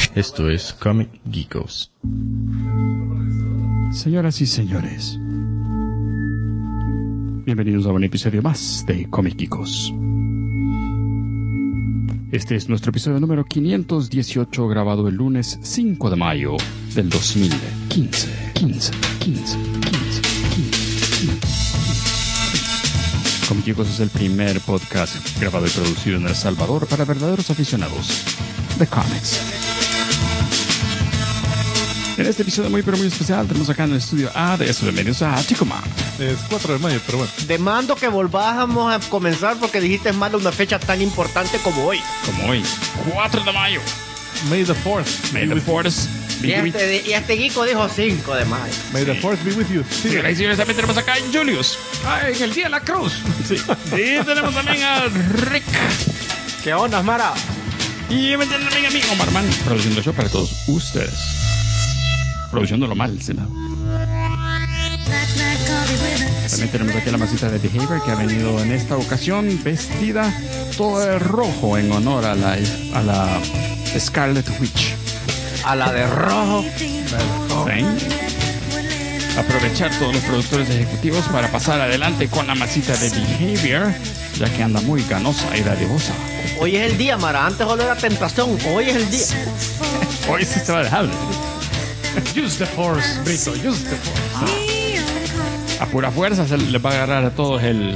Esto es Comic Geekos. Señoras y señores, bienvenidos a un episodio más de Comic Geekos. Este es nuestro episodio número 518, grabado el lunes 5 de mayo del 2015. Comic Geekos es el primer podcast grabado y producido en El Salvador para verdaderos aficionados de cómics. En este episodio muy especial tenemos acá en el estudio A de eso de Medios a Chicoma. Es 4 de mayo, pero bueno. Demando que volvamos a comenzar porque dijiste mal una fecha tan importante como hoy. 4 de mayo. May the 4th. May the 4th. Y este Guico dijo 5 de mayo. May the 4th be with you. Sí. Señoras y señores, también tenemos acá a Julius. En el Día de la Cruz. Sí. Y tenemos también a Rick. ¿Qué onda, Mara? Y me tienen también a mí, Omar Man, produciendo el show para todos ustedes. Produciéndolo mal, ¿sí? También tenemos aquí a la masita de Behavior, que ha venido en esta ocasión vestida todo de rojo en honor a la Scarlet Witch. A la de rojo. ¿Sí? Aprovechar todos los productores ejecutivos para pasar adelante con la masita de Behavior, ya que anda muy ganosa y dadivosa. Hoy es el día, Mara. Antes solo era tentación. Hoy es el día. Hoy sí se va a dejar. Use the force, Brito. Use the force. A pura fuerza se les va a agarrar a todos el...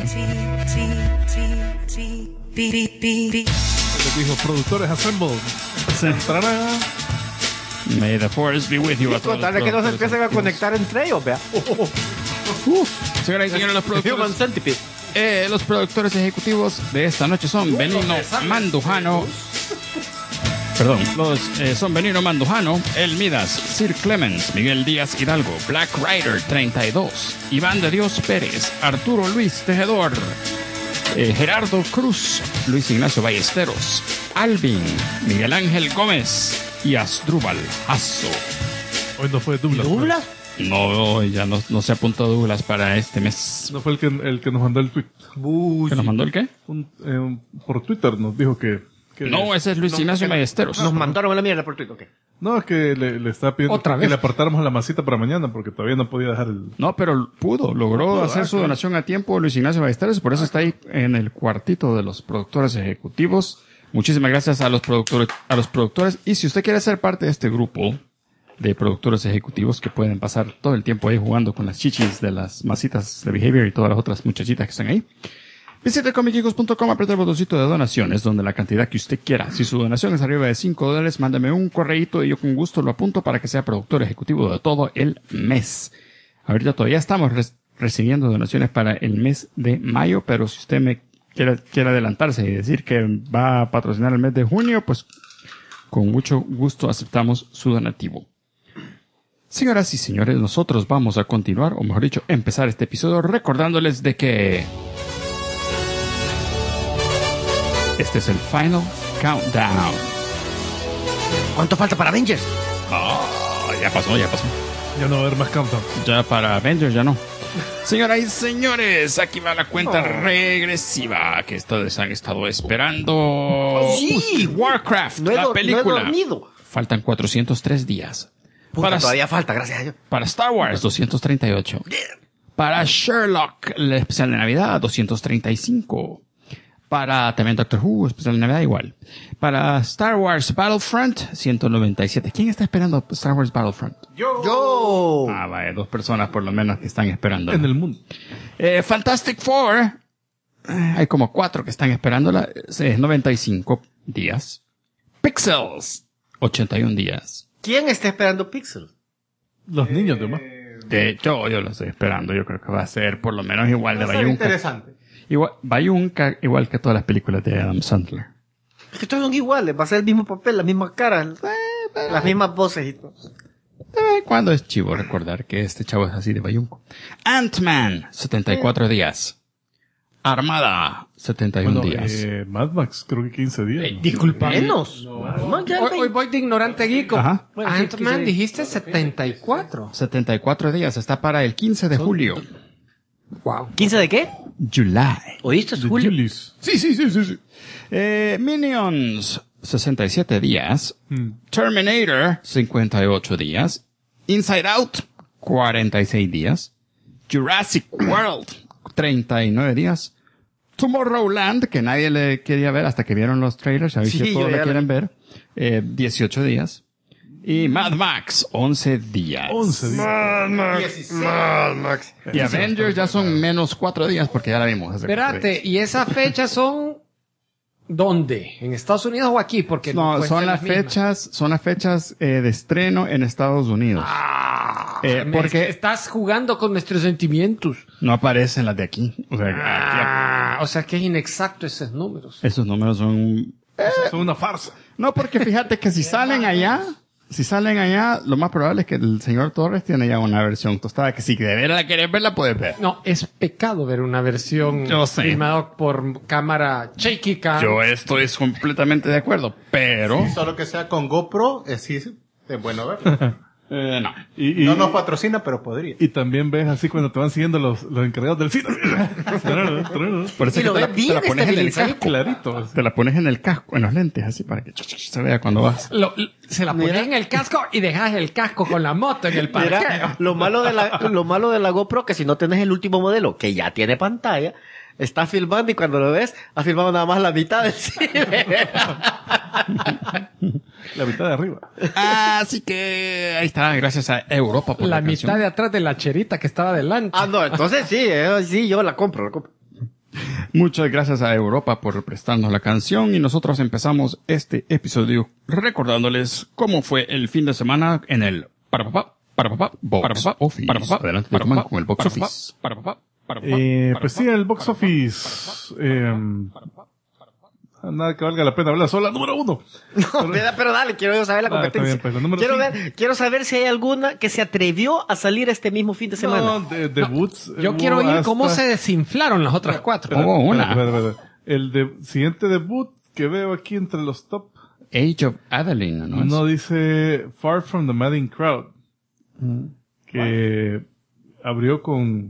Les dijo, productores assemble. Sí. Tarán. May the force be with you. A todos los Tratar de que no se productores empiecen a ejecutivos. conectar entre ellos, vea. Señoras y señores, los Human productores, Centipede. los productores ejecutivos de esta noche son Benino Mandujano. Perdón, son Benino Mandujano, El Midas, Sir Clemens, Miguel Díaz Hidalgo, Black Rider 32, Iván de Dios Pérez, Arturo Luis Tejedor, Gerardo Cruz, Luis Ignacio Ballesteros, Alvin, Miguel Ángel Gómez y Asdrúbal Asso. Hoy no fue Douglas. ¿Douglas? No, ya no se apuntó Douglas para este mes. No fue el que nos mandó el tweet. ¿Que nos mandó el qué? Por Twitter nos dijo que No, ese es Luis Ignacio Ballesteros. Nos mandaron a la mierda por Twitter. ¿Qué? No, es que le estaba pidiendo ¿Otra que vez? le apartáramos la masita para mañana porque todavía no podía dejar el... No, pero logró hacer su donación a tiempo Luis Ignacio Ballesteros, por eso está ahí en el cuartito de los productores ejecutivos. Muchísimas gracias a los productores, y si usted quiere ser parte de este grupo de productores ejecutivos que pueden pasar todo el tiempo ahí jugando con las chichis de las masitas de Behavior y todas las otras muchachitas que están ahí, visite comicgeekos.com, aprieta el botoncito de donaciones, donde la cantidad que usted quiera. Si su donación es arriba de $5, mándame un correíto y yo con gusto lo apunto para que sea productor ejecutivo de todo el mes. Ahorita todavía estamos recibiendo donaciones para el mes de mayo, pero si usted me quiere adelantarse y decir que va a patrocinar el mes de junio, pues con mucho gusto aceptamos su donativo. Señoras y señores, nosotros vamos a continuar, o mejor dicho, empezar este episodio recordándoles de que este es el Final Countdown. ¿Cuánto falta para Avengers? Ya pasó. Ya no va a haber más countdown. Ya para Avengers ya no. Señoras y señores, aquí va la cuenta regresiva que ustedes han estado esperando. Sí. Warcraft, No he la película. dormido. Faltan 403 días. Puta, todavía falta, gracias a Dios. Para Star Wars, 238. Para Sherlock, el especial de Navidad, 235. Para también Doctor Who, especial de Navidad, igual. Para Star Wars Battlefront, 197. ¿Quién está esperando Star Wars Battlefront? Yo. Vaya, 2 personas por lo menos que están esperando. En el mundo. Fantastic Four, hay como 4 que están esperándola, es 95 días. Pixels, 81 días. ¿Quién está esperando Pixel? Los niños, de más. De hecho, yo lo estoy esperando, yo creo que va a ser por lo menos igual de Va a ser Bayunca. interesante. Bayunca, igual que todas las películas de Adam Sandler. Es que todos son iguales, va a ser el mismo papel, las mismas caras, las mismas voces y todo. De vez en cuando es chivo recordar que este chavo es así de Bayunco. Ant-Man, 74 días. Armada, 71 días. Mad Max, creo que 15 días. Disculpa. Menos. Hoy voy de ignorante geeko. Ajá. Bueno, sí, Ant-Man sí. dijiste 74. 74 días, está para el 15 de julio. Wow. ¿15 de qué? July. ¿Oíste, De Julio? Julius. Sí. Minions, 67 días. Terminator, 58 días. Inside Out, 46 días. Jurassic World, 39 días. Tomorrowland, que nadie le quería ver hasta que vieron los trailers. A ver si todos la quieren ver. 18 días. Y Mad Max, 11 días. 11 días. Mad Max. Y Avengers ya son menos 4 días porque ya la vimos. hace 4 Espérate, días. ¿y esas fechas son dónde? ¿En Estados Unidos o aquí? Porque No, pueden son ser las mismas. fechas de estreno en Estados Unidos. Porque Estás jugando con nuestros sentimientos. no aparecen las de aquí. O sea, O sea que es inexacto esos números. esos números son... Son una farsa. No, porque fíjate que si salen allá, lo más probable es que el señor Torres tiene ya una versión tostada, que si de veras la querés ver, la puedes ver. No, es pecado ver una versión Yo sé. filmada por cámara shaky cam. Yo estoy completamente de acuerdo, pero... Solo que sea con GoPro, sí, es bueno verlo. no. Y No nos patrocina, pero podría. y también ves así cuando te van siguiendo los encargados del cine. Por eso Y que lo te ves la bien pones en el estabilizado. casco. Clarito. Te la pones en el casco, en los lentes, así para que se vea cuando vas. Se la pones en el casco y dejas el casco con la moto en el parqueo. Mira, lo malo de la GoPro, que si no tenés el último modelo, que ya tiene pantalla, está filmando y cuando lo ves, ha filmado nada más la mitad del cine. La mitad de arriba. Así que ahí está, gracias a Europa por La la canción. mitad de atrás de la cherita que estaba delante. Ah, no, entonces sí, yo la compro. Muchas gracias a Europa por prestarnos la canción y nosotros empezamos este episodio recordándoles cómo fue el fin de semana en el Box Office. Adelante, Tucumán, con el Box Office. Pues sí, el box office. Nada que valga la pena hablar. Solo la número 1. No, pero dale, quiero saber la Ah, está competencia. bien, pues, la número Quiero saber si hay alguna que se atrevió a salir este mismo fin de semana. No, debuts. Yo quiero hubo oír cómo hasta- se desinflaron las otras cuatro. Hubo una. Espera. El siguiente debut que veo aquí entre los top Age of Adeline, ¿no? no dice Far From the Madding Crowd, que abrió con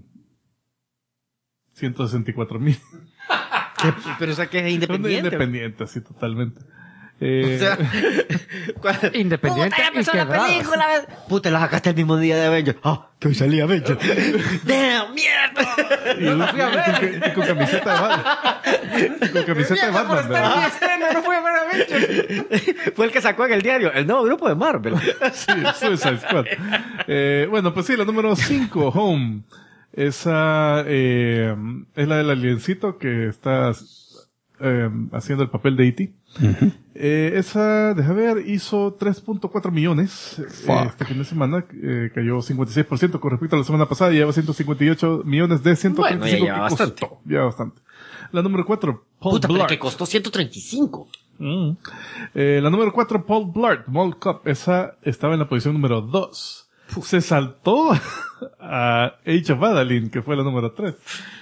164,000. Pero o sea que es Son independiente. independientes, sí, totalmente. O sea, Independiente Puta, ya y empezó la quebrados. película. Puta, la sacaste el mismo día de Avengers. Ah, que hoy salía Avengers. ¡Damn, mierda! Y no fui a ver. Con camiseta de Batman. Con camiseta de Batman, ¿verdad? No fui a ver Avengers. Fue el que sacó en el diario el nuevo grupo de Marvel. Sí, Suicide Squad. Bueno, pues sí, la número 5, Home. Esa es la del aliencito que está haciendo el papel de E.T. Esa, deja ver, hizo 3.4 millones este fin de semana. Cayó 56% con respecto a la semana pasada y lleva 158 millones de 135 Bueno, ya lleva que bastante. costó. Lleva bastante. La número 4, Paul Puta, pero Blart. que costó 135. La número 4, Paul Blart, Mall Cop. Esa estaba en la posición número 2. Se saltó a Age of Adeline, que fue la número 3.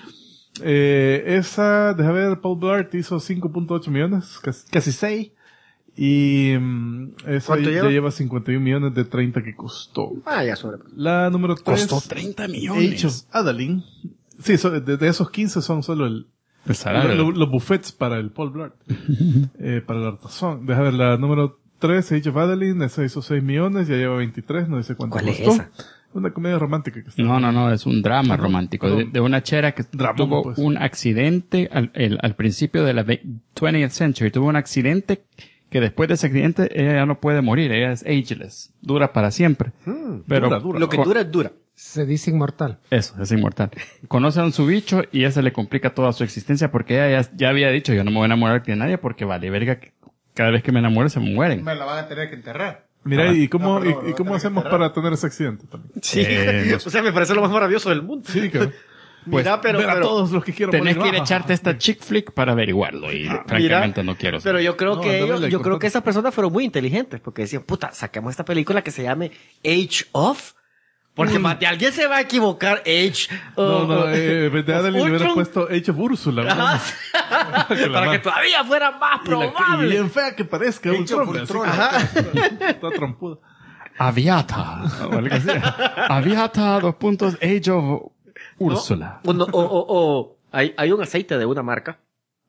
Esa, deja ver, Paul Blart hizo 5.8 millones, casi 6. Y esa ¿Cuánto ya lleva? lleva 51 millones de 30 que costó. Ah, ya sobre. La número 3, Costó 30 Age of millones. Adeline. Sí, de esos 15 son solo El salario. los buffets para el Paul Blart. Para el hartazón. Deja ver, la número 3, Age of Adeline, esa hizo 6 millones, ya lleva 23, no dice cuánto ¿Cuál es costó. esa? Una comedia romántica que está. No, es un drama romántico de una chera que Dramón, tuvo pues. un accidente al principio de la 20th century. Tuvo un accidente que después de ese accidente ella ya no puede morir. Ella es ageless. Dura para siempre. Pero dura. Lo que dura es dura. Se dice inmortal. Eso, es inmortal. Conocen a su bicho y ese le complica toda su existencia porque ella ya había dicho yo no me voy a enamorar de nadie porque vale verga que cada vez que me enamore se me mueren. Me la van a tener que enterrar. Mira, ¿y cómo, No, perdón, y cómo no, hacemos no, para tener ese accidente también? Sí. No O sea, me parece lo más maravilloso del mundo. Sí, que Pues, Mira, pero, ver a pero, todos los que quieran tenés morir. que ir a echarte esta chick flick para averiguarlo y francamente no quiero pero yo creo No, que dámele ellos, la yo creo que importancia. esas personas fueron muy inteligentes porque decían, puta, saquemos esta película que se llame Age of, porque más de alguien se va a equivocar Age. No, en vez de Adeline le hubiera Ultron. puesto Age of Úrsula. Ajá. Que la Para que más- todavía fuera más y probable. bien fea que parezca Age of Ultron. Ultron. Toda trompuda. Aviata. O algo así. Aviata, Age of Úrsula. Hay un aceite de una marca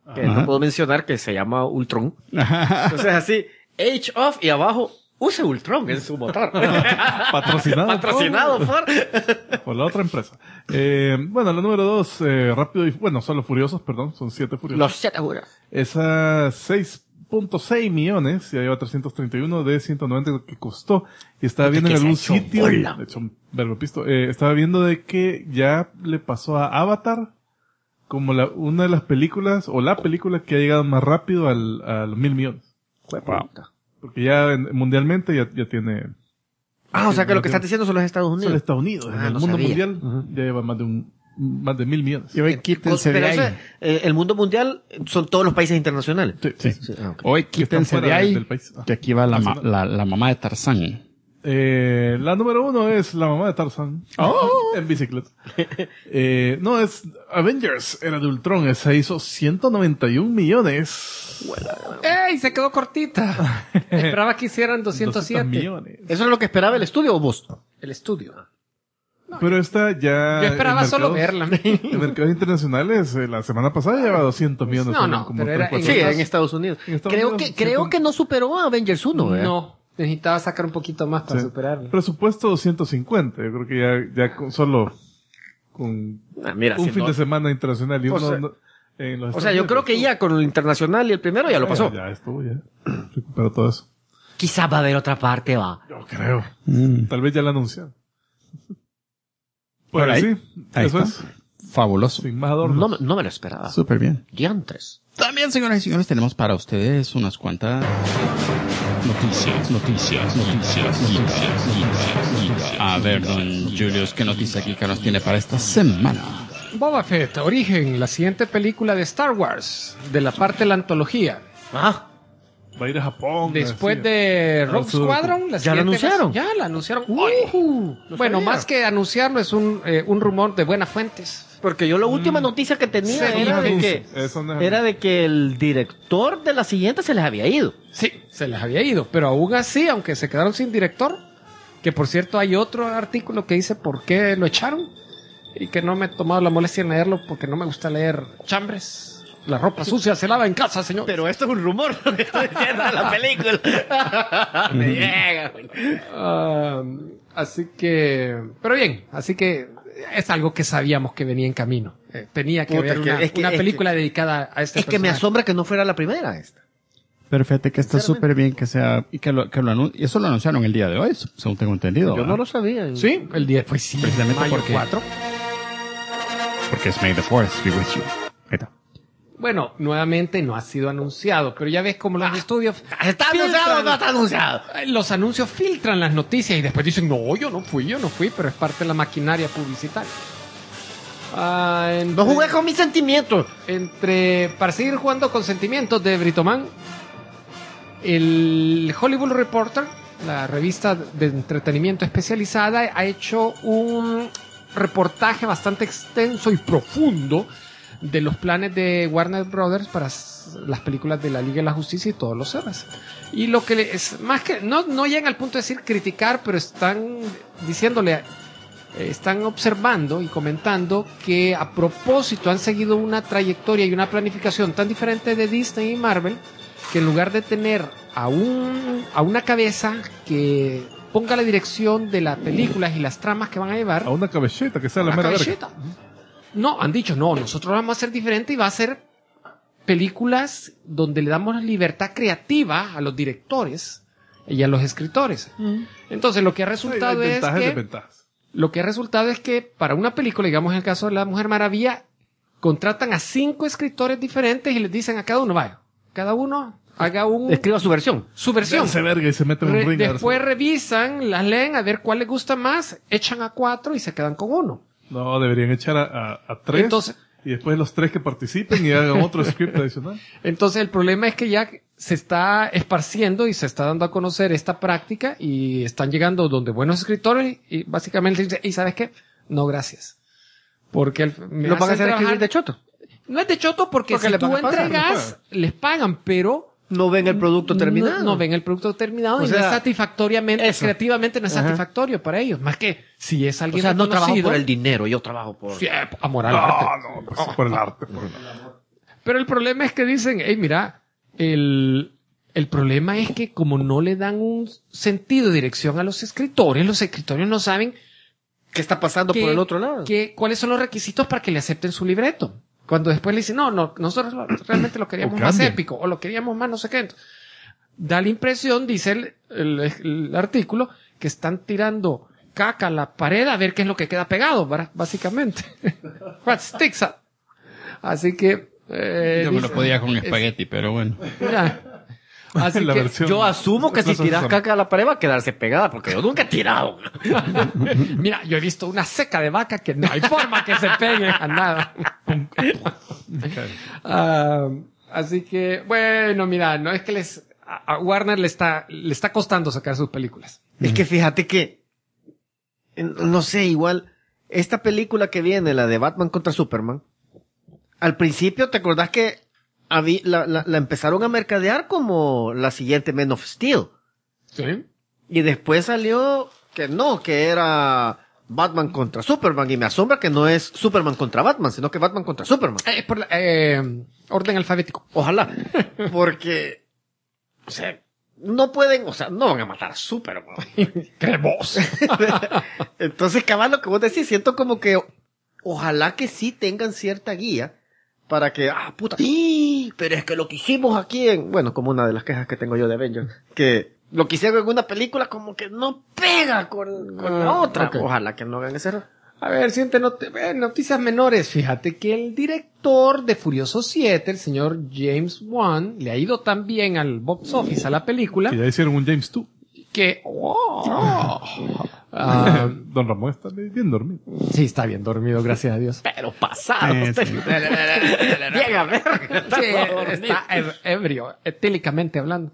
que no puedo mencionar, que se llama Ultron. Entonces así, Age of y abajo, use Ultron en su motor. Patrocinado por la otra empresa. Bueno, la número 2, Rápido y... Bueno, son los Furiosos, perdón, son 7 Furiosos. Los 7 euros. Esa 6.6 millones, ya lleva 331 de 190 que costó. Y estaba viendo en algún sitio, de hecho, un verbo pisto, estaba viendo de que ya le pasó a Avatar como una de las películas, o la película que ha llegado más rápido a los 1,000 millones. Wow. Porque ya mundialmente ya tiene... O sea que lo que estás diciendo son los Estados Son Unidos. Estados Unidos. En el no mundo sabía. mundial ya lleva más de 1,000 millones. Y hoy quítense Pero de eso, ahí. el mundo mundial son todos los países internacionales. Sí. Sí. Ah, ok. Hoy quítense fuera de ahí, del país. que aquí va la mamá de Tarzán. La número 1 es la mamá de Tarzan. En bicicleta. No, es Avengers, era de Ultron. Esa hizo 191 millones. ¡Ey! Se quedó cortita. Esperaba que hicieran 207. millones. ¿Eso es lo que esperaba el estudio o vos? El estudio. Pero esta ya... Yo esperaba en solo mercados- verla. En mercados internacionales, la semana pasada lleva 200 millones. No, como pero era 3, en 4. Sí, otros- en Estados Unidos. En Estados Creo Unidos, que creo sí, que no superó a Avengers 1, ¿verdad? No, necesitaba sacar un poquito más para Sí. superarlo. Presupuesto 250. Yo creo que ya solo con Mira, un siendo- fin de semana internacional y O uno sea- en los O sea, yo creo que ya con el internacional y el primero ya lo pasó. Ya estuvo, ya. Recuperó todo eso. Quizás va a haber otra parte, va. Yo creo. Mm. Tal vez ya la anunciaron. Por Pues ahí. sí, Ahí eso está. es. Fabuloso. Sin más adornos. No me lo esperaba. Súper bien. Diantres. También, señoras y señores, tenemos para ustedes unas cuantas noticias. A ver, don Julius, ¿qué noticia Kika nos tiene para esta semana? Boba Fett, Origen, la siguiente película de Star Wars, de la parte de la antología. Va a ir a Japón. Después así. de Al Rogue sur. Squadron, ¿Ya la la siguiente anunciaron? Ya la anunciaron. No Bueno, sabía. más que anunciarlo, es un rumor de buenas fuentes. Porque yo la última noticia que tenía Sí, era de anuncio. que Eso no es era anuncio. de que el director de la siguiente se les había ido. Sí, se les había ido, pero aún así, aunque se quedaron sin director, que por cierto hay otro artículo que dice por qué lo echaron y que no me he tomado la molestia en leerlo porque no me gusta leer chambres. La ropa sucia se lava en casa, señor. Pero esto es un rumor, lo que estoy diciendo de la película. Me llega. Así que, pero bien, así que es algo que sabíamos que venía en camino. Tenía que Puta, haber es que- una es película dedicada a este Es que me personaje. asombra que no fuera la primera esta. Pero fíjate que está súper bien que sea, y que lo y eso lo anunciaron el día de hoy, según tengo entendido. Yo no ¿verdad? lo sabía. Sí, el día fue sí, Precisamente mayo porque- 4. Porque es May the Force be with you. Ahí está. Bueno, nuevamente no ha sido anunciado, pero ya ves como los estudios ¿Está anunciado o no está anunciado? los anuncios filtran las noticias y después dicen, no, yo no fui, pero es parte de la maquinaria publicitaria. No jugué con mis sentimientos. Para seguir jugando con sentimientos de Britoman, el Hollywood Reporter, la revista de entretenimiento especializada, ha hecho un reportaje bastante extenso y profundo de los planes de Warner Brothers para las películas de la Liga de la Justicia y todos los héroes. Y lo que es más que no llegan al punto de decir criticar, pero están diciéndole, están observando y comentando que a propósito han seguido una trayectoria y una planificación tan diferente de Disney y Marvel, que en lugar de tener a una cabeza que ponga la dirección de las películas y las tramas que van a llevar, A una cabelleta que sea la una mera verga. cabellita. No, han dicho, no, nosotros lo vamos a hacer diferente y va a ser películas donde le damos libertad creativa a los directores y a los escritores. Entonces, lo que ha resultado Hay es ventajas y que desventajas. lo que ha resultado es que para una película, digamos en el caso de La Mujer Maravilla, contratan a 5 escritores diferentes y les dicen a cada uno, vaya, cada uno haga Escriba su versión. su versión. Se verga y se mete en un ring. a ver Después si- revisan, las leen a ver cuál les gusta más, echan a 4 y se quedan con uno. No, deberían echar a 3. Entonces- y después los 3 que participen y hagan otro script adicional. Entonces el problema es que ya se está esparciendo y se está dando a conocer esta práctica y están llegando donde buenos escritores y básicamente dicen, ¿y sabes qué? No, gracias. Porque Lo van a hacer escribir de choto. No es de choto porque Porque si les tú van a pagar, entregas, les pagan, pero No ven el producto terminado. no ven el producto terminado O y no sea, es satisfactoriamente, eso. creativamente no es Ajá. satisfactorio para ellos. Más que si es O alguien sea, no trabajo reconocido, por el dinero, yo trabajo por... sí, amor al arte. No, pues por el arte. Por el arte. Pero el problema es que dicen, hey, mira, el problema es que como no le dan un sentido de dirección a los escritores no saben ¿Qué está pasando por el otro lado? cuáles son los requisitos para que le acepten su libreto. Cuando después le dicen, no, nosotros realmente lo queríamos más épico, o lo queríamos más no sé qué. Entonces, da la impresión, dice el artículo, que están tirando caca a la pared a ver qué es lo que queda pegado, básicamente. What sticks up. Así que... Yo me lo podía con espagueti, pero bueno. Mira, así La que versión- Yo asumo que si Nosotros tiras somos- caca a la pared va a quedarse pegada, porque yo nunca he tirado. mira, yo he visto una seca de vaca que no hay forma que se pegue a nada. Así que, bueno, mira, no es que a Warner le está costando sacar sus películas. Es que fíjate que, no sé, igual, esta película que viene, la de Batman contra Superman, al principio te acordás que la empezaron a mercadear como la siguiente Man of Steel. Sí. Y después salió que no, que era Batman contra Superman. Y me asombra que no es Superman contra Batman, sino que Batman contra Superman. Orden alfabético. Ojalá. Porque, o sea, no pueden, o sea, no van a matar a Superman. Creemos. Entonces, cabal, lo que vos decís, siento como que ojalá que sí tengan cierta guía para que, puta, ¡sí! Pero es que lo que hicimos aquí bueno, como una de las quejas que tengo yo de Avengers, que lo que hicieron en una película como que no pega con la otra. ok. Ojalá que no hagan ese error. A ver, siguiente noticias menores. Fíjate que el director de Furioso 7, el señor James Wan, le ha ido tan bien al box office a la película Que ya hicieron un James 2. que... Don Ramón está bien dormido. sí, está bien dormido, gracias a Dios. Pero pasado. Bien a ver. Sí, está ebrio, etílicamente hablando.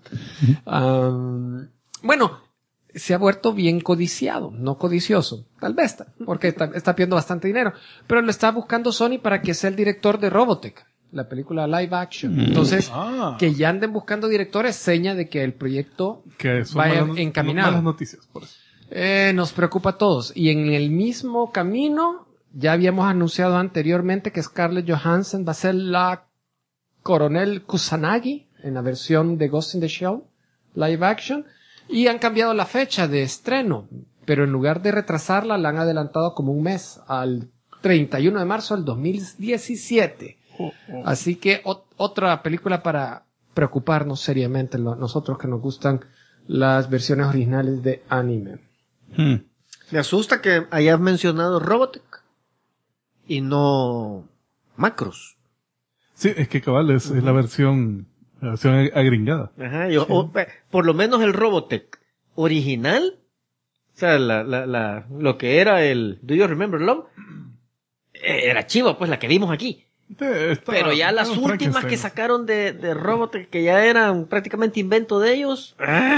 Bueno, se ha vuelto bien codiciado, no codicioso, tal vez, porque está pidiendo bastante dinero, pero lo está buscando Sony para que sea el director de Robotech, la película live action. Entonces, que ya anden buscando directores, seña de que el proyecto Que son vaya malas encaminado. noticias, por eso. Nos preocupa a todos. Y en el mismo camino, ya habíamos anunciado anteriormente que Scarlett Johansson va a ser la Coronel Kusanagi en la versión de Ghost in the Shell live action. Y han cambiado la fecha de estreno. Pero en lugar de retrasarla, la han adelantado como un mes, al 31 de marzo del 2017. Así que otra película para preocuparnos seriamente, nosotros que nos gustan las versiones originales de anime. Me asusta que hayas mencionado Robotech y no Macros. Sí, es que cabal es la versión agringada. Ajá, por lo menos el Robotech original, o sea, lo que era el Do You Remember Love, era chiva, pues la que vimos aquí. Pero ya las últimas que sacaron de Robotech, que ya eran prácticamente invento de ellos.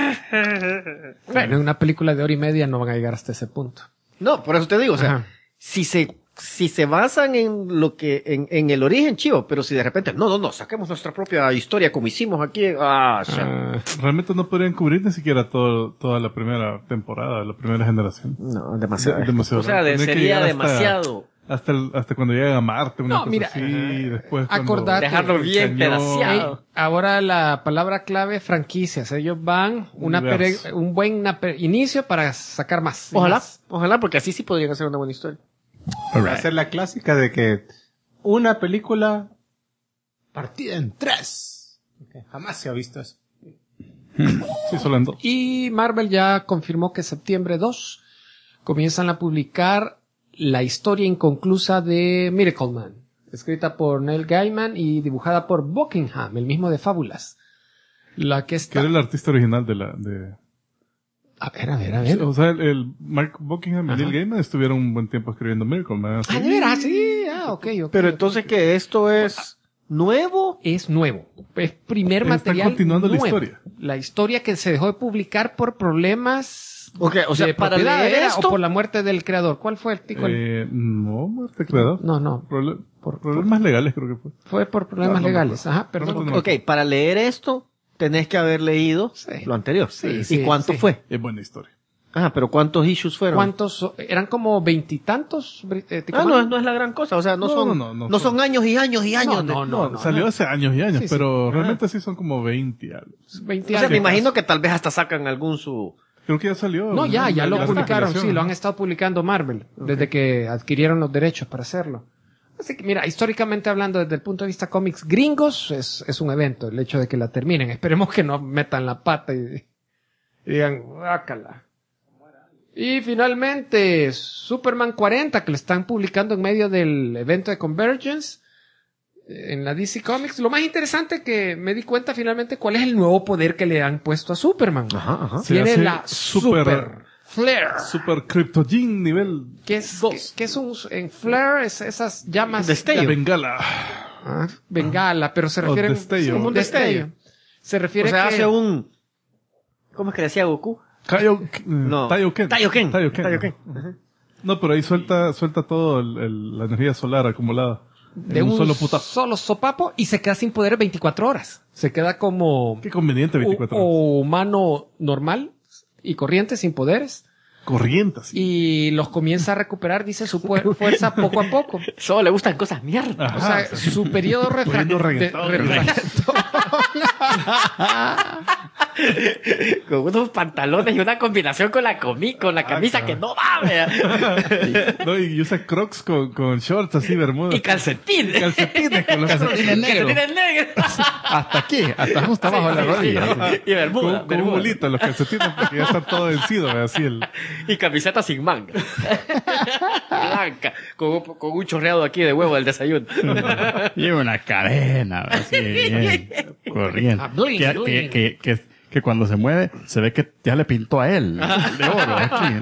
Bueno, en una película de hora y media no van a llegar hasta ese punto. No, por eso te digo, o sea, Ajá. si se basan en lo que, en el origen, chivo, pero si de repente, no, saquemos nuestra propia historia como hicimos aquí, Realmente no podrían cubrir ni siquiera toda la primera temporada, la primera generación. no, demasiado. Demasiado. O sea, Tendría que sería llegar demasiado. Hasta cuando llegan a Marte, una No, cosa mira, así, después cuando- acordate. Dejarlo bien cañón. pedaceado. Ahora la palabra clave, franquicias. Ellos van Universo. un buen inicio para sacar más. y Ojalá, más. ojalá, porque así sí podrían hacer una buena historia. Va a ser la clásica de que una película partida en 3. Jamás se ha visto eso. Sí, solo en 2. Y Marvel ya confirmó que septiembre 2 comienzan a publicar la historia inconclusa de Miracle Man, escrita por Neil Gaiman y dibujada por Buckingham, el mismo de Fábulas. La que Que está... era el artista original de A ver. O sea, el Mark Buckingham y Ajá. Neil Gaiman estuvieron un buen tiempo escribiendo Miracle Man. Ah, de veras, sí. Ok. Pero entonces que esto es nuevo. Es nuevo. Es primer Están material continuando la nuevo. historia. La historia que se dejó de publicar por problemas Ok, o sea, de para propiedad, leer ¿era? esto. O por la muerte del creador. ¿Cuál fue el tico? No, muerte creador. No. Problemas legales creo que fue. Fue por problemas No, no me legales. acuerdo. Ajá, perdón. No, Ok, para leer esto, tenés que haber leído Sí. lo anterior. Sí, ¿Y sí, cuánto sí. fue? Es buena historia. Ah, pero ¿cuántos issues fueron? ¿Cuántos? Eran como 20 y tantos. No es la gran cosa. O sea, no son años y años y años. No, Salió hace años y años, Sí, pero realmente sí son como 20 algo. 20 O sea, años. me imagino que tal vez hasta sacan algún su... Creo que ya salió. No, ya lo la publicaron, recopilación. sí, lo han estado publicando Marvel, desde que adquirieron los derechos para hacerlo. Así que, mira, históricamente hablando, desde el punto de vista cómics gringos, es un evento, el hecho de que la terminen. Esperemos que no metan la pata y digan, guácala. Y finalmente, Superman 40, que lo están publicando en medio del evento de Convergence, en la DC Comics. Lo más interesante que me di cuenta finalmente cuál es el nuevo poder que le han puesto a Superman. Ajá. Se Tiene hace la Super Flare. Super Kryptogen nivel Que es un, en Flare, esas llamas. Destello. Bengala. Bengala, pero se refiere destello. como un destello. Se refiere O sea, que hace un... ¿Cómo es que decía Goku? No. Taioken. Taioken. No, pero ahí suelta todo la energía solar acumulada. de en un solo putazo. solo sopapo y se queda sin poder 24 horas. Se queda como Qué conveniente 24 horas. o humano normal y corriente sin poderes. Corrientes. Y los comienza a recuperar, dice, su fuerza poco a poco. Solo le gustan cosas mierda. Ajá. O sea, su periodo Poniendo reggaetón. Con unos pantalones y una combinación con la camisa que no va, vea. No, y usa crocs con shorts así, bermudas. Y calcetines. Calcetines con los Calcetines negros. Calcetines negros. Hasta aquí, hasta justo abajo de la rodilla. Y bermuda. con un bolito los calcetines porque ya está todo vencido, así el... Y camiseta sin manga. Blanca. Con un chorreado aquí de huevo del desayuno. Lleva una cadena, así, bien, corriente. Bling, bling. Que cuando se mueve, se ve que ya le pintó a él, de oro, aquí.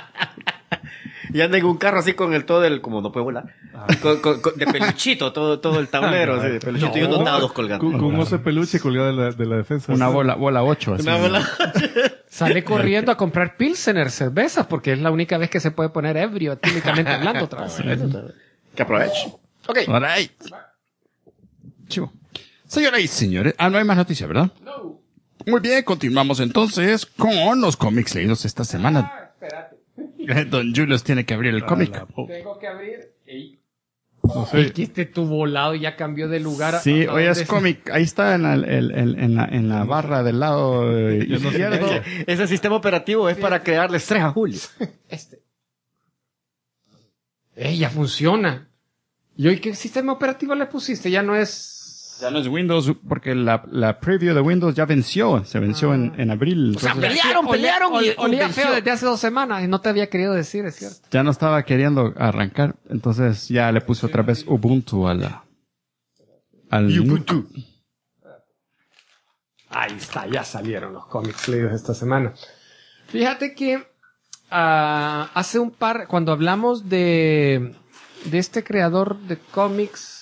Y anda en un carro así con como no puede volar. De peluchito, todo el tablero, así, de peluchito y unos dados colgando. Con un oso de peluche colgado de la defensa. Una bola 8, así. Una bola. Sale corriendo a comprar Pilsener cervezas porque es la única vez que se puede poner ebrio, típicamente hablando otra vez. Que aproveche. Ok. Alright. Chivo. Señoras y señores, no hay más noticias, ¿verdad? No. Muy bien, continuamos entonces con los cómics leídos esta semana. Don Julius tiene que abrir el cómic. Tengo que abrir. No sé. Es que este tu volado ya cambió de lugar. Sí, ¿A hoy es dónde? cómic. Ahí está en la barra del lado izquierdo. Ese sistema operativo es para crearle estrés a Julio. Ya funciona. ¿Y hoy qué sistema operativo le pusiste? Ya no es... Ya no es Windows, porque la preview de Windows ya venció. Se venció en abril. O sea, Entonces, pelearon y olía venció. feo desde hace 2 semanas y no te había querido decir, es cierto. ya no estaba queriendo arrancar. Entonces ya le puse otra vez Ubuntu al Ubuntu. Ahí está, ya salieron los cómics leídos esta semana. Fíjate que hace cuando hablamos de este creador de cómics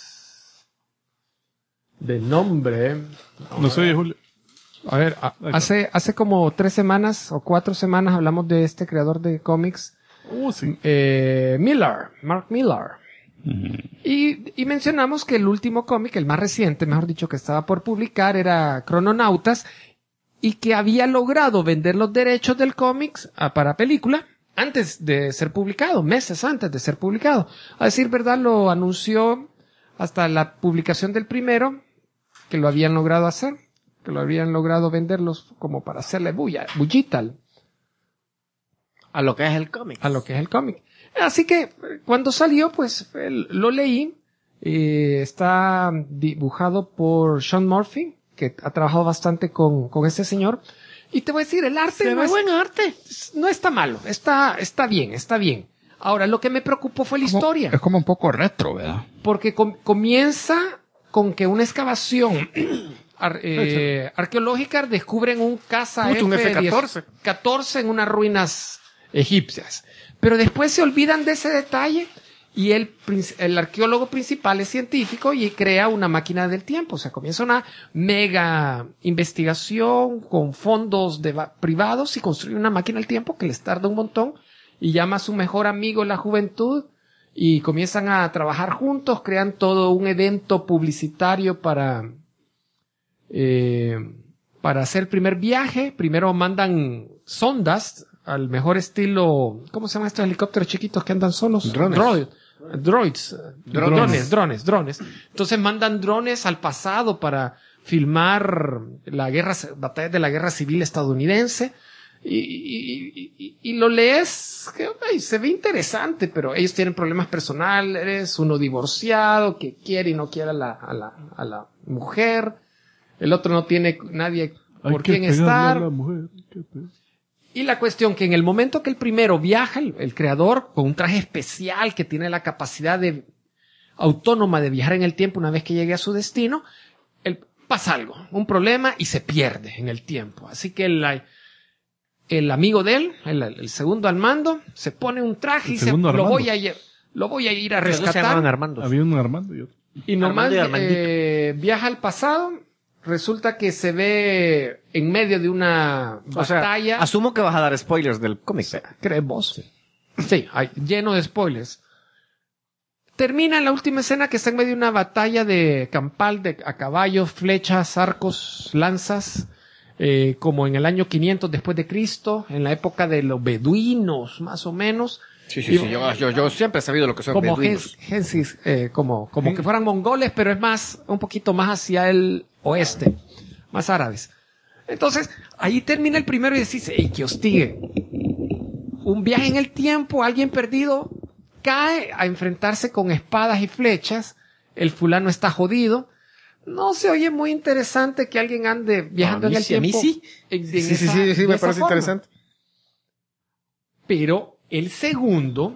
de nombre, No sé, Julio. a ver, hace como 3 semanas o 4 semanas hablamos de este creador de cómics, Sí. Mark Millar. Y mencionamos que el último cómic, el más reciente, mejor dicho, que estaba por publicar era Crononautas y que había logrado vender los derechos del cómic para película antes de ser publicado, meses antes de ser publicado. A decir verdad, lo anunció hasta la publicación del primero, que lo habían logrado hacer, que lo habían logrado venderlos como para hacerle bullita A lo que es el cómic. a lo que es el cómic. Así que cuando salió, pues lo leí. Está dibujado por Sean Murphy, que ha trabajado bastante con este señor. Y te voy a decir, el arte no es buen arte. no está malo, está bien. Ahora, lo que me preocupó fue la historia, Es como un poco retro, ¿verdad? porque comienza con que una excavación arqueológica descubren un caza Un F-14 en unas ruinas egipcias. Pero después se olvidan de ese detalle y el arqueólogo principal es científico y crea una máquina del tiempo. O sea, comienza una mega investigación con fondos privados y construye una máquina del tiempo que les tarda un montón y llama a su mejor amigo en la juventud y comienzan a trabajar juntos, crean todo un evento publicitario para hacer el primer viaje. Primero mandan sondas al mejor estilo, ¿cómo se llaman estos helicópteros chiquitos que andan solos? Drones. Entonces mandan drones al pasado para filmar batallas de la guerra civil estadounidense. Y lo lees, que se ve interesante, pero ellos tienen problemas personales, uno divorciado que quiere y no quiere a la mujer, el otro no tiene nadie por quien estar. Y la cuestión que en el momento que el primero viaja, el creador, con un traje especial que tiene la capacidad autónoma de viajar en el tiempo una vez que llegue a su destino, pasa algo, un problema y se pierde en el tiempo. Así que el amigo de él, el segundo al mando, se pone un traje y dice, lo voy a ir a rescatar. Se llamaban Armando. Había un Armando y otro. Y nomás Armando viaja al pasado. Resulta que se ve en medio de una batalla. O sea, asumo que vas a dar spoilers del cómic. ¿Crees vos? Sí, lleno de spoilers. Termina en la última escena que está en medio de una batalla de campal a caballos, flechas, arcos, lanzas, como en el año 500 después de Cristo, en la época de los beduinos, más o menos. Sí. Yo siempre he sabido lo que son como beduinos. Como que fueran mongoles, pero es un poquito más hacia el oeste, más árabes. Entonces, ahí termina el primero y decís, que hostigue. Un viaje en el tiempo, alguien perdido cae a enfrentarse con espadas y flechas, el fulano está jodido. No se oye muy interesante que alguien ande viajando en el tiempo. A mí sí. Sí, me parece interesante. Pero el segundo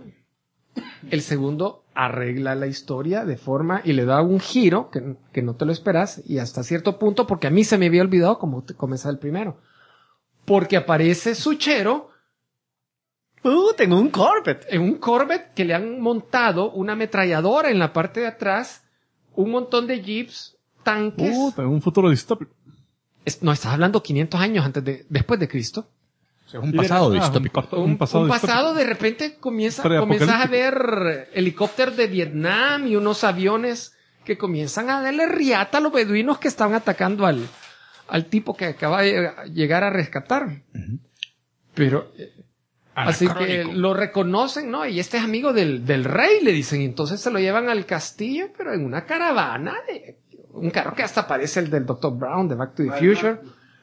arregla la historia de forma y le da un giro que no te lo esperas y hasta cierto punto, porque a mí se me había olvidado cómo comenzaba el primero. Porque aparece Suchero. Tengo un Corvette. En un Corvette que le han montado una ametralladora en la parte de atrás, un montón de jeeps, tanques. Un futuro distópico. No, estás hablando 500 años después de Cristo. Un pasado distópico. Un pasado de repente comienzas a ver helicópteros de Vietnam y unos aviones que comienzan a darle riata a los beduinos que estaban atacando al tipo que acaba de llegar a rescatar. Pero así que lo reconocen, ¿no? Y este es amigo del rey, le dicen. Entonces se lo llevan al castillo, pero en una caravana un carro que hasta parece el del Dr. Brown de Back to the Future.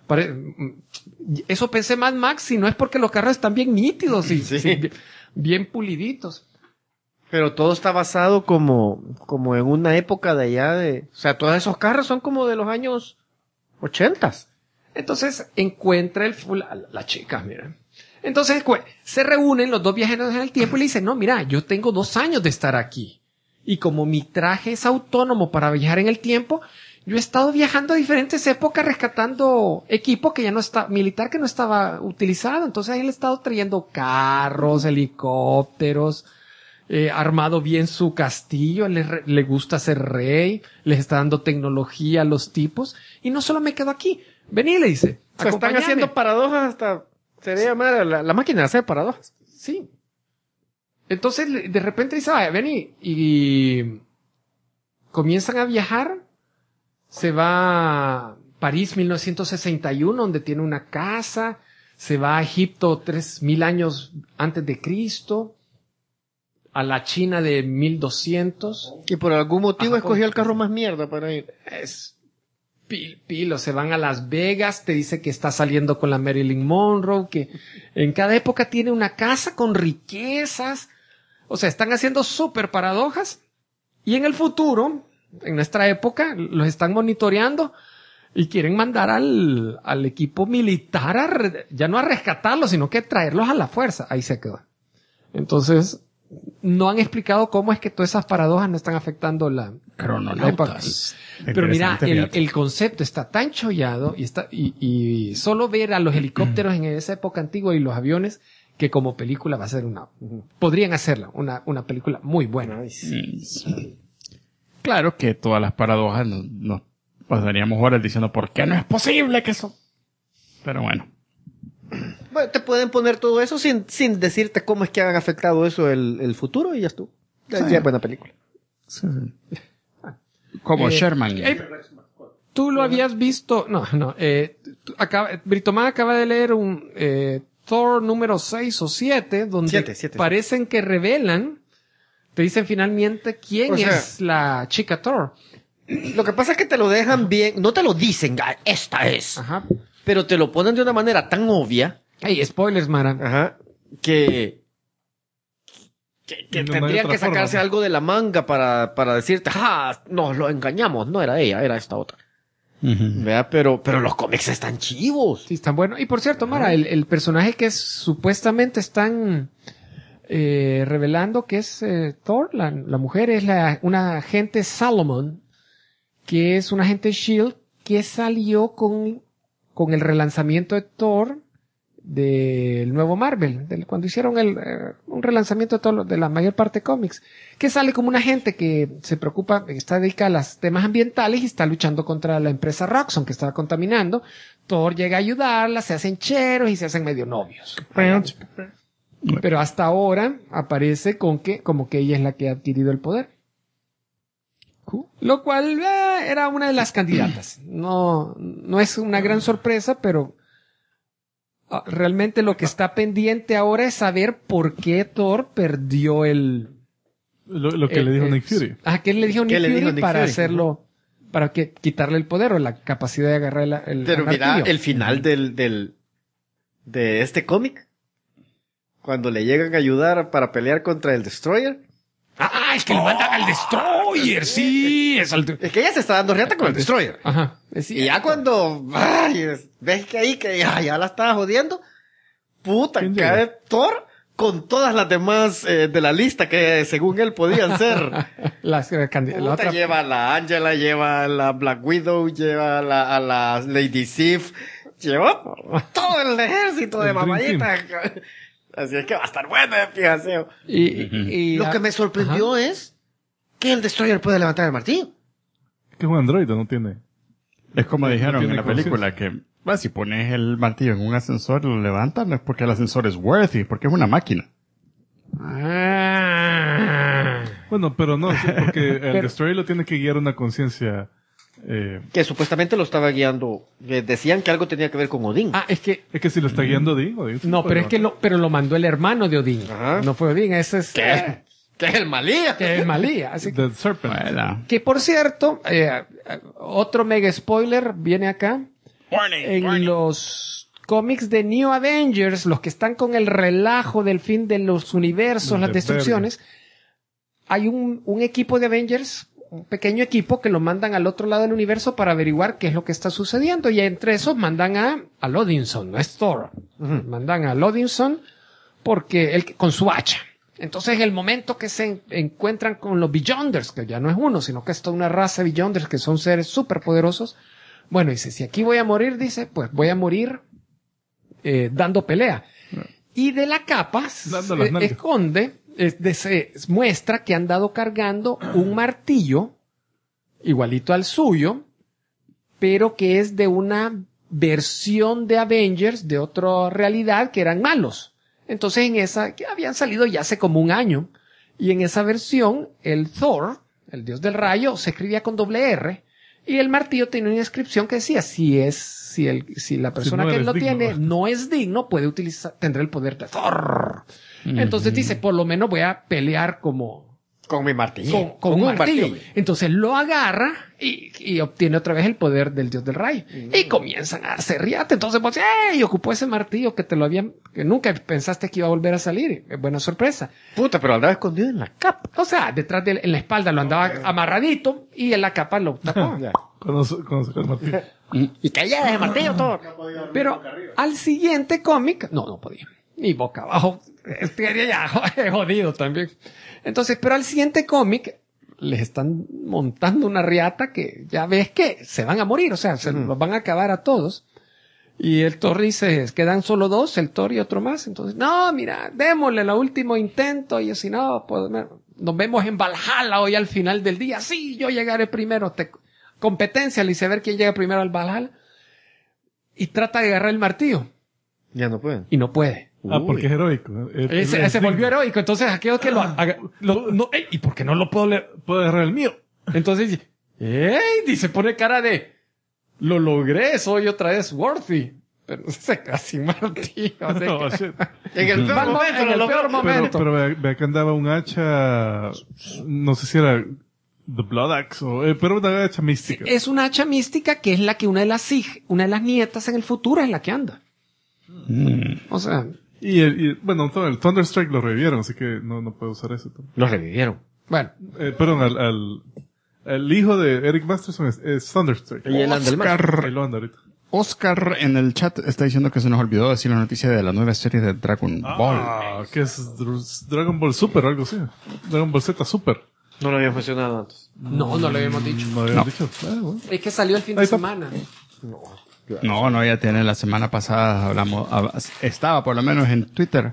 Eso pensé Mad Max, si no es porque los carros están bien nítidos y bien puliditos. Pero todo está basado como en una época de allá o sea, todos esos carros son como de los años 80. Entonces encuentra la chica, mira. Entonces se reúnen los dos viajeros en el tiempo y le dicen, no, mira, yo tengo 2 años de estar aquí. Y como mi traje es autónomo para viajar en el tiempo, yo he estado viajando a diferentes épocas rescatando equipo que ya no está, militar que no estaba utilizado. Entonces él ha estado trayendo carros, helicópteros, armado bien su castillo, le gusta ser rey, les está dando tecnología a los tipos. Y no solo me quedo aquí, vení, le dice. O sea, están haciendo paradojas hasta, se debe llamar la máquina de hacer paradojas. Sí. Entonces de repente dice, vení, y comienzan a viajar. Se va a París 1961, donde tiene una casa. Se va a Egipto 3000 años antes de Cristo. A la China de 1200. Y por algún motivo escogió el carro más mierda para ir. Es pilo. Se van a Las Vegas. Te dice que está saliendo con la Marilyn Monroe. Que en cada época tiene una casa con riquezas. O sea, están haciendo súper paradojas. Y en el futuro, en nuestra época, los están monitoreando y quieren mandar al equipo militar ya no a rescatarlos, sino que traerlos a la fuerza. Ahí se quedó. Entonces, no han explicado cómo es que todas esas paradojas no están afectando la época. Pero mira, el concepto está tan chollado y solo ver a los helicópteros en esa época antigua y los aviones, que como película va a ser podrían hacerla, una película muy buena. Claro que todas las paradojas nos pasaríamos horas diciendo ¿por qué no es posible que eso? Pero bueno. Bueno, te pueden poner todo eso sin decirte cómo es que han afectado eso el futuro y ya estuvo. Ya es buena película. Sí. Como Sherman. Tú lo habías visto. No. Britomán acaba de leer Thor número 6 o 7, donde Siete. parecen que revelan, te dicen finalmente quién O sea, es la chica Thor. Lo que pasa es que te lo dejan bien, no te lo dicen, esta es, Ajá. pero te lo ponen de una manera tan obvia, Hey, spoilers, Mara. ajá, que No hay tendrían otra que sacarse forma. algo de la manga para decirte, nos lo engañamos, no era ella, era esta otra. ¿Verdad? Pero los cómics están chivos. Sí, están buenos. Y por cierto, Mara, el personaje que supuestamente están revelando que es Thor, la mujer, es una agente Salomon, que es una agente S.H.I.E.L.D. que salió con el relanzamiento de Thor del nuevo Marvel, cuando hicieron un relanzamiento de la mayor parte de cómics, que sale como una gente que se preocupa, está dedicada a los temas ambientales y está luchando contra la empresa Roxxon que estaba contaminando. Thor llega a ayudarla, se hacen cheros y se hacen medio novios. Pero hasta ahora aparece como que ella es la que ha adquirido el poder. Lo cual era una de las candidatas. No es una gran sorpresa, pero realmente lo que está pendiente ahora es saber por qué Thor perdió Lo que le dijo Nick Fury. ¿Qué le dijo Nick ¿Qué le Fury dijo Nick para Fury? hacerlo, para quitarle el poder o la capacidad de agarrar el Pero mira, martillo? el final de este cómic, cuando le llegan a ayudar para pelear contra el Destroyer, Es que le mandan al Destroyer, sí. es que ella se está dando riata con el Destroyer. Ajá. Y ya cuando ves que ahí que ya la estaba jodiendo, puta, ¿Quién cae llega? Thor con todas las demás de la lista que según él podían ser. la Puta, otra. lleva a la Angela, lleva a la Black Widow, lleva a la Lady Sif, lleva todo el ejército de El Dream mamayitas. Así es que va a estar bueno el fijaseo. Y Lo que me sorprendió es que el Destroyer puede levantar el martillo. Que es un androide, no tiene. Es como dijeron tiene en la película que si pones el martillo en un ascensor y lo levantas, no es porque el ascensor es worthy, porque es una máquina. Bueno, pero no, sí, porque el Destroyer lo tiene que guiar una conciencia. Que supuestamente lo estaba guiando. Decían que algo tenía que ver con Odín. es que Es que si lo está guiando Odín sí no, puede pero es que levantar. pero lo mandó el hermano de Odín. Ajá. No fue Odín, ese es ¿Qué? ¿Qué es el Malía? que es Malía. Así que, The Serpent. Bueno. que por cierto, otro mega spoiler viene acá. En los cómics de New Avengers, los que están con el relajo del fin de los universos, las De destrucciones, hay un equipo de Avengers, un pequeño equipo que lo mandan al otro lado del universo para averiguar qué es lo que está sucediendo. Y entre esos mandan a Odinson, no es Thor. Mandan a Odinson porque él con su hacha. Entonces, en el momento que se encuentran con los Beyonders, que ya no es uno, sino que es toda una raza de Beyonders que son seres súper poderosos, bueno, dice, si aquí voy a morir, dice, pues voy a morir dando pelea. Y de la capa Dando las nalgas. esconde, se muestra que han dado cargando un martillo igualito al suyo, pero que es de una versión de Avengers de otra realidad que eran malos. Entonces en esa, que habían salido ya hace como un año, y en esa versión el Thor, el dios del rayo, se escribía con doble R, y el martillo tenía una inscripción que decía, si la persona no que eres lo digno. tiene no es digno, tendrá el poder de Thor. Entonces dice, por lo menos voy a pelear Con mi martillo. con un martillo. Entonces lo agarra y obtiene otra vez el poder del dios del rayo. Y comienzan a hacer riate. Entonces, pues, ¡ey! Ocupó ese martillo que que nunca pensaste que iba a volver a salir. Buena sorpresa. Puta, pero andaba escondido en la capa. O sea, detrás en la espalda lo andaba amarradito y en la capa lo tapó. Cuando sacó el martillo. Y caía ese martillo todo. Pero al siguiente cómic, no podía. Ni boca abajo. Estaría ya jodido también. Entonces, pero al siguiente cómic les están montando una riata que ya ves que se van a morir, o sea, se los van a acabar a todos. Y el Thor dice, quedan solo dos, el Thor y otro más. Entonces, no, mira, démosle el último intento. Y si no, pues nos vemos en Valhalla hoy al final del día. Sí, yo llegaré primero. Competencia, le hice ver quién llega primero al Valhalla. Y trata de agarrar el martillo. Ya no pueden. Y no puede. Porque es heroico. Se volvió heroico. Entonces, aquello que ¿y por qué no lo puedo leer? Puedo agarrar el mío. Entonces, dice, pone cara de, lo logré, soy otra vez worthy. pero se queda sin martillo. Así No, que- shit. En el peor Batman momento, en el lo peor logró. momento. Pero ve que andaba un hacha, no sé si era The Blood Axe, pero una hacha mística. Es una hacha mística que es la que una de las nietas en el futuro es la que anda. O sea, Bueno, el Thunderstrike lo revivieron, así que no puedo usar eso. Lo revivieron. bueno. Perdón, el hijo de Eric Masterson es Thunderstrike. Y él anda el más. Ahí lo anda ahorita. Oscar en el chat está diciendo que se nos olvidó decir la noticia de la nueva serie de Dragon Ball. Ah, que es Dragon Ball Super o algo así. Dragon Ball Z Super. No lo había funcionado antes. No lo habíamos dicho. No habían dicho. Bueno. Es que salió el fin de Ahí está. semana. No, ya tiene la semana pasada estaba por lo menos en Twitter.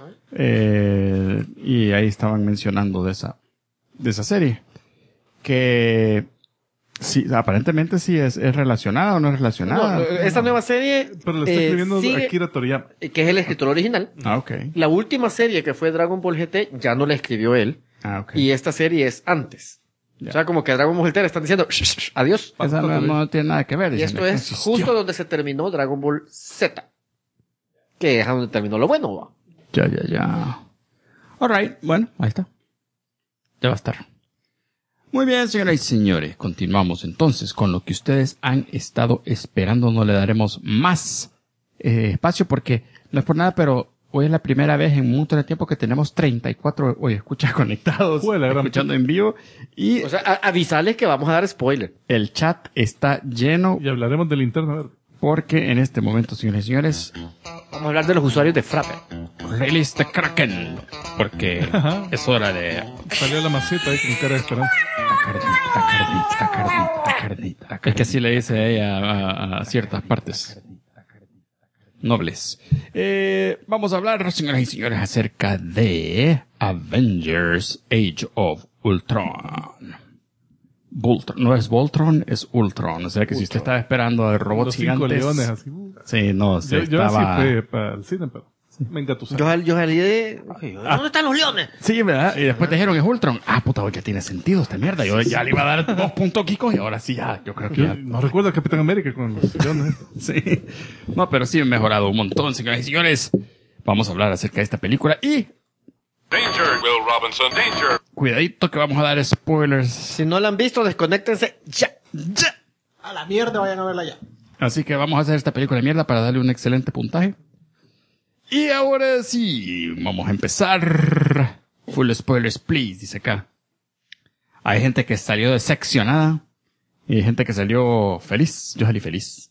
Y ahí estaban mencionando de esa serie. Que sí, aparentemente sí es relacionada o no es relacionada. No, esta nueva serie, Pero le está escribiendo sigue- Akira Toriyama. que es el escritor original. Ah, ok. La última serie que fue Dragon Ball GT ya no la escribió él. Ah, ok. Y esta serie es antes. Ya. O sea, como que Dragon Ball GT le están diciendo adiós. Esa no tiene nada que ver. Y dicen esto que es existió. justo donde se terminó Dragon Ball Z. Que es a donde terminó lo bueno, ¿va? Ya. Alright, bueno, ahí está. Ya va a estar. Muy bien, señoras y señores. Continuamos entonces con lo que ustedes han estado esperando. No le daremos más espacio porque no es por nada, pero hoy es la primera vez en un montón de tiempo que tenemos 34 escuchas conectados, Fue la gran escuchando en vivo. Y O sea, avisarles que vamos a dar spoiler. el chat está lleno Y hablaremos del Linterna Verde. porque en este momento, señores y señores, Vamos a hablar de los usuarios de Frappe. release the Kraken. Porque es hora de Salió la maceta ahí con cara de esperanza. Tacardita. Es que así le dice ella a ciertas partes nobles. Vamos a hablar, señoras y señores, acerca de Avengers Age of Ultron. No es Voltron, es Ultron. O sea que si usted estaba esperando de robots Los 5 gigantes. leones así. Sí, no, se Yo así estaba... fui para el cine, pero me engatusé. Yo salí de... ¿Dónde están los leones? Sí, ¿verdad? Y después te dijeron es Ultron. Ah, puta, hoy ya tiene sentido esta mierda. Yo ya le iba a dar 2 puntos Kiko y ahora sí ya, yo creo que Yo ya. no recuerdo a Capitán América con los leones. Sí. No, pero sí he mejorado un montón, señoras y señores. Vamos a hablar acerca de esta película y Danger, Will Robinson, danger. cuidadito que vamos a dar spoilers. Si no la han visto, desconéctense ya. A la mierda, vayan a verla ya. Así que vamos a hacer esta película de mierda para darle un excelente puntaje. Y ahora sí, vamos a empezar. Full spoilers, please, dice acá. Hay gente que salió decepcionada y hay gente que salió feliz. Yo salí feliz.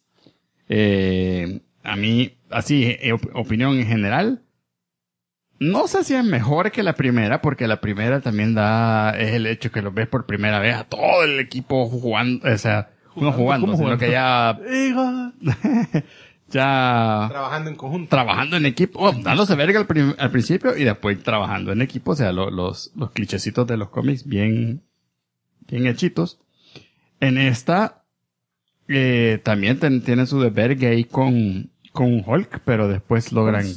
A mí, así, opinión en general, no sé si es mejor que la primera, porque la primera también es el hecho que lo ves por primera vez a todo el equipo jugando, o sea, uno jugando, ¿Cómo sino que ya, ya Trabajando en conjunto. trabajando en equipo, dándose verga al principio y después trabajando en equipo, o sea, los clichecitos de los cómics bien hechitos. En esta, también tienen su desvergue ahí con Hulk, pero después logran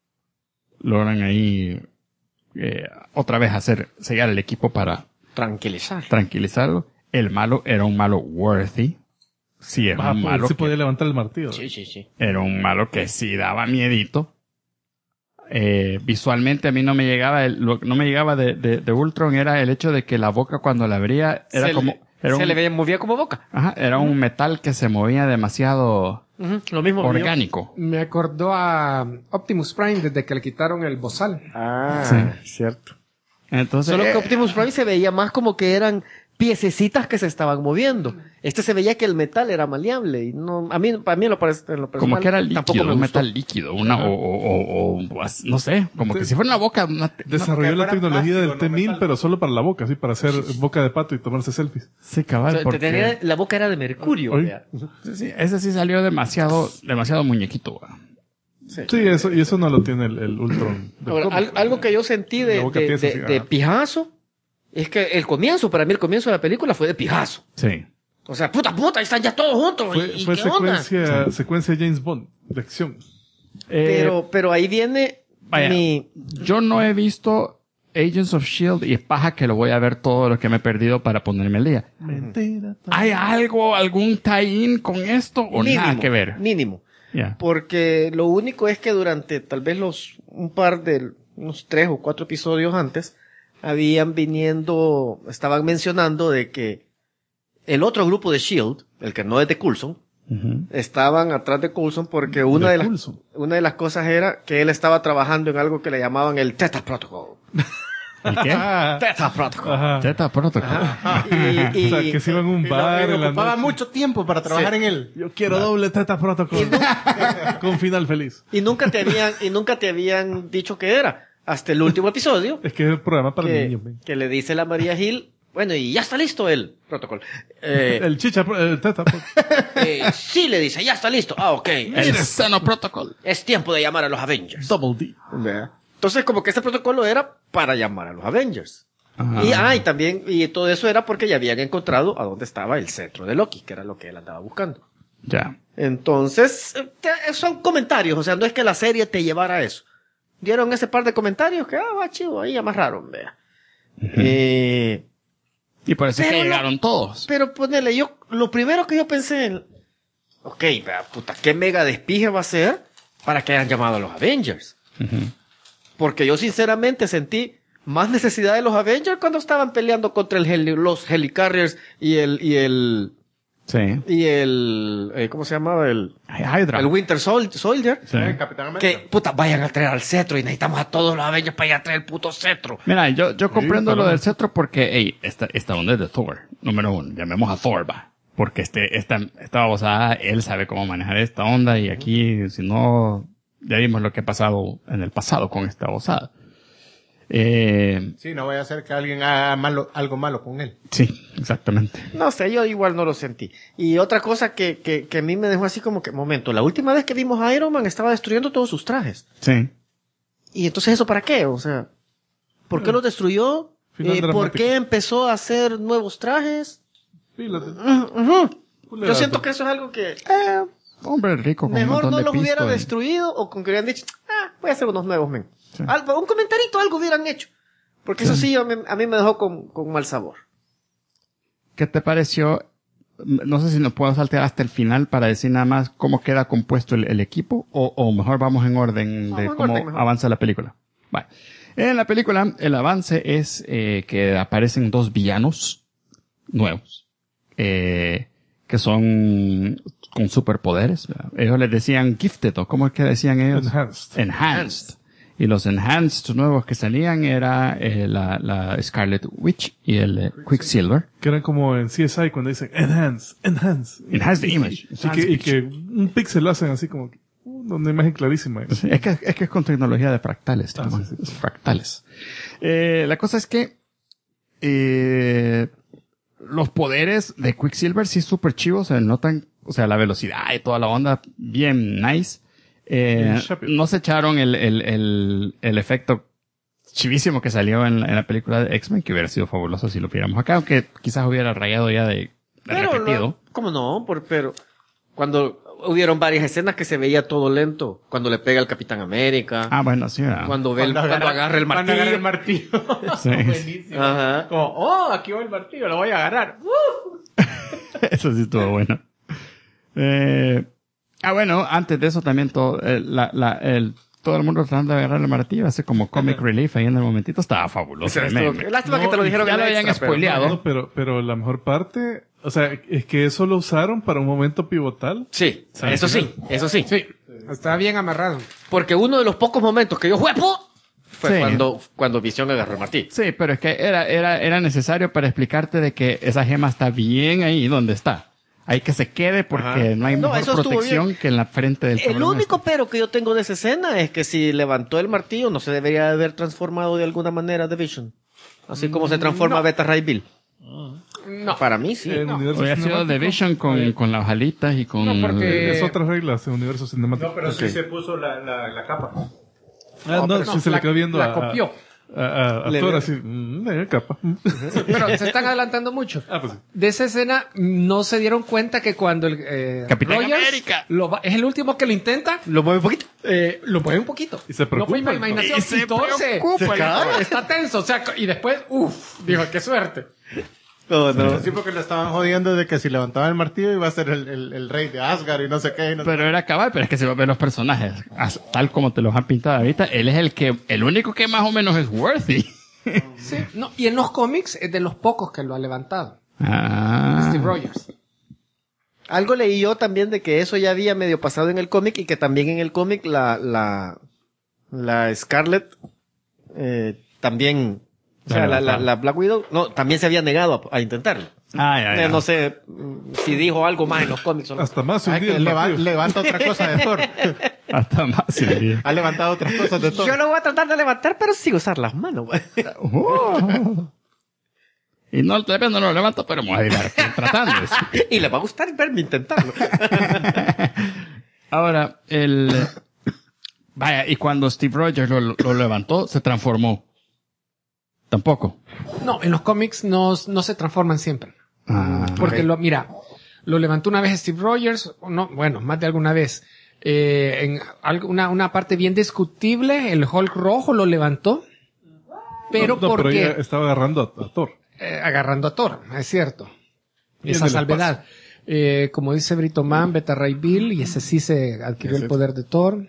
ahí otra vez sellar el equipo para Tranquilizar. tranquilizarlo. El malo era un malo worthy. Sí, era un malo Sí que, podía levantar el martillo. Sí. era un malo que sí daba miedito. Visualmente a mí no me llegaba no me llegaba de Ultron era el hecho de que la boca cuando la abría era movía como boca. era un metal que se movía demasiado Lo mismo. orgánico. Me acordó a Optimus Prime desde que le quitaron el bozal. Cierto. Entonces, Solo que Optimus Prime se veía más como que eran piececitas que se estaban moviendo. Este se veía que el metal era maleable y no, para mí en lo personal, como que era tampoco líquido, me un gustó. metal líquido, no sé, como que si fuera una boca, Desarrolló la fuera tecnología del plástico, no T-1000, metal. pero solo para la boca, así, para hacer boca de pato y tomarse selfies. sí, O cabal, sea, porque la boca era de mercurio. Oye. vea. sí, ese sí salió demasiado muñequito. ¿Va? Sí, eso no lo tiene el Ultron. del Ahora, cómic. algo que yo sentí La boca tiesa, sí, de pijazo es que el comienzo de la película fue de pijazo. Sí. O sea, puta, ahí están ya todos juntos. ¿Y Fue qué onda? secuencia James Bond de acción. Pero ahí viene Vaya. Yo no he visto Agents of S.H.I.E.L.D. y es paja que lo voy a ver todo lo que me he perdido para ponerme al día. Mentira. ¿Hay algún tie-in con esto o nada que ver? Mínimo. Ya. Porque lo único es que durante tal vez unos 3 o 4 episodios antes, estaban mencionando de que el otro grupo de S.H.I.E.L.D., el que no es de Coulson, estaban atrás de Coulson porque una de las cosas era que él estaba trabajando en algo que le llamaban el Theta Protocol. ¿El qué? Theta Protocol. Ajá. Theta Protocol. Y, O sea, que se iban a un bar. Y en la ocupaba noche. mucho tiempo para trabajar en él. Yo quiero doble Theta Protocol. Con final feliz. y nunca te habían dicho que era. Hasta el último episodio. Es que es el programa para niños. Man. Que le dice la María Hill, bueno, y ya está listo el protocolo. El Theta Protocol. Sí, le dice, ya está listo. Ah, ok. El Xeno Protocol. Es tiempo de llamar a los Avengers. Double D. Entonces, como que este protocolo era para llamar a los Avengers. Ajá. Y todo eso era porque ya habían encontrado a dónde estaba el cetro de Loki, que era lo que él andaba buscando. Ya. Entonces, son comentarios, o sea, no es que la serie te llevara a eso. Dieron ese par de comentarios que, va chido, ahí amarraron, vea. Y por eso es que Pero llegaron todos. Pero ponele, lo primero que yo pensé, ok, vea, puta, qué mega despije va a ser para que hayan llamado a los Avengers. Porque yo sinceramente sentí más necesidad de los Avengers cuando estaban peleando contra los Helicarriers y el Sí. ¿cómo se llamaba? El Hydra. Winter Soldier. Sí. Capitán América. Que, puta, vayan a traer al cetro y necesitamos a todos los Avengers para ir a traer el puto cetro. Mira, yo comprendo pero lo del cetro porque, esta onda es de Thor. Número 1. Llamemos a Thor, va. Porque esta babosada, él sabe cómo manejar esta onda y aquí, si no, ya vimos lo que ha pasado en el pasado con esta babosada. Sí, no vaya a ser que alguien haga algo malo con él. Sí, exactamente. No sé, yo igual no lo sentí. Y otra cosa que a mí me dejó así como que, momento, la última vez que vimos a Iron Man estaba destruyendo todos sus trajes. Sí. Y entonces, ¿eso para qué? O sea, ¿por qué los destruyó? Final ¿Por dramático. qué empezó a hacer nuevos trajes? Fíjate. Yo siento que eso es algo que Hombre rico con un mejor montón no de los hubiera pisto y- destruido o con que hubieran dicho, voy a hacer unos nuevos, men. Sí. Un comentarito, algo hubieran hecho. Porque eso sí, a mí me dejó con mal sabor. ¿Qué te pareció? No sé si nos podemos saltear hasta el final para decir nada más cómo queda compuesto el equipo o mejor vamos en orden de en cómo orden, mejor. avanza la película. Vale. En la película el avance es que aparecen 2 villanos nuevos que son con superpoderes. ¿Verdad? Ellos les decían gifted o ¿cómo es que decían ellos? Enhanced. Y los Enhanced nuevos que salían era la Scarlet Witch y el Quicksilver. Que eran como en CSI cuando dicen enhance. Enhance the image. Y que un píxel lo hacen así como que, una imagen clarísima. Sí, es que es con tecnología de fractales. Sí. Fractales. La cosa es que los poderes de Quicksilver sí súper chivos, se notan, o sea, la velocidad y toda la onda bien nice. No se echaron el efecto chivísimo que salió en la película de X-Men, que hubiera sido fabuloso si lo viéramos acá, aunque quizás hubiera rayado ya de repetido. ¿Cómo no? Pero cuando hubieron varias escenas que se veía todo lento. Cuando le pega al Capitán América. Ah, bueno, sí. Cuando agarra el Cuando agarra el martillo. martillo. Sí. Buenísimo. Ajá. Como, aquí va el martillo, lo voy a agarrar. Eso sí estuvo bueno. Bueno, antes de eso también todo el mundo tratando de agarrar el martillo, hace como comic relief ahí en el momentito, estaba fabuloso. Lástima que te lo dijeron ya en lo el habían extra, spoileado. No, pero la mejor parte, o sea, es que eso lo usaron para un momento pivotal. Sí, eso sí. Sí, está bien amarrado. Porque uno de los pocos momentos que yo ¡juepo! Fue Sí. cuando Visión agarró el martillo. Sí, pero es que era necesario para explicarte de que esa gema está bien ahí donde está. Hay que se quede porque Ajá. no hay No, mejor eso estuvo protección bien. que en la frente del El cabrón único este. pero que yo tengo de esa escena es que si levantó el martillo no se debería haber transformado de alguna manera de Vision. Así como se transforma Beta Ray Bill. No. Para mí sí. En universo Hubiera sido cinemático. The Vision con las ojalitas y con... No, porque- Es otras reglas en universo cinemático. No, pero sí se puso la capa. Sí se le quedó viendo la a copió. a Thor así, capa. Pero se están adelantando mucho. Pues sí. De esa escena no se dieron cuenta que cuando el Capitán Rogers América. es el último que lo intenta, Lo mueve un poquito. lo mueve un poquito. Y se preocupa No fue el imaginación. Y se Y torce. preocupa el Está tenso. O sea, y después, dijo, qué suerte. No, no. Sí, porque lo estaban jodiendo de que si levantaba el martillo iba a ser el rey de Asgard y no sé qué. Pero era cabal, pero es que si vos ves los personajes, tal como te los han pintado ahorita, él es el único que más o menos es worthy. Sí, no, y en los cómics es de los pocos que lo ha levantado. Ah. Steve Rogers. Algo leí yo también de que eso ya había medio pasado en el cómic y que también en el cómic la Scarlet también, o sea, la Black Widow, no, también se había negado a intentarlo. Ya. No sé si dijo algo más en los cómics o no. Hasta más se Ay, hundía que el martillo. levanta otra cosa de Thor. Hasta más, sí. Ha levantado otras cosas de Thor. Yo lo voy a tratar de levantar, pero sin usar las manos, güey. Y no, todavía no lo levanto, pero me voy a divertir tratando eso. Y le va a gustar verme intentarlo. Ahora, vaya, y cuando Steve Rogers lo levantó, se transformó. Tampoco. No, en los cómics no se transforman siempre. Porque mira, lo levantó una vez Steve Rogers, más de alguna vez. En una parte bien discutible, el Hulk rojo lo levantó. Pero pero porque ella estaba agarrando a Thor. agarrando a Thor, es cierto. Y Esa en el salvedad. Como dice Brito Man, Beta Ray Bill, y ese sí se adquirió el poder de Thor.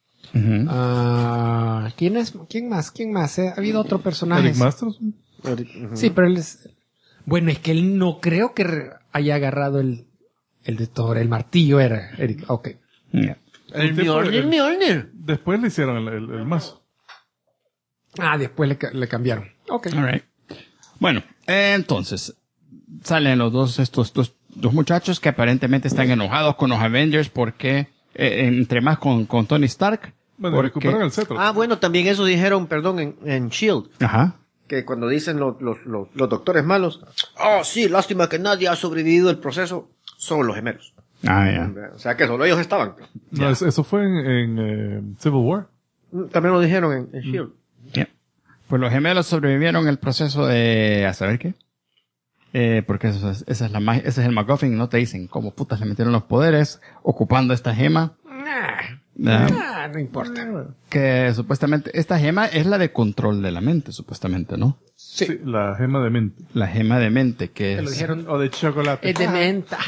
¿Quién más? Ha habido otro personaje. Eric Masters. Sí, pero él es... Bueno, es que él no creo que haya agarrado el de Thor. El martillo era Eric. Ok. Yeah. El Mjolnir. Después le hicieron el mazo. Después le cambiaron. Ok. All right. Bueno, entonces, salen estos dos muchachos que aparentemente están enojados con los Avengers porque, entre más con Tony Stark. Bueno, recuperan el cetro. Bueno, también eso dijeron, perdón, en S.H.I.E.L.D. Ajá. Que cuando dicen los doctores malos, sí, lástima que nadie ha sobrevivido el proceso, son los gemelos. Ya. O sea que solo ellos estaban. No, eso fue en Civil War. También lo dijeron en S.H.I.E.L.D. Yeah. Pues los gemelos sobrevivieron el proceso de, ¿a saber qué? Porque ese es el MacGuffin, no te dicen cómo putas le metieron los poderes ocupando esta gema. No importa. Que supuestamente, esta gema es la de control de la mente, supuestamente, ¿no? Sí, la gema de mente. La gema de mente, que Te lo es... dijeron. O de chocolate. Es de menta.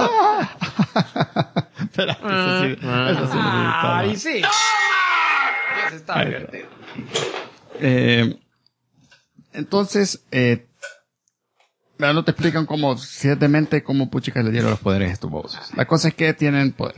Espera, eso sí necesitaba. Ay, sí. Eso está divertido. Entonces, no te explican cómo, si es demente, cómo puchicas le dieron los poderes a estos bobos. La cosa es que tienen poder.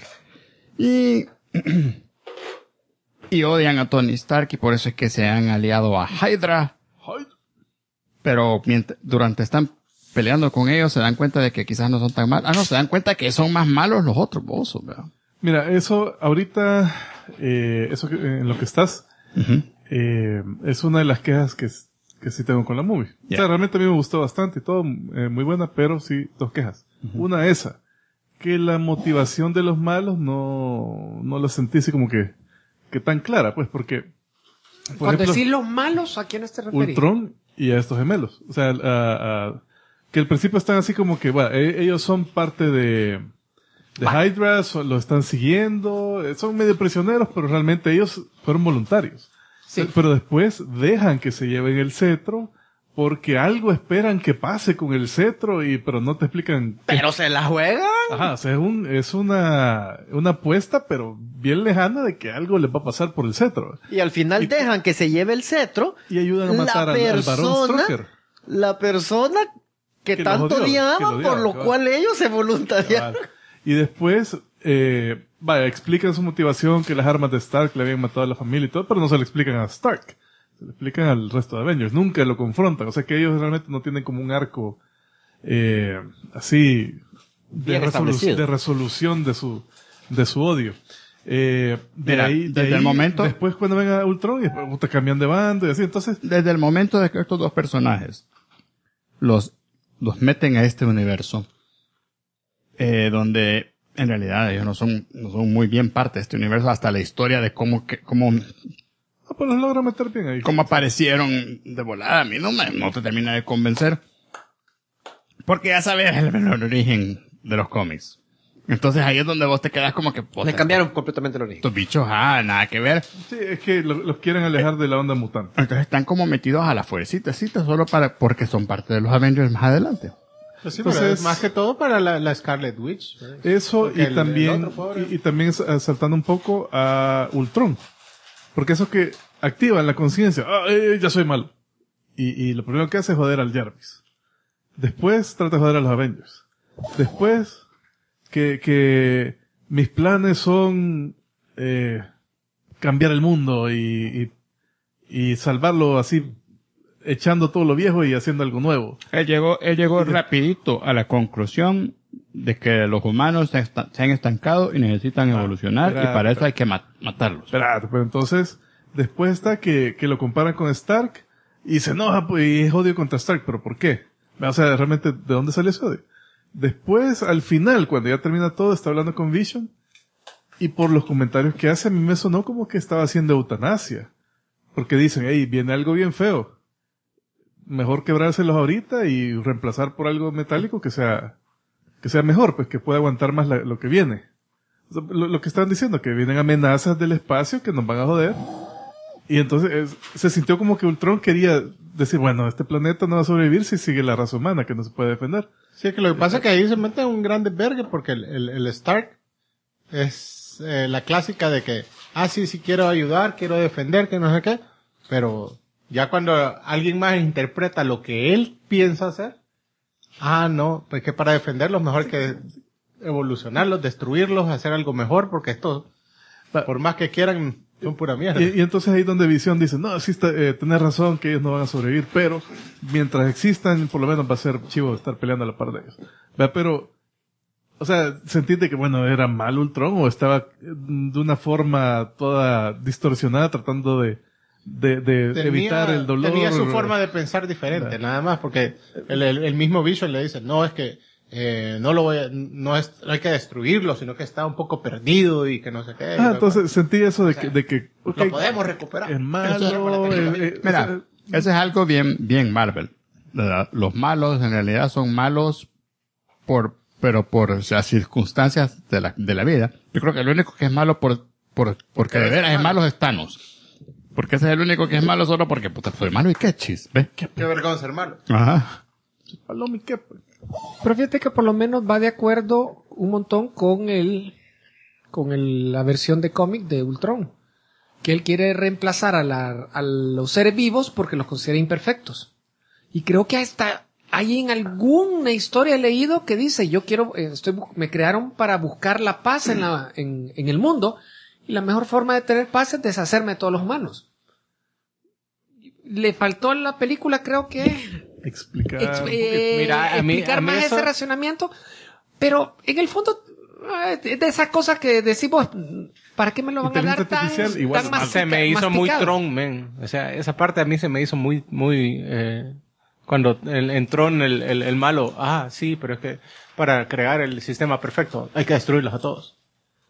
Y odian a Tony Stark y por eso es que se han aliado a Hydra. Pero durante están peleando con ellos se dan cuenta de que quizás no son tan malos. Se dan cuenta que son más malos los otros bozos, ¿verdad? Mira, eso ahorita, eso en lo que estás, es una de las quejas que sí tengo con la movie. Yeah. O sea, realmente a mí me gustó bastante y todo, muy buena, pero sí, dos quejas. Una esa, que la motivación de los malos no la sentí así como que tan clara, pues, porque, por Cuando ejemplo, decís los malos, ¿a quiénes te referís? Ultron y a estos gemelos. O sea, que al principio están así como que, bueno, ellos son parte de Hydra, lo están siguiendo, son medio prisioneros, pero realmente ellos fueron voluntarios. Sí. Pero después dejan que se lleven el cetro porque algo esperan que pase con el cetro pero no te explican. Pero se la juegan. Ajá, o sea, es una apuesta, pero bien lejana de que algo les va a pasar por el cetro. Y al final dejan que se lleve el cetro. Y ayudan a matar al Barón Strucker. La persona que Que tanto los odiaba, odiaban, que lo por lo odiaba, cual ellos se voluntariaron. Y después, explican su motivación, que las armas de Stark le habían matado a la familia y todo, pero no se le explican a Stark. Se le explican al resto de Avengers. Nunca lo confrontan. O sea que ellos realmente no tienen como un arco, así, Bien establecido. de resolución de su odio. Mira, desde el momento... Después cuando venga Ultron, y después te cambian de bando y así, entonces... Desde el momento de que estos dos personajes los meten a este universo, donde en realidad ellos no son muy bien parte de este universo, hasta la historia de cómo pues los logra meter bien ahí. cómo aparecieron de volada, a mí no te termina de convencer. Porque ya sabes el origen de los cómics. Entonces ahí es donde vos te quedas como que... Le cambiaron completamente el origen. Estos bichos, nada que ver. Sí, es que los quieren alejar de la onda mutante. Entonces están como metidos a la fuercita, solo porque son parte de los Avengers más adelante. Pues sí, pero es más que todo para la Scarlet Witch. Eso Porque y también y también saltando un poco a Ultron. Porque eso que activa la conciencia, ya soy malo. Y lo primero que hace es joder al Jarvis. Después trata de joder a los Avengers. Después que mis planes son cambiar el mundo y salvarlo así, echando todo lo viejo y haciendo algo nuevo. Él llegó rapidito a la conclusión de que los humanos se han estancado y necesitan evolucionar, y para eso hay que matarlos. Espérate, pero entonces, después está que lo comparan con Stark y se enoja pues, y es odio contra Stark, pero ¿por qué? O sea, realmente, ¿de dónde salió ese odio? Después, al final, cuando ya termina todo, está hablando con Vision, y por los comentarios que hace, a mí me sonó como que estaba haciendo eutanasia. Porque dicen, hey, viene algo bien feo. Mejor quebrárselos ahorita y reemplazar por algo metálico que sea mejor, pues que pueda aguantar más lo que viene. O sea, lo que estaban diciendo, que vienen amenazas del espacio que nos van a joder. Y entonces se sintió como que Ultron quería decir, bueno, este planeta no va a sobrevivir si sigue la raza humana, que no se puede defender. Sí, que lo que pasa es que ahí se mete un gran desvergue porque el Stark es la clásica de que, sí quiero ayudar, quiero defender, que no sé qué, pero ya cuando alguien más interpreta lo que él piensa hacer, no, pues que para defenderlos mejor que evolucionarlos, destruirlos, hacer algo mejor, porque estos, por más que quieran, son pura mierda. Y entonces ahí donde Visión dice, no, sí, tenés razón que ellos no van a sobrevivir, pero mientras existan, por lo menos va a ser chivo estar peleando a la par de ellos. ¿Verdad? Pero, o sea, ¿sentiste que, bueno, era mal Ultron o estaba de una forma toda distorsionada tratando de evitar el dolor? Tenía su forma de pensar diferente, nada más, porque el mismo Vision le dice, no, es que no hay que destruirlo, sino que está un poco perdido y que no sé qué. Entonces sentí eso de que okay, lo podemos recuperar. Es malo. Mira, eso es algo bien Marvel. Los malos en realidad son malos pero por las circunstancias de la vida. Yo creo que el único que es malo porque de veras es malo es Thanos. Porque ese es el único que es malo solo porque, puta, soy malo y qué chis, ¿ves? Qué vergüenza ser malo. Ajá. Paloma y qué, pues. Pero fíjate que por lo menos va de acuerdo un montón con la versión de cómic de Ultron. Que él quiere reemplazar a los seres vivos porque los considera imperfectos. Y creo que hasta hay en alguna historia he leído que dice, yo quiero, me crearon para buscar la paz en el mundo, y la mejor forma de tener paz es deshacerme de todos los humanos. Le faltó en la película, creo que explicar más ese racionamiento, pero en el fondo de esas cosas que decimos, ¿para qué me lo van a dar tan se me hizo muy Tron, man. O sea, esa parte a mí se me hizo muy cuando entró en el malo, sí, pero es que para crear el sistema perfecto hay que destruirlos a todos.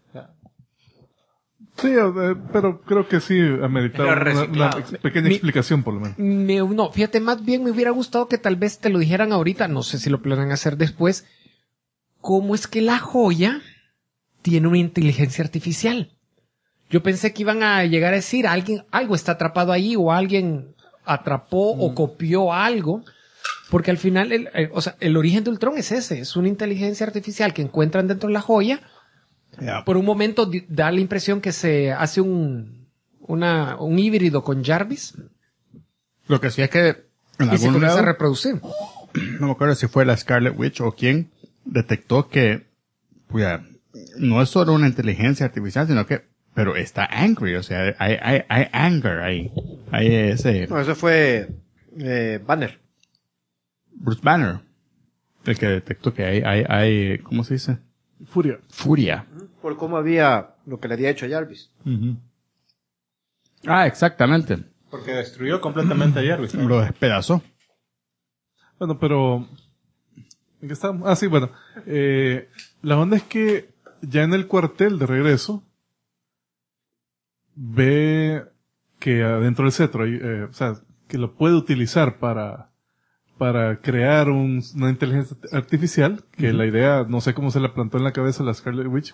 Sí, pero creo que sí ameritaba una pequeña explicación por lo menos. No, fíjate, más bien me hubiera gustado que tal vez te lo dijeran ahorita, no sé si lo planean hacer después, cómo es que la joya tiene una inteligencia artificial. Yo pensé que iban a llegar a decir, algo está atrapado ahí, o alguien atrapó o copió algo, porque al final, el origen de Ultron es ese, es una inteligencia artificial que encuentran dentro de la joya. Por un momento da la impresión que se hace un híbrido con Jarvis. Lo que sí es que en y se algún comienza lado, a reproducir. No me acuerdo si fue la Scarlet Witch o quién detectó que no es solo una inteligencia artificial, sino que pero está angry, o sea, hay anger ahí. Hay ese... No, eso fue Banner. Bruce Banner. El que detectó que hay ¿cómo se dice? Furia. Por cómo había lo que le había hecho a Jarvis. Uh-huh. Exactamente. Porque destruyó completamente a Jarvis. Lo despedazó. Bueno, pero... ¿en qué estamos? Sí, bueno. La onda es que ya en el cuartel de regreso ve que adentro del cetro hay, o sea, que lo puede utilizar para crear una inteligencia artificial, que la idea, no sé cómo se la plantó en la cabeza a la Scarlet Witch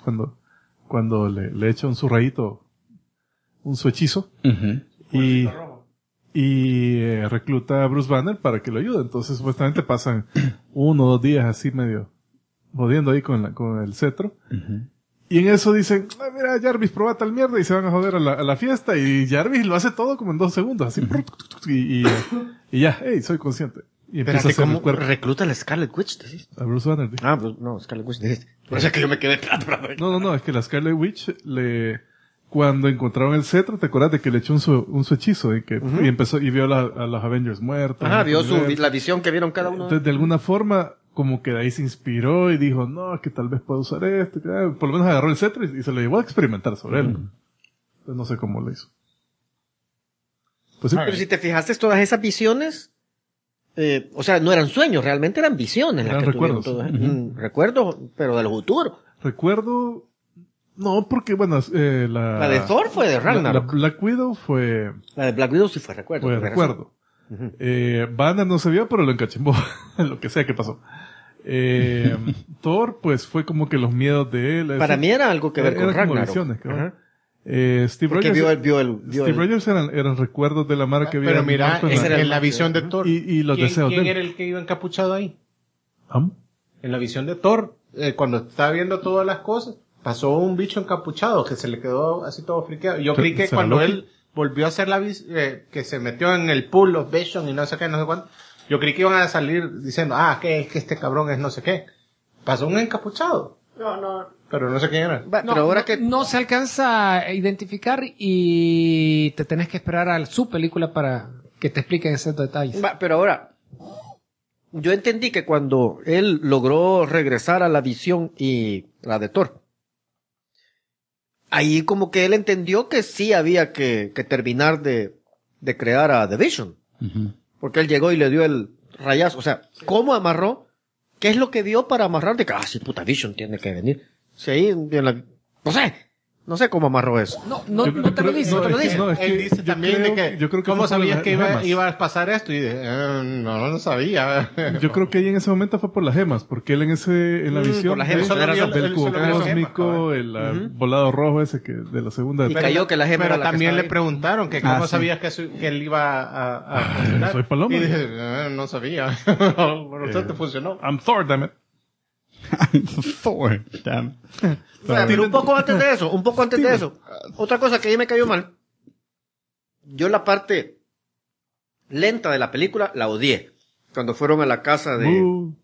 cuando le echa un su rayito, su hechizo. Uh-huh. y recluta a Bruce Banner para que lo ayude. Entonces supuestamente pasan 1 o 2 días así medio jodiendo ahí con el cetro. Y en eso dicen, mira, Jarvis, proba tal mierda, y se van a joder a la fiesta, y Jarvis lo hace todo como en 2 segundos, así, y ya, hey, soy consciente. Y empieza a hacer el cuerpo. ¿Recluta a la Scarlet Witch? ¿Decís? A Bruce Banner. No, Scarlet Witch dijiste. Por eso es que yo me quedé atrás. No, es que la Scarlet Witch cuando encontraron el cetro, ¿te acuerdas de que le echó un su hechizo? Y empezó, y vio a los Avengers muertos. Vio la visión que vieron cada uno. Entonces, de alguna forma, como que de ahí se inspiró y dijo, no, que tal vez pueda usar esto. Por lo menos agarró el cetro y se lo llevó a experimentar sobre él. Entonces, no sé cómo lo hizo. Pues sí. Pero si te fijaste, todas esas visiones, o sea, no eran sueños, realmente eran visiones. Eran las que recuerdos. Recuerdos, pero del futuro. Recuerdo... No, porque bueno, la de Thor fue de Ragnarok. La Black Widow fue... La de Black Widow sí fue recuerdo. Fue recuerdo. Banner no se vio, pero lo encachimbó. Lo que sea que pasó. Thor, pues fue como que los miedos de él. Para mí era algo que ver con Ragnarok. Visiones, Steve Rogers eran recuerdos de la marca que pero mira, en la visión de ¿no? Thor. Y los deseos de él. ¿Quién era el que iba encapuchado ahí? ¿Ah? En la visión de Thor. Cuando estaba viendo todas las cosas, pasó un bicho encapuchado que se le quedó así todo friqueado. Yo creí que cuando él volvió a hacer que se metió en el pool of Vision y no sé qué, no sé cuánto, yo creí que iban a salir diciendo, que es que este cabrón es no sé qué. Pasó un encapuchado. No. Pero no sé quién era. Pero ahora que no se alcanza a identificar y te tenés que esperar a su película para que te expliquen esos detalles. Pero ahora, yo entendí que cuando él logró regresar a la visión y la de Thor, ahí como que él entendió que sí había que terminar de crear a The Vision. Porque él llegó y le dio el rayazo. O sea, ¿cómo amarró? ¿Qué es lo que dio para amarrar? De que, sí, puta, Vision tiene que venir. Sí, ahí, no sé cómo amarró eso. No te lo dice. Él dice también de que, ¿cómo sabías que iba a pasar esto? Y dije, no sabía. Yo creo que ahí en ese momento fue por las gemas, porque él en la visión del cubo cósmico, el volado rojo ese de la segunda. Y cayó que la gema era la también le preguntaron que cómo sabías que él iba a soy Paloma. Y dije, no sabía. Por eso te funcionó. I'm Thor, damn it. Thor, damn. Pero un poco antes de eso, otra cosa que ahí me cayó mal, yo la parte lenta de la película la odié, cuando fueron a la casa del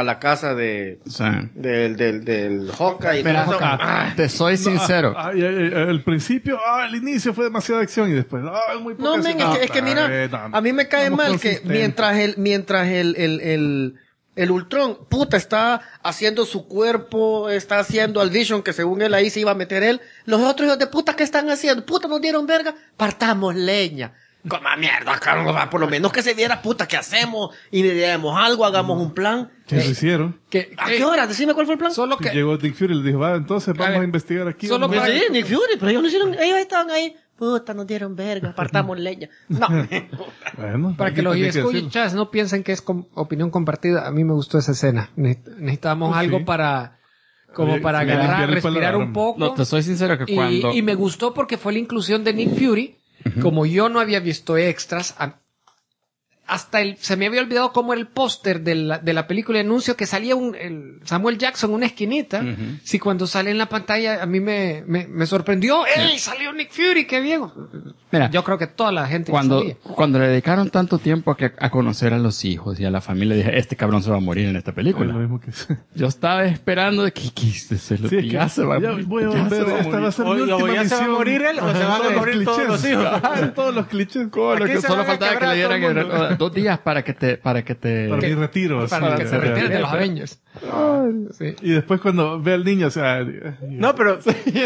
Hawkeye. Te soy sincero. El principio, el inicio fue demasiada acción y después, muy poca es que mira, a mí me cae mal que mientras el Ultron, está haciendo su cuerpo, está haciendo al Vision, que según él ahí se iba a meter él. Los otros hijos de puta, ¿qué están haciendo? Nos dieron verga, partamos leña. Como mierda, cabrón, por lo menos que se viera, ¿qué hacemos? Y demos algo, hagamos un plan. ¿Qué lo hicieron? ¿A qué hora? Decime cuál fue el plan. Solo que llegó Nick Fury y le dijo, entonces vamos a investigar aquí. Solo sí, Nick Fury, pero ellos no hicieron, ellos estaban ahí. Nos dieron verga, partamos leña. No. Bueno, para que los escuchas no piensen que es opinión compartida, a mí me gustó esa escena. Necesitábamos algo para agarrar, respirar un poco. No, te soy sincero que cuando... Y me gustó porque fue la inclusión de Nick Fury. Como yo no había visto extras, hasta se me había olvidado cómo era el póster de la película de anuncio, que salía el Samuel Jackson en una esquinita. Sí, cuando sale en la pantalla a mí me sorprendió. ¡Ey! Salió Nick Fury, qué bien. Mira, yo creo que toda la gente cuando le dedicaron tanto tiempo a conocer a los hijos y a la familia, dije, este cabrón se va a morir en esta película. Lo mismo que yo estaba esperando de que se lo ya se va a morir. Esta va a ser mi última ya se va a morir él o se van a morir todos los hijos. Todos los clichés. Solo faltaba que le dieran 2 días para mi retiro. Para que se retiren de los Avengers. Sí. Y después cuando ve al niño, no, pero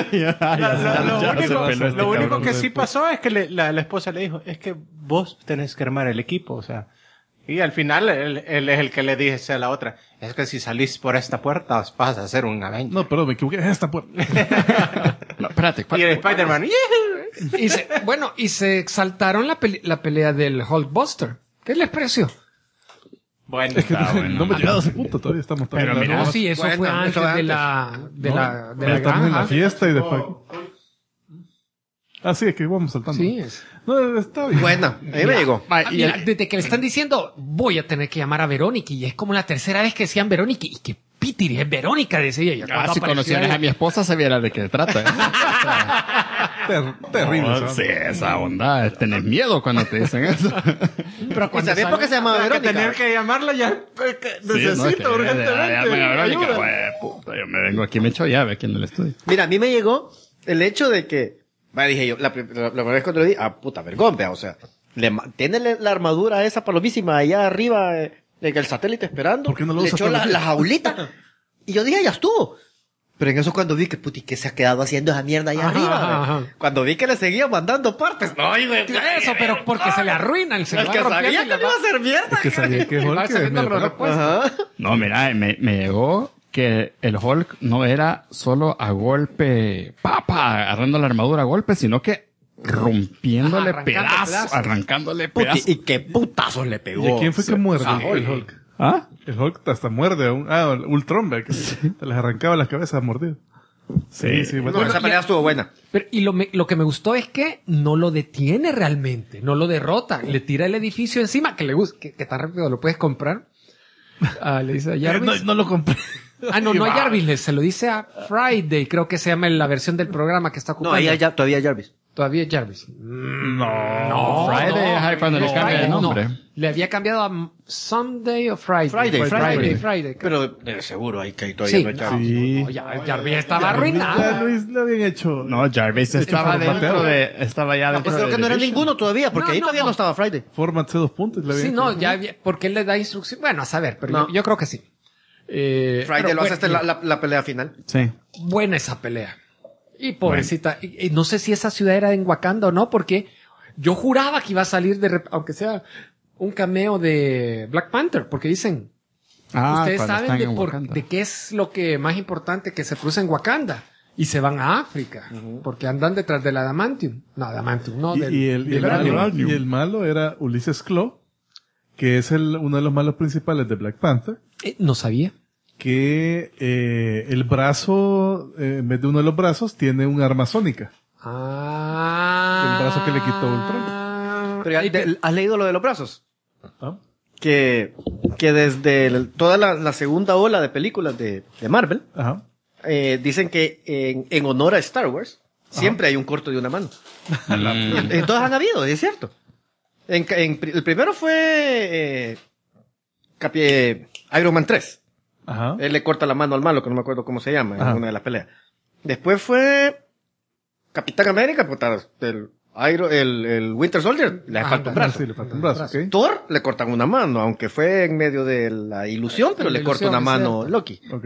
lo único que sí pasó es que la esposa le dijo, es que vos tenés que armar el equipo, o sea. Y al final él es el que le dice a la otra, es que si salís por esta puerta vas a hacer un Avenger. No, perdón, me equivoqué, es esta puerta. No, espérate. Y el Spider-Man, y se exaltaron la pelea del Hulkbuster. ¿Qué les pareció? Bueno, es que no me he llegado a ese punto, todavía estamos pero mira, sí, eso fue antes de la granja. Estamos en la fiesta y después. Sí, es que vamos saltando. Sí, No, está bien. Buena, ahí me llegó. Mira, desde que le están diciendo, voy a tener que llamar a Verónica, y es como la tercera vez que decían Verónica, y que Pitiri es Verónica, decía ella. Si conocieras a mi esposa, sabieras de qué se trata. Terrible. No, sí, esa onda. Tenés miedo cuando te dicen eso. Pero ¿Y sabías por qué se llama Verónica? Tener que llamarla ya. Necesito urgentemente Verónica. ayuda. Puta, yo me vengo aquí, me echo llave aquí en el estudio. Mira, a mí me llegó el hecho de que, dije yo, la primera vez cuando le di, puta vergón, vea, o sea, tiene la armadura esa palomísima allá arriba, en el satélite esperando. ¿Por qué no lo le usa echó todos los la días? jaulita. Y yo dije, ya estuvo. Pero en eso cuando vi que, puti, que se ha quedado haciendo esa mierda allá arriba. ajá. Cuando vi que le seguía mandando partes. No, güey. Eso, pero porque se le arruinan, se le El va que rompiendo sabía y que le le iba a hacer mierda. Es que sabía que va Hulk saliendo es los medio repuestos. Ajá. No, mira, me llegó que el Hulk no era solo a golpe, agarrando la armadura a golpe, sino que rompiéndole Ajá, arrancándole Puti, pedazos. y qué putazos le ¿Y pegó. a quién fue que muerde el Hulk? ¿Ah? El Hulk hasta muerde a Ultron, ¿ve? Que te les arrancaba las cabezas mordidas. Sí, bueno. No, esa pelea estuvo buena. Pero, y lo que me gustó es que no lo detiene realmente, no lo derrota, le tira el edificio encima, que le gusta, que tan rápido lo puedes comprar. Le dice a Jarvis. No lo compré. No a Jarvis, se lo dice a Friday, creo que se llama la versión del programa que está No, ocupando. ahí todavía Jarvis. Todavía es Jarvis. No, Friday es ahí cuando le cambia de nombre. No, le había cambiado a Sunday o Friday. Friday. Pero seguro ahí que todavía Sí. no es Jarvis. Sí. No, ya Jarvis estaba Ya arruinado. lo habían hecho. No, Jarvis estaba formateado. estaba ya Pues dentro creo de que no era Division. ninguno todavía, porque No, ahí no, todavía no. no estaba Friday. Format C2 le habían Sí, hecho. no, porque él le da instrucción. Bueno, a saber, pero No. yo creo que sí. Friday lo hace hasta la pelea final. Sí. Buena esa pelea. Y pobrecita, y no sé si esa ciudad era en Wakanda o no, porque yo juraba que iba a salir aunque sea un cameo de Black Panther, porque dicen, ustedes cuando saben están en Wakanda. de qué es lo que más importante que se produce en Wakanda. Y se van a África, porque andan detrás del adamantium. No, adamantium, no, del Y el vibranium. malo era Ulysses Claw, que es uno de los malos principales de Black Panther. No sabía. Que el brazo, en vez de uno de los brazos, tiene un arma sónica. Ah. El brazo que le quitó Ultron. Pero ¿has leído lo de los brazos? ¿Ah? Que desde toda la segunda ola de películas de Marvel, Ajá. dicen que en honor a Star Wars, siempre hay un corto de una mano. En todas han habido, es cierto. El primero fue Iron Man 3. Ajá. Él le corta la mano al malo, que no me acuerdo cómo se llama, Ajá. en una de las peleas. Después fue Capitán América, puta, el Winter Soldier, le falta un brazo. Sí, le falta un brazo, ¿ok? Thor le cortan una mano, aunque fue en medio de la ilusión, pero La le corta ilusión, una es mano cierto. Loki. Ok.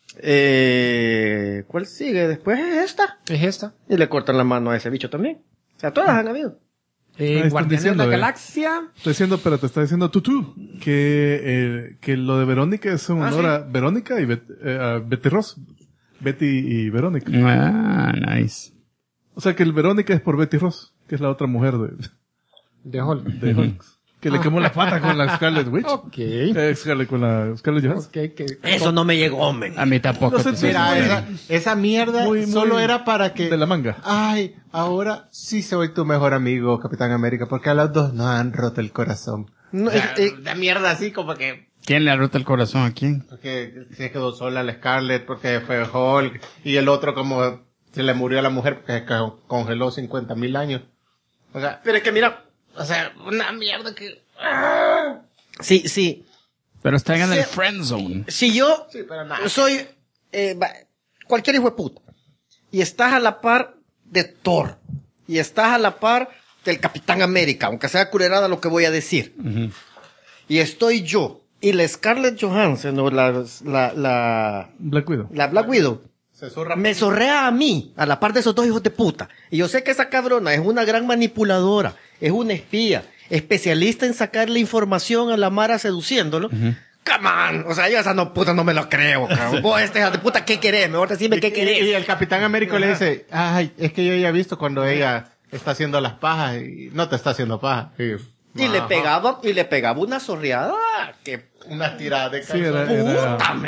¿Cuál sigue? Después es esta. Es esta. Y le cortan la mano a ese bicho también. O sea, todas han habido. están Guardianes de diciendo, la Galaxia. Estoy diciendo, pero te está diciendo tú, que lo de Verónica es en honor a Verónica y a Betty Ross. Betty y Verónica. Nice. O sea que el Verónica es por Betty Ross, que es la otra mujer De Hulk. de Hulk. Que le quemó la pata con la Scarlet Witch. Ok. Con la Scarlett Johansson. Ok, que- Eso no me llegó, hombre. A mí tampoco. No sé, sí, Mira, esa mierda muy solo era para que... de la manga. Ay, ahora sí soy tu mejor amigo, Capitán América, porque a los dos nos han roto el corazón. No, De mierda así como que... ¿Quién le ha roto el corazón a quién? Porque se quedó sola la Scarlett, porque fue Hulk, y el otro como se le murió a la mujer porque congeló 50,000 años. O sea, pero es que mira, o sea, una mierda que... sí. Pero están en el Sí. friend zone. Si yo pero nada. soy cualquier hijo de puta y estás a la par de Thor y estás a la par del Capitán América, aunque sea culerada lo que voy a decir, y estoy yo y la Scarlett Johansson o la Black Widow. Black Widow Se zurra. me zorrea a mí, a la par de esos dos hijos de puta. Y yo sé que esa cabrona es una gran manipuladora, es una espía, especialista en sacarle información a la Mara seduciéndolo. Come on. O sea, yo esa puta no me lo creo, cabrón. Vos, hija de puta, ¿qué querés? Mejor decime qué querés. Y el Capitán América le dice, ay, es que yo ya he visto cuando ella está haciendo las pajas y no te está haciendo paja. Y le pegaba una zorreada que Una tirada de Sí, era- puta, me.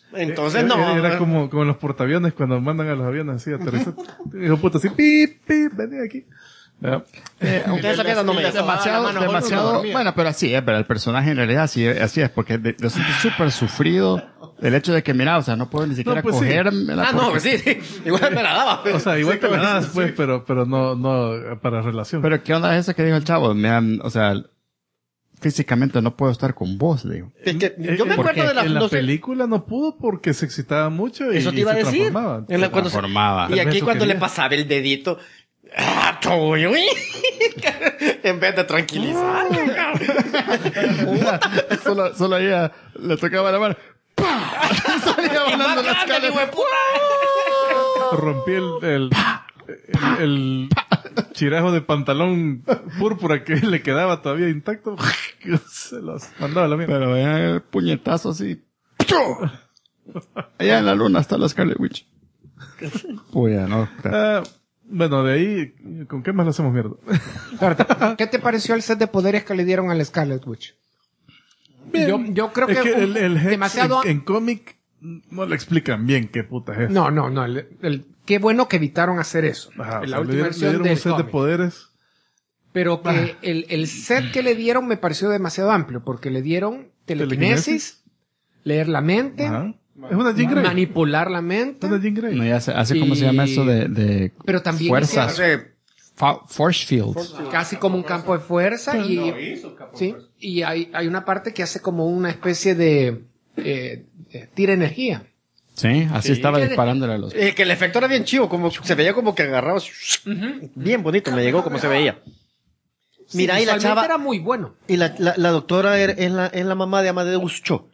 Entonces no. Era como en los portaaviones cuando mandan a los aviones así a aterrizar. Hijo puta, así, pip, pip, vení aquí. Aunque esa mierda no me demasiado, bueno, pero así es, pero el personaje en realidad así es, porque lo siento súper sufrido el hecho de que, mira, o sea, no puedo ni siquiera pues sí. cogérmela. no, pues sí. Igual me la daba. O sea, igual te la das, pues, pero no para relación. Pero ¿qué onda es esa que dijo el chavo? O sea, físicamente no puedo estar con vos, le digo. Es que yo me acuerdo de la... En la no sé, película no pudo porque se excitaba mucho y eso te iba a se decir. transformaba. Cuando transformaba. Y aquí Eso cuando quería. le pasaba el dedito... en vez de tranquilizar. solo ella le tocaba la mano. ¡Pah! Salía volando la escalera. Rompí el chirajo de pantalón púrpura que le quedaba todavía intacto. Se los mandaba a la mierda. Pero vean el puñetazo así. Allá en la luna está la Scarlet Witch. Uy, ya no. Bueno, de ahí, ¿con qué más lo hacemos mierda? ¿Qué te pareció el set de poderes que le dieron al Scarlet Witch? Yo creo Es que, que el Hex demasiado... en cómic no le explican bien qué puta es. No. Qué bueno que evitaron hacer eso. Ajá, En o la sea, última le versión dieron un del set de cómic. poderes. Pero que el set que le dieron me pareció demasiado amplio, porque le dieron telequinesis, leer la mente, Ajá. Es una Jean Grey. manipular la mente. Una Jean Grey. No, ya sé cómo se llama eso de Pero también fuerzas. Force fields. Casi como un campo de fuerza y hay una parte que hace como una especie de tira energía. Sí, así estaba ¿Qué disparándole a los... Que el efecto era bien chivo, como se veía como que agarraba. Bien bonito, me llegó como se veía. Mira, y la visualmente chava. era muy bueno. Y la doctora es la mamá de Amadeus Cho.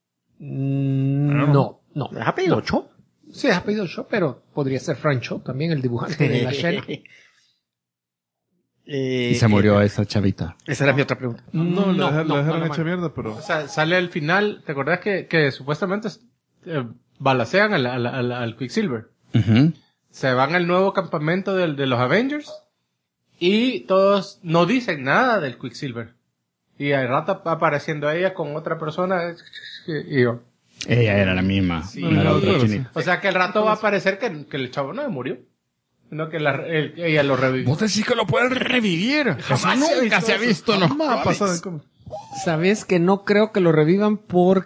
No. ¿Es apellido Cho? Sí, es apellido Cho, pero podría ser Frank Cho, también el dibujante de la Shena. Y se murió esa chavita. Esa era mi otra pregunta. No, la dejaron hecha man. mierda, pero... O sea, sale al final, ¿te acordás que supuestamente balacean al Quicksilver? Ujú. Se van al nuevo campamento de los Avengers y todos no dicen nada del Quicksilver. Y al rato apareciendo ella con otra persona y yo. Ella era la misma. Sí, no era otra chinita. O sea que al rato va a parecer que el chavo no murió. Sino que ella lo revivió. Vos decís que lo pueden revivir. Jamás Nunca se ha visto, ¿no? Jamás ha pasado en cómic. Sabes que no creo que lo revivan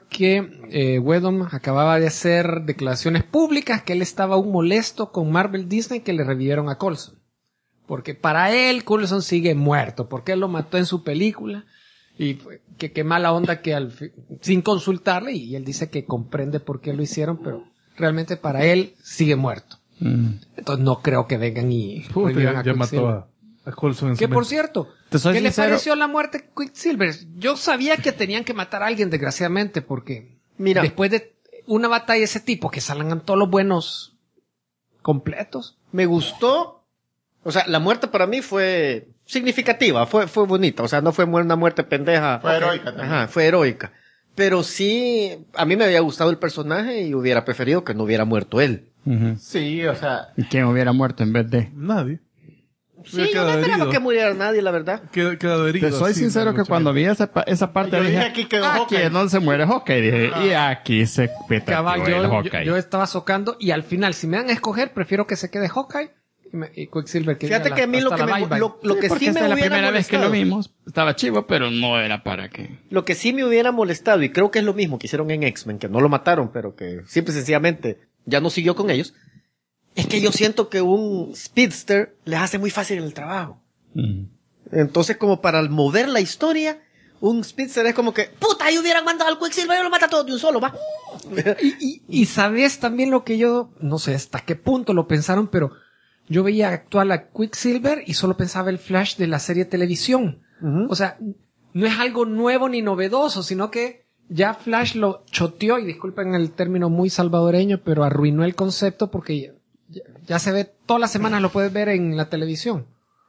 porque Whedon acababa de hacer declaraciones públicas que él estaba aún molesto con Marvel Disney que le revivieron a Coulson. Porque para él Coulson sigue muerto, porque él lo mató en su película y que qué mala onda que sin consultarle, y él dice que comprende por qué lo hicieron, pero realmente para él sigue muerto. Entonces no creo que vengan y revivan a Ya Quicksilver. mató a Coulson en su Que por mente. cierto, Te soy ¿qué le sincero. pareció la muerte de Quicksilver? Yo sabía que tenían que matar a alguien, desgraciadamente, porque Mira. después de una batalla de ese tipo, que salgan todos los buenos completos. Me gustó. O sea, la muerte para mí fue significativa, fue bonita. O sea, no fue una muerte pendeja. Fue heroica también. Ajá, fue heroica. Pero sí, a mí me había gustado el personaje y hubiera preferido que no hubiera muerto él. Ujú. Sí, o sea, ¿Y quién hubiera muerto en vez de? Nadie. Sí, yo no esperaba que muriera nadie, la verdad. Quedado herido. Te soy así, sincero en la que lucha cuando libre. vi esa parte Yo dije, dije, aquí quedó aquí Hawkeye. es donde se muere Hawkeye. Dije, y aquí se Cabal, petateó el yo Hawkeye. estaba socando y al final, si me dan a escoger, prefiero que se quede Hawkeye y Quicksilver. Que Fíjate diga que a mí lo hasta que la me, bye-bye. lo que Porque sí esta me es la hubiera primera vez que lo molestado, vimos. Estaba chivo, pero no era para que... lo que sí me hubiera molestado, y creo que es lo mismo que hicieron en X-Men, que no lo mataron, pero que simple y sencillamente ya no siguió con ellos, es que yo siento que un speedster les hace muy fácil el trabajo. Entonces, como para mover la historia, un speedster es como que, puta, ahí hubieran mandado al Quicksilver y lo mata todo de un solo, va. Y sabes también lo que yo, no sé hasta qué punto lo pensaron, pero yo veía actual a Quicksilver y solo pensaba el Flash de la serie de televisión. O sea, no es algo nuevo ni novedoso, sino que ya Flash lo choteó, y disculpen el término muy salvadoreño, pero arruinó el concepto porque ya se ve, todas las semanas lo puedes ver en la televisión.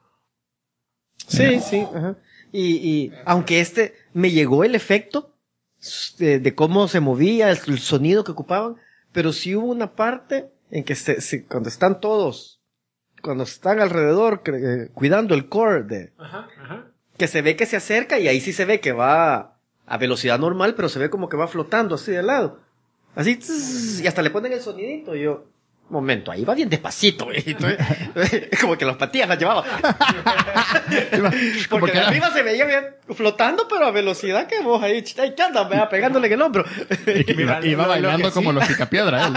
Sí, sí, ajá. Y aunque me llegó el efecto de cómo se movía, el sonido que ocupaban, pero sí hubo una parte en que cuando están todos, cuando están alrededor cuidando el core que se ve que se acerca y ahí sí se ve que va a velocidad normal, pero se ve como que va flotando así de lado. Así, tss, y hasta le ponen el sonidito. Y yo, momento, ahí va bien despacito, güey. Entonces, como que las patillas las llevaba. Porque de arriba se veía bien flotando, pero a velocidad que vos ahí, ¿qué andas? Vea, pegándole en el hombro. Iba bailando como los picapiedra, él.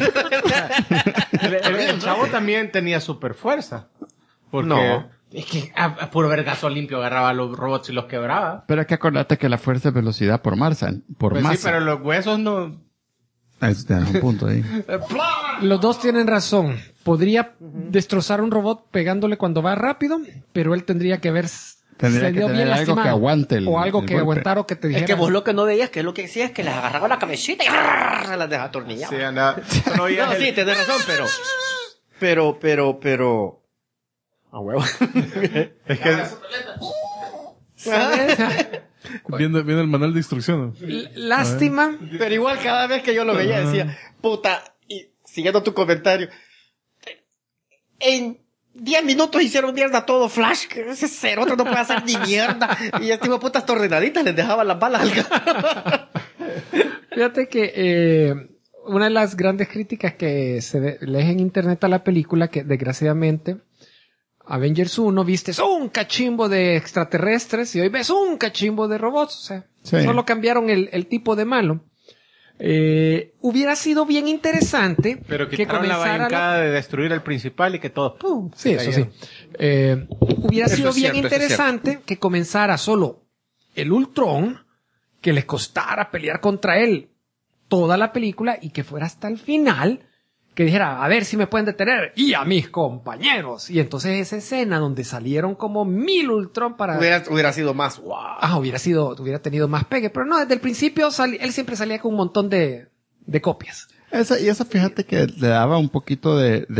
El chavo también tenía super fuerza. Porque No. es que a puro vergazo limpio agarraba a los robots y los quebraba. Pero hay que acordarte que la fuerza es velocidad por masa. Pues masa. sí, pero los huesos no... Es un punto ahí. Los dos tienen razón. Podría destrozar un robot pegándole cuando va rápido, pero él tendría que haber Tendría que salido tener algo lastimado. que aguante o algo el que golpe. aguantara o que te dijera. Es que vos lo que no veías, que es lo que decías, es que les agarraba la cabecita y se las desatornillaba. Sí, anda. No, sí, tenés razón, pero... A huevo. Es que Viene el manual de instrucciones. Lástima. Pero igual cada vez que yo lo veía decía, puta, y siguiendo tu comentario, en 10 minutos hicieron mierda todo Flash, que ese cerote no puede hacer ni mierda. Y este tipo de putas torrenaditas les dejaban las balas al Fíjate que una de las grandes críticas que se lee en internet a la película, que desgraciadamente Avengers 1 viste un cachimbo de extraterrestres y hoy ves un cachimbo de robots. O sea, Sí. solo cambiaron el tipo de malo. Hubiera sido bien interesante Pero que quitaron la comenzara bancada de destruir al principal y que todos... ¡pum! Sí, eso sí. Hubiera Eso sido es bien cierto, eso es interesante que comenzara solo el Ultron, que les costara pelear contra él toda la película y que fuera hasta el final que dijera, a ver si me pueden detener y a mis compañeros. Y entonces esa escena donde salieron como 1000 Ultron para... Hubiera sido más, wow. hubiera tenido más pegue, pero no, desde el principio él siempre salía con un montón de copias. Esa fíjate que le daba un poquito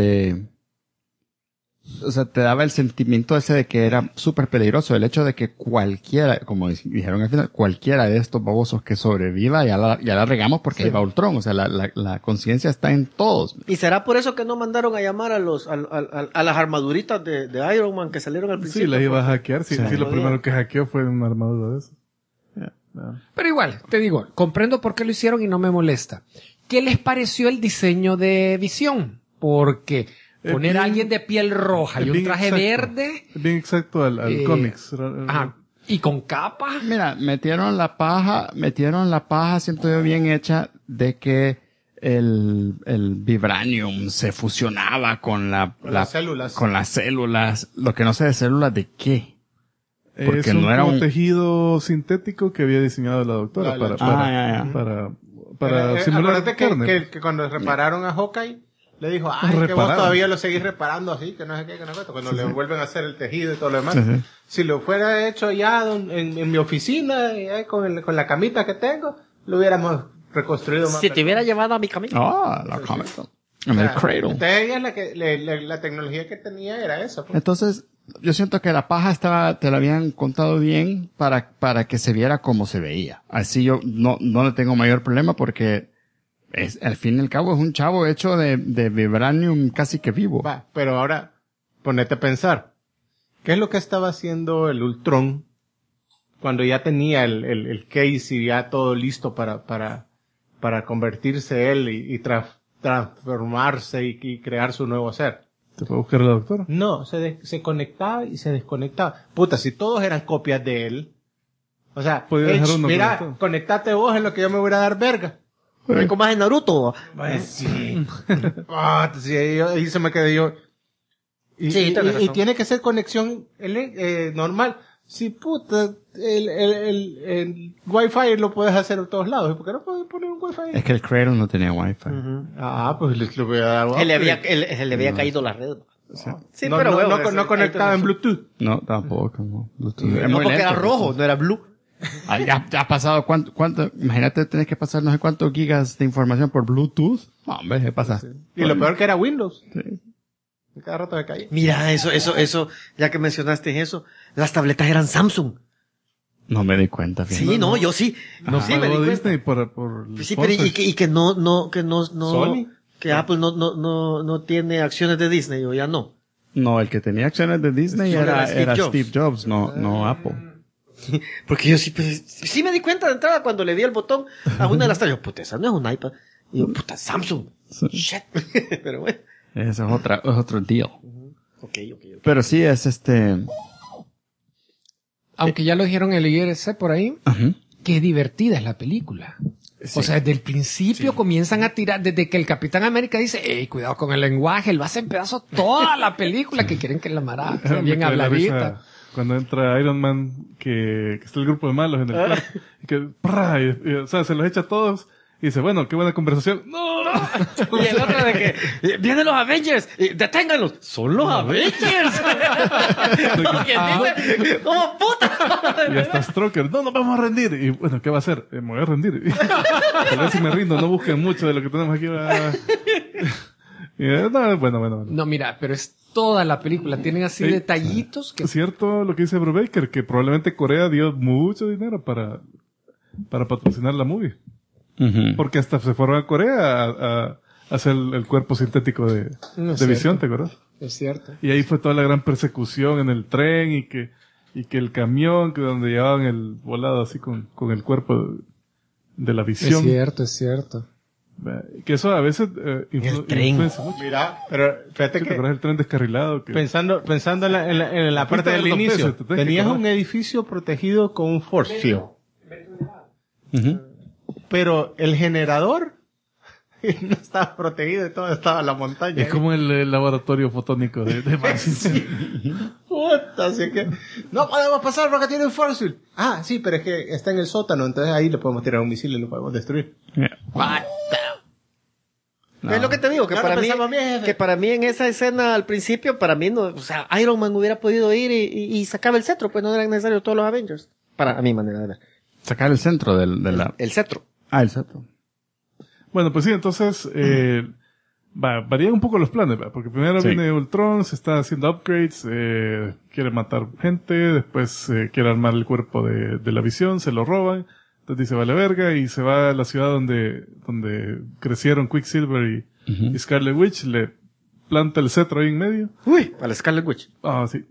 o sea, te daba el sentimiento ese de que era súper peligroso. El hecho de que cualquiera, como dijeron al final, cualquiera de estos babosos que sobreviva, ya la regamos porque ahí va Ultron. O sea, la conciencia está en todos. ¿Y será por eso que no mandaron a llamar a las armaduritas de Iron Man que salieron al principio? Sí, las iba a hackear. Sí, Sí. lo primero que hackeó fue una armadura de eso. Pero igual, te digo, comprendo por qué lo hicieron y no me molesta. ¿Qué les pareció el diseño de Visión? Porque poner a alguien de piel roja y un traje verde... Bien exacto al cómics. Ajá, y con capa. Mira, metieron la paja, siento yo, bien hecha de que el vibranium se fusionaba con las células. Con las células. Lo que no sé de células de qué. Porque Es un, no era como un tejido sintético que había diseñado la doctora para simular acuérdate carne. que cuando repararon a Hawkeye, le dijo, que vos Repararon. todavía lo seguís reparando así, que no sé qué, que no sé qué. Cuando le vuelven a hacer el tejido y todo lo demás. Sí, sí. Si lo fuera hecho ya en mi oficina, con la camita que tengo, lo hubiéramos reconstruido más. Si te hubiera llevado a mi camino. La comic. En el cradle. Entonces ella la tecnología que tenía era eso. Pues. Entonces, yo siento que la paja te la habían contado bien para que se viera como se veía. Así yo no le tengo mayor problema porque al fin y al cabo es un chavo hecho de vibranium casi que vivo. Va, pero ahora, ponete a pensar. ¿Qué es lo que estaba haciendo el Ultron cuando ya tenía el case y ya todo listo para convertirse él y transformarse y crear su nuevo ser? ¿Te puede buscar a la doctora? No, se conectaba y se desconectaba. Puta, si todos eran copias de él. O sea, Podía dejar uno mira, conectado. conectate vos en lo que yo me voy a dar verga. Como más en Naruto. Sí. Sí, ahí se me quedé yo. Sí, tenés razón. Y tiene que ser conexión normal. Sí, puta, el Wi-Fi lo puedes hacer en todos lados. ¿Por qué no puedes poner un Wi-Fi? Es que el cradle no tenía wifi. Pues le voy a dar Se le había caído la red. Sí, no, pero no, huevo, no conectaba en Bluetooth. No, tampoco. No, Bluetooth. Es No, muy porque era lento. rojo, no era blue. Ya ha pasado cuánto, imagínate tener que pasar no sé cuántos gigas de información por Bluetooth. No, hombre, ¿qué pasa? Y lo peor que era Windows. Sí. Cada rato me caía. Mira, eso, ya que mencionaste eso, las tabletas eran Samsung. No me di cuenta, fíjate. Sí, no, yo sí. No sí, me di pagó cuenta. Disney por Sí, pero y que no, Sony. que Apple no tiene acciones de Disney, o ya no. No, el que tenía acciones de Disney era Steve Jobs. Steve Jobs, no Apple. Porque yo sí me di cuenta de entrada cuando le di el botón a una de las tabletas. Puta, esa no es un iPad. Y yo, puta, Samsung. Shit. Pero bueno. Ese es otro deal. Okay. Pero sí, es Aunque ya lo dijeron en el IRC por ahí, qué divertida es la película. Sí. O sea, desde el principio comienzan a tirar, desde que el Capitán América dice, ey, cuidado con el lenguaje, él va a hacer en pedazos toda la película que quieren que la mara sea bien habladita. Cuando entra Iron Man, que está el grupo de malos en el cuarto, y que, o sea, se los echa a todos, y dice, bueno, qué buena conversación. ¡No! Y el otro de que, vienen los Avengers, deténganlos. Son los Avengers. ¡Como puta! Y hasta Stroker, no, nos vamos a rendir. Y bueno, ¿qué va a hacer? Me voy a rendir. A ver si me rindo, no busquen mucho de lo que tenemos aquí. No, bueno. No, mira, pero es toda la película. Tienen así detallitos que... Es cierto lo que dice Brubaker, que probablemente Corea dio mucho dinero para patrocinar la movie. Porque hasta se fueron a Corea a hacer el cuerpo sintético de Visión, ¿te acuerdas? Es cierto. Y ahí fue toda la gran persecución en el tren y que el camión, que donde llevaban el volado así con el cuerpo de la Visión. Es cierto. Que eso a veces el tren. Influencia mucho. Mira, pero fíjate ¿Te que... acuerdas el tren descarrilado? Pensando en la parte del inicio, tenías un edificio protegido con un force field. Pero el generador no estaba protegido y todo estaba en la montaña. Es como el laboratorio fotónico de Marx. Puta, así que no podemos pasar porque tiene un force field. Ah, sí, pero es que está en el sótano, entonces ahí le podemos tirar un misil y lo podemos destruir. No. Es lo que te digo, que para mí en esa escena al principio, para mí no, o sea, Iron Man hubiera podido ir y sacaba el cetro, pues no eran necesarios todos los Avengers. Para mi manera de ver. Sacar el centro el cetro. Ah, el cetro. Bueno, pues sí, entonces varían un poco los planes, ¿verdad? Porque primero viene Ultron, se está haciendo upgrades, quiere matar gente, después quiere armar el cuerpo de la Visión, se lo roban, entonces dice vale verga y se va a la ciudad donde crecieron Quicksilver y Scarlet Witch, le planta el cetro ahí en medio. Uy, a la Scarlet Witch. Ah, sí.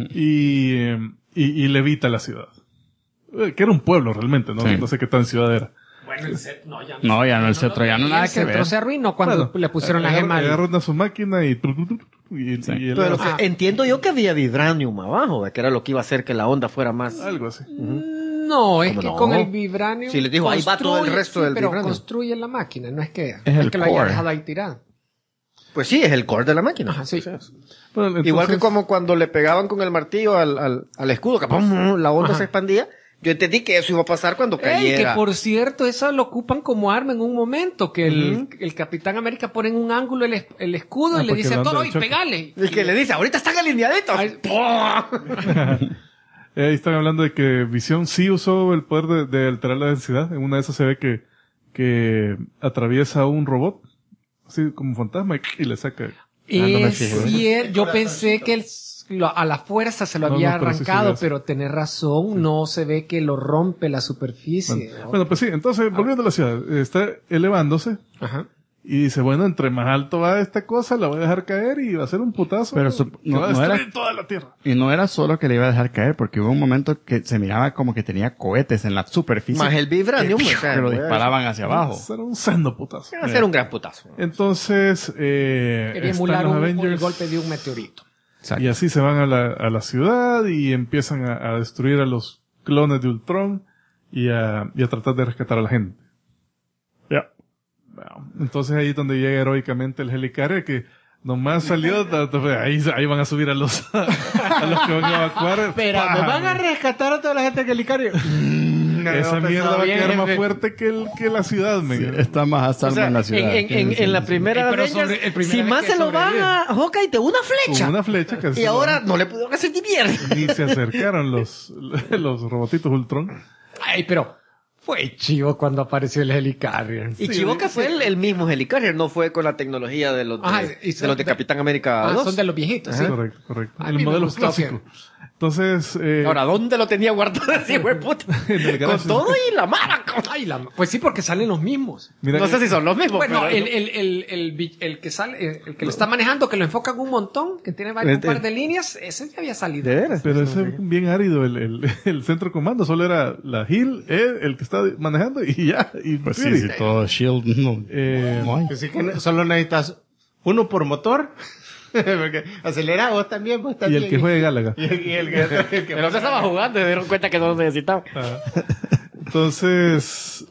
Y levita la ciudad. Que era un pueblo realmente, ¿no? Sí. No sé qué tan ciudad era. Bueno, el cetro, no, ya no. No, el cetro ya no nada que ver. El cetro se arruinó cuando le pusieron la gema. Agarran a su máquina y pero entiendo yo que había vibranium abajo, que era lo que iba a hacer que la onda fuera más... Algo así. No, es que con el vibranium... Sí, les dijo, ahí va todo el resto del pero vibranium. Construye la máquina, no es que lo haya dejado ahí tirado. Pues sí, es el core de la máquina. Ajá, sí. Bueno, entonces... Igual que como cuando le pegaban con el martillo al escudo, que ¡pum! La onda se expandía. Yo entendí que eso iba a pasar cuando cayera. Que por cierto, eso lo ocupan como arma en un momento, que el Capitán América pone en un ángulo el escudo y le dice a todo, y pegale. Y que le dice, ahorita están alineaditos. Ahí están hablando de que Visión sí usó el poder de alterar la densidad. En una de esas se ve que atraviesa un robot, así como un fantasma, y le saca. Yo pensé que a la fuerza se lo había arrancado, pero tenés razón, no se ve que lo rompe la superficie. Bueno, pues sí, entonces, volviendo a la ciudad, está elevándose. Ajá. Y dice, bueno, entre más alto va esta cosa, la voy a dejar caer y va a ser un putazo. Pero va a destruir toda la Tierra. Y no era solo que le iba a dejar caer, porque hubo un momento que se miraba como que tenía cohetes en la superficie. Más el vibranium, que lo disparaban hacia abajo. Era un sendo putazo. Va a ser un gran putazo. Entonces, quería emular el golpe de un meteorito. Exacto. Y así se van a la ciudad y empiezan a destruir a los clones de Ultron y a tratar de rescatar a la gente. Ya. Bueno, entonces ahí es donde llega heroicamente el Helicarrier que nomás salió, ahí van a subir a los que van a evacuar. Pero me van a rescatar a toda la gente del Helicarrier. Esa mierda va a quedar más fuerte que la ciudad, sí, está más a salvo en la ciudad. En la primera Avengers, si más se lo van a Hawkeye de una flecha. Una flecha casi. Y ahora no le pudieron hacer ni mierda. Ni se acercaron los robotitos Ultron. Ay, pero fue chivo cuando apareció el Helicarrier. Y chivo que fue el mismo Helicarrier, no fue con la tecnología de los de Capitán América 2. Son de los viejitos, sí. Correcto. El modelo clásico. Entonces, Ahora, ¿dónde lo tenía guardado ese güey puta? Con todo y la mara. Pues sí, porque salen los mismos. mira, No sé si son los mismos. Bueno, pero- el que sale, el que lo está manejando, que lo enfocan un montón, que tiene un par de líneas, ese ya había salido. ¿De veras? pero ese es bien árido el centro de comando. Solo era la Hill, el que está manejando y ya. Y Pues Fury. sí, todo Shield, no. No hay. Así que solo necesitas uno por motor. Porque acelera vos también. Y el que juegue Gálaga. Y el que Pero no se estaba jugando y se dieron cuenta que no lo necesitaba. Entonces,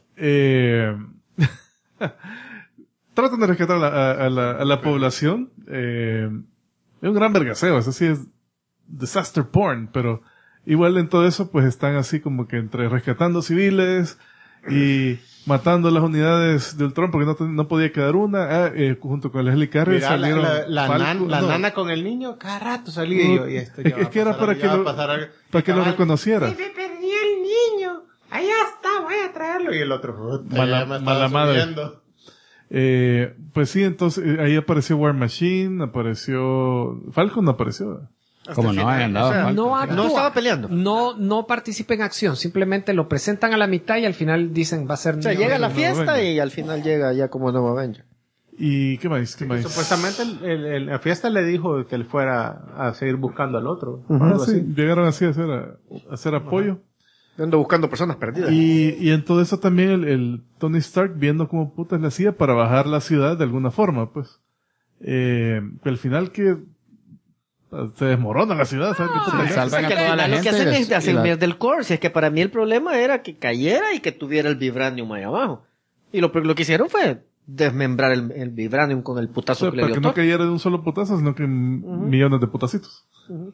tratan de rescatar a la población. Es un gran vergaseo, eso sí es disaster porn, pero igual en todo eso pues están así como que entre rescatando civiles y matando las unidades de Ultron porque no podía quedar una. Junto con Leslie Carrier Mira, salieron la Falcon, no. nana con el niño, cada rato salía y yo. Y esto Es que era para que lo reconociera. Me perdí el niño. Allá está, voy a traerlo. Y el otro, puta, Mala- ya me mala estaba madre. subiendo. Pues sí, entonces ahí apareció War Machine, apareció Falcon, no apareció. Como no hayan dado falta. No actúa. No estaba peleando. No participa en acción, simplemente lo presentan a la mitad y al final dicen va a ser O sea, niño. llega a la no, fiesta venga. y al final llega ya como nuevo Avenger. ¿Y qué más? ¿Qué más? Supuestamente la fiesta le dijo que él fuera a seguir buscando al otro. Ah, algo sí, así. llegaron así a hacer apoyo. Ando buscando personas perdidas. Y en todo eso también el Tony Stark viendo cómo putas le hacía para bajar la ciudad de alguna forma, pues. Que al final que se desmorona la ciudad, ¿sabes? qué putas le hace? salvan a que al toda la final lo que gente. hacen es hacen la- mierda del core. Si es que para mí el problema era que cayera y que tuviera el vibranium ahí abajo. Y lo que hicieron fue desmembrar el vibranium con el O putazo sea, que le para dio que no Thor. cayera de un solo putazo, sino que millones de putacitos.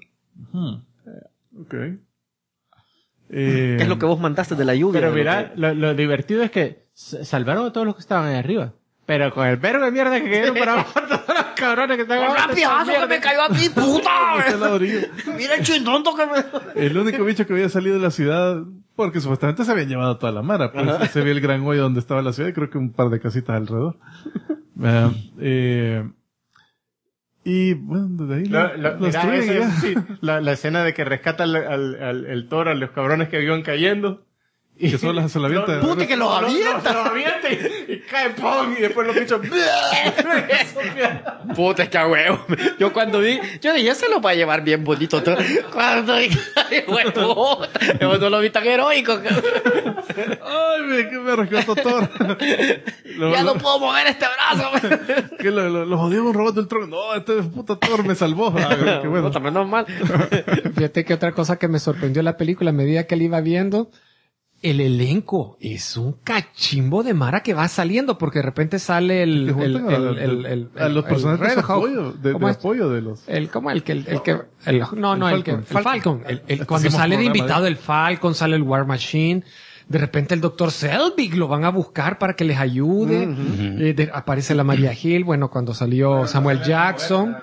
Ok. ¿Qué es lo que vos mandaste de la lluvia? Pero de lo mira, que- lo divertido es que salvaron a todos los que estaban ahí arriba. Pero con el verbo de mierda que cayeron para abajo, todos los cabrones que estaban abajo. ¡Rapidazo que me cayó a mí, puta! Está en la orilla. Mira el chindonto que me... El único bicho que había salido de la ciudad, porque supuestamente se habían llevado toda la mara, pues se ve el gran hoyo donde estaba la ciudad y creo que un par de casitas alrededor. Y bueno, desde ahí lo Mira, destruyen y ya. sí, la escena de que rescata el Thor a los cabrones que iban cayendo. Que solo se la avienta. ¡Puta que los avienta! Se los avienta y cae ¡pum! Y después los bichos. Puta, es que a huevo. Yo cuando vi, yo dije, se lo va a llevar bien bonito todo. Cuando vi, ay, huevo, yo no lo vi tan heroico. Ay, que me rescató Thor. Ya no puedo mover este brazo. Que lo jodió un robot del trono. No, este puta Thor me salvó. Ah, qué bueno. Puta, menos mal. Fíjate que otra cosa que me sorprendió en la película a medida que la iba viendo, el elenco es un cachimbo de mara que va saliendo porque de repente sale a los personajes de Red Hawk. apoyo, de ¿Cómo es? apoyo de los. ¿Cómo? El Falcon. Cuando Hicimos sale de programa invitado el Falcon, sale el War Machine. De repente el Dr. Selvig lo van a buscar para que les ayude. Aparece la Maria Hill. Bueno, cuando salió Samuel Jackson.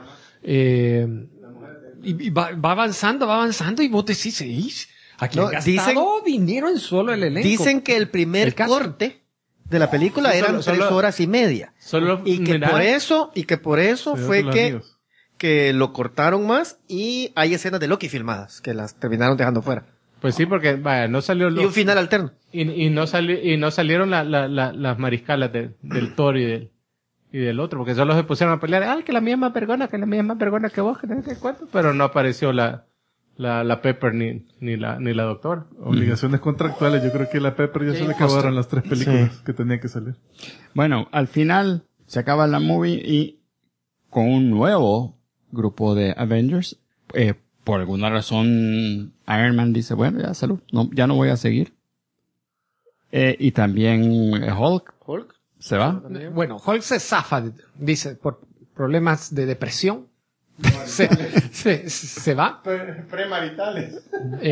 Y va avanzando y vos decís, "Ey, aquí No, han gastado dinero en solo el elenco". Dicen que el primer El cast. corte de la película Sí, eran solo- 3 horas y media. Solo Y que mira, por eso de fue los que, amigos. que lo cortaron más y hay escenas de Loki filmadas que las terminaron dejando fuera. Pues sí, porque vaya, no salió Y un final alterno. y no salieron las mariscalas del Thor y del otro, porque solo se pusieron a pelear, ay, que la mía es más vergona, que vos, que no sé qué cuento, pero no apareció la Pepper ni la doctora. Obligaciones contractuales. Yo creo que la Pepper ya se le acabaron las 3 películas que tenía que salir. Bueno, al final se acaba la movie y con un nuevo grupo de Avengers, por alguna razón Iron Man dice, bueno, ya salud, no, ya no voy a seguir. Y también Hulk se va. Bueno, Hulk se zafa, dice, por problemas de depresión. se va. Premaritales.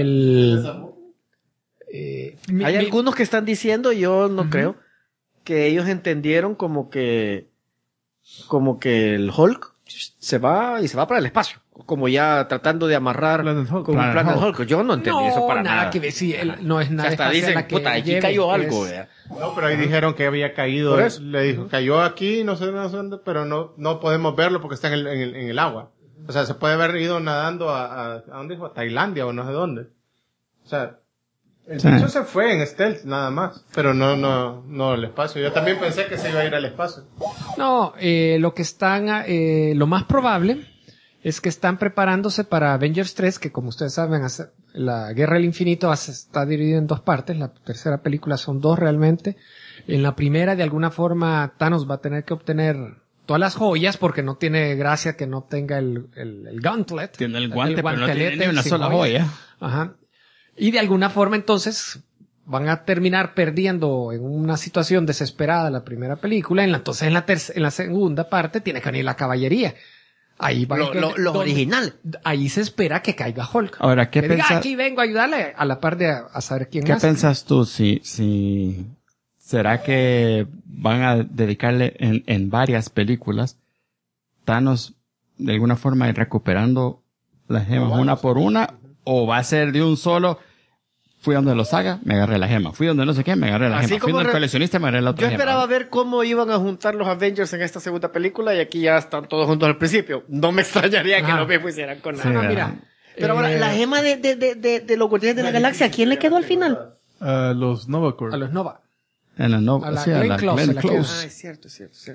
Hay algunos que están diciendo, yo no creo, que ellos entendieron como que el Hulk se va para el espacio. Como ya tratando de amarrar Planet Hulk. con un Planet Planet Hulk. Yo no entendí eso para nada. que ver, sí, no es O sea, nada. hasta espacial dicen, la que puta, aquí lleve, cayó es- algo, vea. No, pero ahí dijeron que había caído. Por eso. Le dijo, cayó aquí, no sé dónde, pero no podemos verlo porque está en el agua. O sea, se puede haber ido nadando ¿a dónde dijo? A Tailandia o no sé dónde. O sea, el bicho se fue en stealth nada más, pero no al espacio. Yo también pensé que se iba a ir al espacio. No, lo que están, lo más probable es que están preparándose para Avengers 3, que como ustedes saben, la Guerra del Infinito está dividida en 2 partes. La tercera película son 2 realmente. En la primera, de alguna forma, Thanos va a tener que obtener todas las joyas, porque no tiene gracia que no tenga el gauntlet. Tiene el guante, pero no tiene guantelete ni una sin sola joya. Ajá. Y de alguna forma, entonces, van a terminar perdiendo en una situación desesperada la primera película. Entonces, en la segunda parte, tiene que venir la caballería. Ahí va lo original. Ahí se espera que caiga Hulk. Ahora, ¿qué diga, pensás? aquí vengo a ayudarle a la par de a saber quién ¿Qué es. piensas tú si será que van a dedicarle en varias películas Thanos de alguna forma ir recuperando las gemas una por una, o va a ser de un solo? Fui donde lo saga, me agarré la gema. Fui donde no sé qué, me agarré la Así gema. Fui como donde el coleccionista, me agarré la otra Yo gema. esperaba ver cómo iban a juntar los Avengers en esta segunda película y aquí ya están todos juntos al principio. No me extrañaría que lo mismo hicieran con nada. Ah, mira. Pero ahora, la gema de los Guardianes de la Galaxia, ¿a quién le quedó al final? A los Nova Corps. A los Nova. En la Nova, A la sí, a Glenn la Close, Glenn a la que- Close. Es cierto.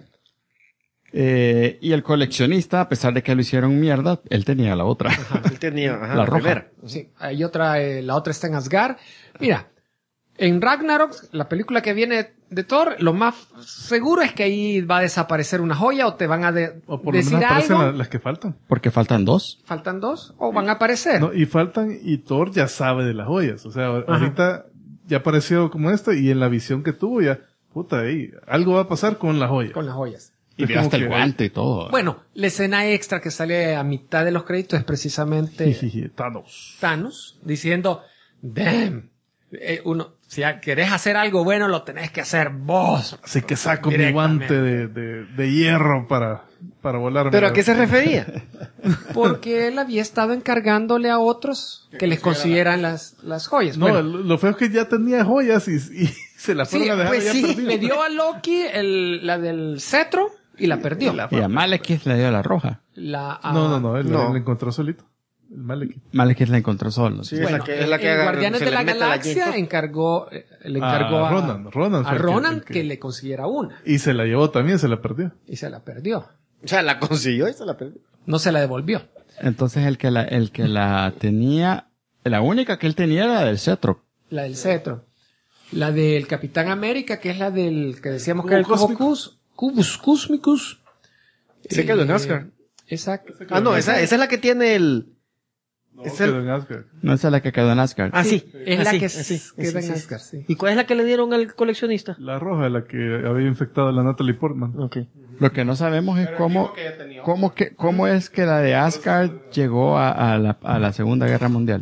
Y el coleccionista, a pesar de que lo hicieron mierda, él tenía la otra. Él tenía La roja. primera. Sí, hay otra, la otra está en Asgard. Mira, en Ragnarok, la película que viene de Thor, lo más seguro es que ahí va a desaparecer una joya o te van a O por lo decir menos aparecen algo. las que faltan. Porque faltan 2. Faltan 2 o van a aparecer. No, y faltan, y Thor ya sabe de las joyas. O sea, ahorita ya apareció como esto, y en la visión que tuvo ya, puta, ahí, algo va a pasar con la joya. Con las joyas. Y Es vio como hasta el que- guante y todo. Bueno, la escena extra que sale a mitad de los créditos es precisamente Thanos. Thanos diciendo, damn, si querés hacer algo bueno, lo tenés que hacer vos. Así que saco mi Directamente. guante de hierro para volar. ¿Pero a qué se refería? Porque él había estado encargándole a otros que les consiguieran las joyas. No, Bueno, lo feo es que ya tenía joyas y se las sí, fueron a dejar pues ya sí, perdidas. le dio a Loki la del cetro y la perdió. Y a Malekith le dio la roja. No, él la encontró solito. El Malekith. Malekith la encontró solo. Sí, Bueno, es la que en agarra- Guardianes se de le la mete la Galaxia Jane le encargó A Ronan. Ronan fue a el que- Ronan el que- que le consiguiera una Y se la llevó también, se la perdió. y se la perdió. O sea, la consiguió y se la perdió. No se la devolvió. Entonces el que la tenía, la única que él tenía era la del cetro. La del cetro. La del Capitán América, que es la del que decíamos que era el Cósmico. Cubus Cósmicus. Se quedó en Asgard. Exacto. Ah, no, esa es la que tiene el... No, Es el- quedó en Asgard. No, esa es la que quedó en Asgard. Ah, sí. Es la Así, que así, queda sí, en sí. Asgard, sí. ¿Y cuál es la que le dieron al coleccionista? La roja, la que había infectado a la Natalie Portman. Ok. Lo que no sabemos es cómo es que la de Asgard llegó a la Segunda Guerra Mundial.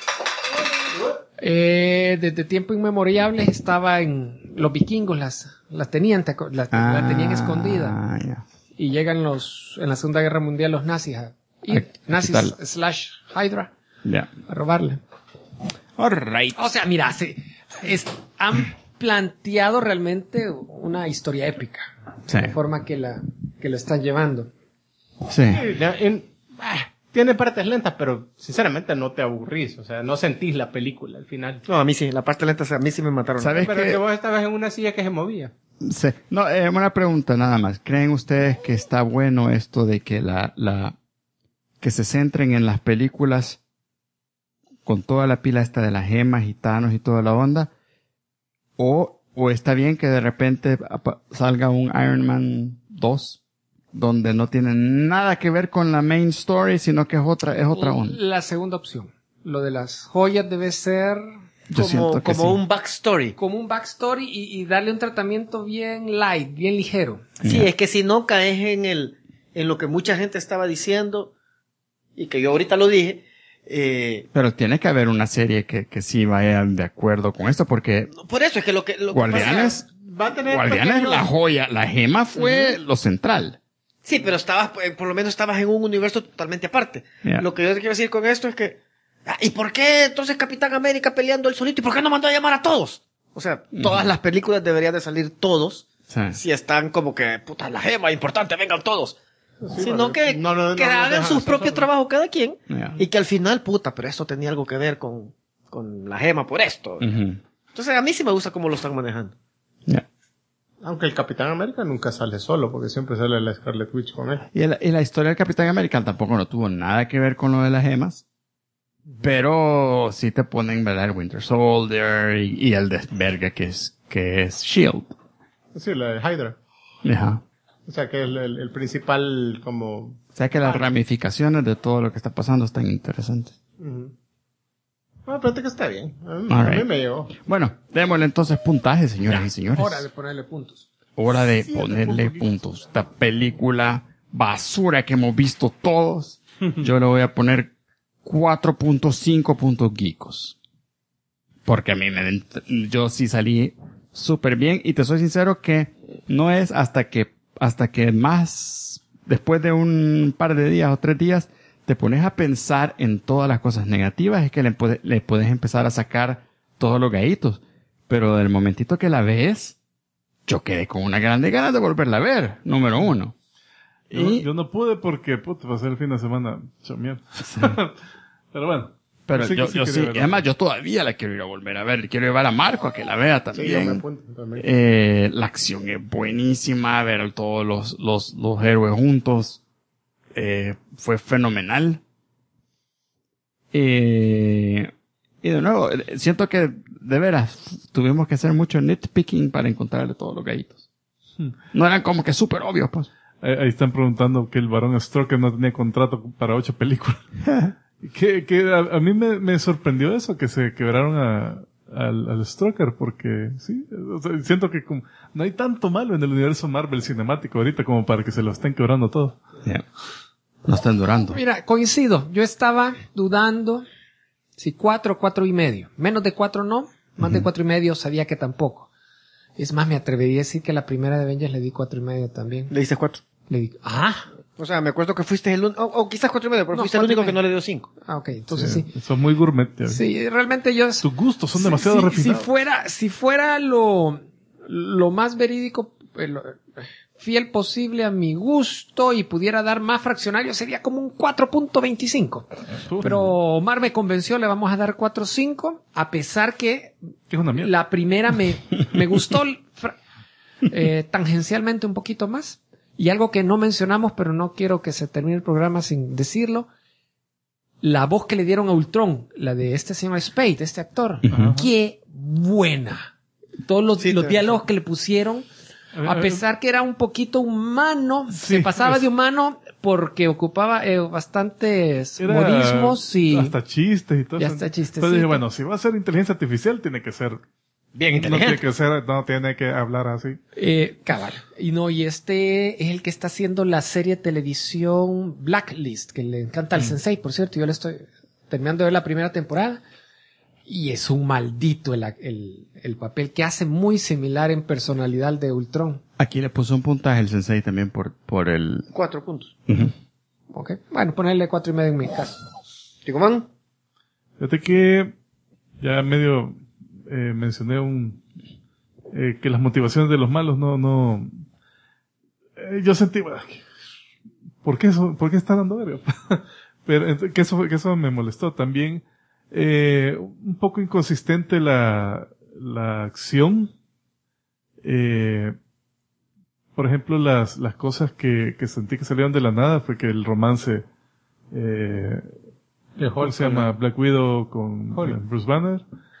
Desde tiempo inmemorial estaba en los vikingos, las tenían, la tenían escondida. Ah, ya. Y llegan en la Segunda Guerra Mundial los nazis nazis / Hydra Ya. a robarle. Alright. O sea, mira, han planteado realmente una historia épica. Sí. De forma que lo están llevando. Sí. Tiene partes lentas, pero sinceramente no te aburrís. O sea, no sentís la película al final. No, a mí sí, la parte lenta a mí sí me mataron. ¿Sabes Pero es qué? que vos estabas en una silla que se movía. Sí. No, una pregunta nada más. ¿Creen ustedes que está bueno esto de que que se centren en las películas con toda la pila esta de las gemas, gitanos y toda la onda? ¿O está bien que de repente salga un Iron Man 2 donde no tiene nada que ver con la main story, sino que es otra onda? La segunda opción. Lo de las joyas debe ser Yo siento que como sí. un backstory. como un backstory y darle un tratamiento bien light, bien ligero. Sí, es que si no caes en lo que mucha gente estaba diciendo y que yo ahorita lo dije, Pero tiene que haber una serie que sí vaya de acuerdo con esto, porque por eso es que lo que Guardianes, pasa- va a tener Guardianes, pequeños- la joya, la gema fue lo central. Sí, pero estabas, por lo menos estabas en un universo totalmente aparte. Yeah. Lo que yo te quiero decir con esto es que, ¿y por qué entonces Capitán América peleando él solito? ¿Y por qué no mandó a llamar a todos? O sea, todas las películas deberían de salir todos, Sí. si están como que, puta, la gema, importante, vengan todos. sino que hagan sus propios trabajos cada quien y que al final, puta, pero esto tenía algo que ver con la gema por esto. Entonces a mí sí me gusta cómo lo están manejando. Aunque el Capitán América nunca sale solo, porque siempre sale la Scarlet Witch con él. Y la historia del Capitán América tampoco no tuvo nada que ver con lo de las gemas. Pero sí te ponen, ¿verdad? El Winter Soldier y el desvergue que es S.H.I.E.L.D. Sí, la de Hydra. Ajá. O sea, que es el principal como... O sea, que las ramificaciones de todo lo que está pasando están interesantes. Bueno, pero que está bien. A Right. mí me llegó. Bueno, démosle entonces puntaje, señoras y señores. Hora de ponerle puntos. Hora de ponerle puntos. Esta película basura que hemos visto todos, yo le voy a poner 4.5 puntos geekos. Porque a mí yo sí salí súper bien y te soy sincero que no es hasta que más, después de un par de días o 3 días, te pones a pensar en todas las cosas negativas, es que le puedes empezar a sacar todos los gallitos. Pero del momentito que la ves, yo quedé con una grande ganas de volverla a ver, número 1. Yo no pude porque, pasé el fin de semana chomeando. Sí. Pero bueno. Pero yo sí, además yo todavía la quiero ir a volver a ver, quiero llevar a Marco a que la vea también. Sí, yo me apunto también. La acción es buenísima, ver todos los héroes juntos. Fue fenomenal. Y de nuevo, siento que de veras tuvimos que hacer mucho nitpicking para encontrarle todos los gallitos. No eran como que súper obvios, pues. Ahí están preguntando que el varón Stroker no tenía contrato para 8 películas. que a mí me sorprendió eso, que se quebraron al Stroker, porque sí, o sea, siento que como, no hay tanto malo en el universo Marvel cinemático ahorita como para que se lo estén quebrando todo. No están durando. Mira, coincido. Yo estaba dudando si 4 o 4.5. Menos de 4 no. Más de 4.5 sabía que tampoco. Es más, me atrevería a decir que la primera de Avengers le di 4.5 también. ¿Le diste 4? Le di... O sea, me acuerdo que fuiste el único, o quizás 4.5, pero fuiste el único que no le dio 5. Ok, entonces sí. Son muy gourmet. Ya. Sí, realmente yo... Tus gustos son demasiado refinados. Si fuera lo más verídico, fiel posible a mi gusto y pudiera dar más fraccionario, sería como un 4.25. Pero Omar me convenció, le vamos a dar 4.5, a pesar que la primera me gustó tangencialmente un poquito más. Y algo que no mencionamos, pero no quiero que se termine el programa sin decirlo, la voz que le dieron a Ultron, la de este señor Spade, este actor, ¡qué buena! Todos los diálogos que le pusieron, a pesar que era un poquito humano, se pasaba de humano porque ocupaba bastantes modismos y... Hasta chistes y todo. Y hasta chistes. Entonces dije, bueno, si va a ser inteligencia artificial, tiene que ser... bien inteligente. No tiene que hablar así. Cabal. Y este es el que está haciendo la serie de televisión Blacklist, que le encanta al Sensei, por cierto. Yo le estoy terminando de ver la primera temporada. Y es un maldito el papel que hace muy similar en personalidad al de Ultron. Aquí le puso un puntaje el Sensei también por el... 4 puntos. Ok. Bueno, ponerle 4.5 en mi caso. ¿Ticomán? Fíjate que ya medio mencioné que las motivaciones de los malos no yo sentí, ¿por qué está dando verga? Pero que eso me molestó también. Un poco inconsistente la acción. Por ejemplo, las cosas que sentí que salieron de la nada fue que el romance ¿cómo se llama? Black Widow con Bruce Banner.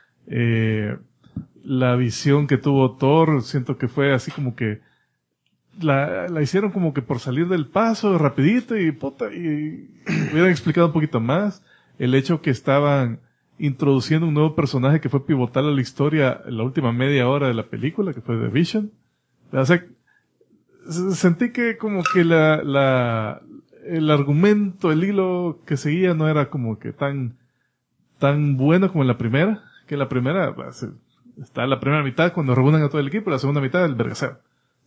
La visión que tuvo Thor, siento que fue así como que la hicieron como que por salir del paso rapidito y hubieran explicado un poquito más. El hecho que estaban introduciendo un nuevo personaje que fue pivotal a la historia en la última media hora de la película, que fue The Vision. O sea, sentí que como que el argumento, el hilo que seguía no era como que tan bueno como en la primera. Que en la primera, está en la primera mitad cuando reúnen a todo el equipo, la segunda mitad el vergacero.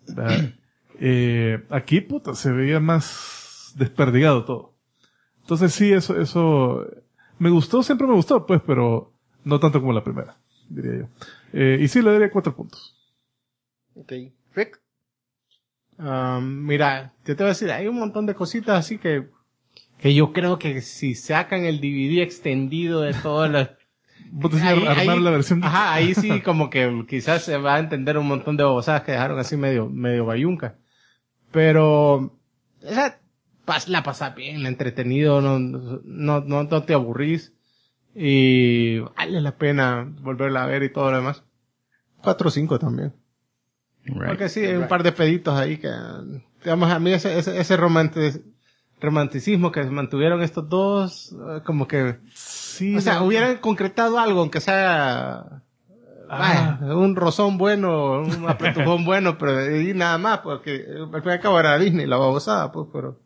Aquí, se veía más desperdigado todo. Entonces sí, eso me gustó, siempre me gustó, pues, pero no tanto como la primera, diría yo. Y sí, le daría 4 puntos. Ok. Rick. Mira, yo te voy a decir, hay un montón de cositas así que yo creo que si sacan el DVD extendido de todas las... Vos decías armar la versión... Ajá, ahí sí como que quizás se va a entender un montón de babosadas que dejaron así medio bayunca. Pero, la pasas bien, entretenido, no te aburrís. Y vale la pena volverla a ver y todo lo demás. 4 o 5 también. Right. Porque sí, hay un par de peditos ahí que, digamos, a mí ese romanticismo que mantuvieron estos dos, como que, sí, o sea, hubieran concretado algo, aunque sea, un rozón bueno, un apretujón bueno, pero y nada más, porque al fin y al cabo era Disney, la babosada, pues, pero,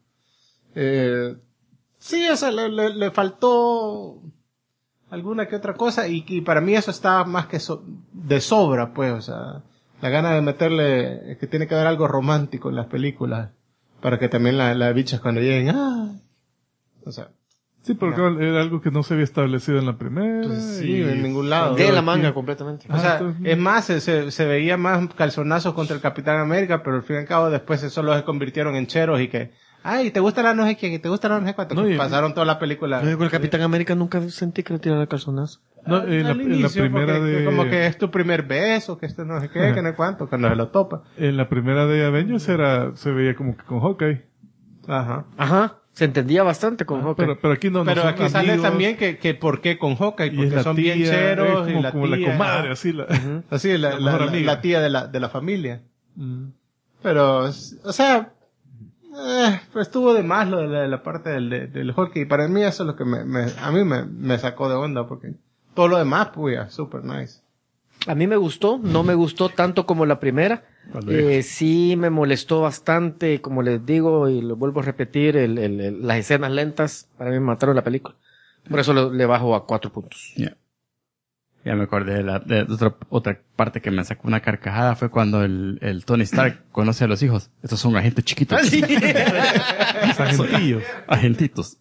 sí, o sea, le faltó alguna que otra cosa, y para mí eso está más que de sobra, pues, o sea, la gana de meterle, es que tiene que haber algo romántico en las películas, para que también las bichas cuando lleguen, o sea. Sí, porque era algo que no se había establecido en la primera. Pues sí, en ningún lado. De la manga completamente. O sea, es más, se veía más calzonazos contra el Capitán América, pero al fin y al cabo después eso los convirtieron en cheros y que, ay, ¿te gusta la no sé quién? ¿Y te gusta la no sé cuánto? No, pasaron toda la película. Yo con el Capitán América nunca sentí que le tiraran el calzonazo. No, en la primera de... Como que es tu primer beso, que esto no sé qué, que no sé cuánto, cuando se lo topa. En la primera de Avengers se veía como que con Hawkeye. Ajá. Se entendía bastante con Hawkeye. Pero aquí no. Pero aquí sale también que por qué con Hawkeye, porque son bien cheros y la como tía. La comadre, así así la tía de la familia. Pero, o sea, pues estuvo de más lo de la parte del Hawkeye. Y para mí eso es lo que a mí me sacó de onda, porque todo lo demás, pues, super nice. A mí me gustó, no me gustó tanto como la primera. Sí me molestó bastante, como les digo, y lo vuelvo a repetir, las escenas lentas, para mí me mataron la película. Por eso le bajo a 4 puntos. Yeah. Ya me acordé de otra parte que me sacó una carcajada, fue cuando el Tony Stark conoce a los hijos. Estos son agentes chiquitos. Agentillos. Agentitos.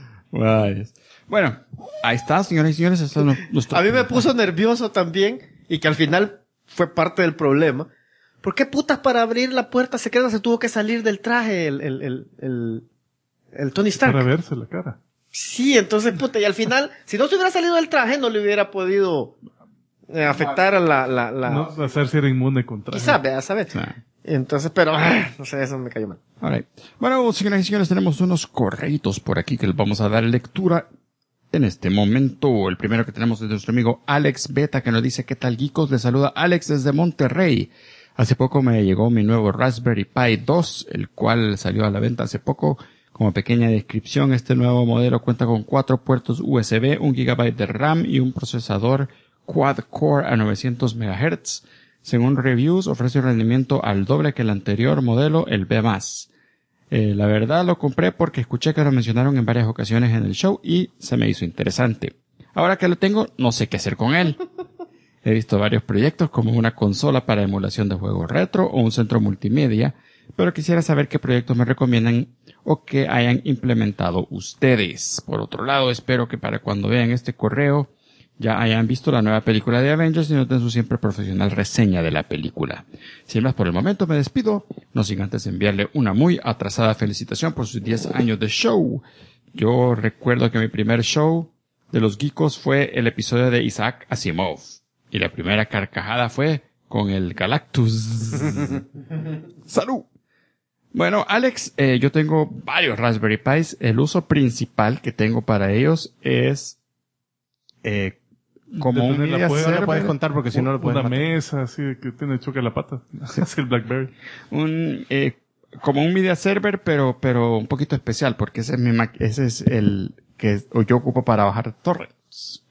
Bueno, ahí está, señoras y señores. Esto a mí me puso nervioso también, y que al final fue parte del problema. ¿Por qué putas para abrir la puerta secreta se tuvo que salir del traje el Tony Stark? Para verse la cara. Sí, entonces puta, y al final, si no se hubiera salido del traje, no le hubiera podido afectar a la... No, hacerse era inmune contra. Quizás, a saber. Entonces, pero, no sé, eso me cayó mal. Alright. Bueno, señoras y señores, tenemos unos correitos por aquí que les vamos a dar lectura en este momento. El primero que tenemos es de nuestro amigo Alex Beta, que nos dice: ¿qué tal, geekos? Les saluda Alex desde Monterrey. Hace poco me llegó mi nuevo Raspberry Pi 2, el cual salió a la venta hace poco. Como pequeña descripción, este nuevo modelo cuenta con 4 puertos USB, 1 GB de RAM y un procesador quad-core a 900 MHz. Según reviews, ofrece un rendimiento al doble que el anterior modelo, el B+. La verdad lo compré porque escuché que lo mencionaron en varias ocasiones en el show y se me hizo interesante. Ahora que lo tengo, no sé qué hacer con él. He visto varios proyectos como una consola para emulación de juegos retro o un centro multimedia, pero quisiera saber qué proyectos me recomiendan o que hayan implementado ustedes. Por otro lado, espero que para cuando vean este correo ya hayan visto la nueva película de Avengers y noten su siempre profesional reseña de la película. Sin más por el momento me despido, no sin antes enviarle una muy atrasada felicitación por sus 10 años de show. Yo recuerdo que mi primer show de los geekos fue el episodio de Isaac Asimov. Y la primera carcajada fue con el Galactus. ¡Salud! Bueno, Alex, yo tengo varios Raspberry Pis. El uso principal que tengo para ellos es como un media server. No lo puedes contar porque si no lo puedes una matar. Mesa así que tiene choque en la pata. Es el BlackBerry. Como un media server, pero un poquito especial porque ese es el que yo ocupo para bajar torrents.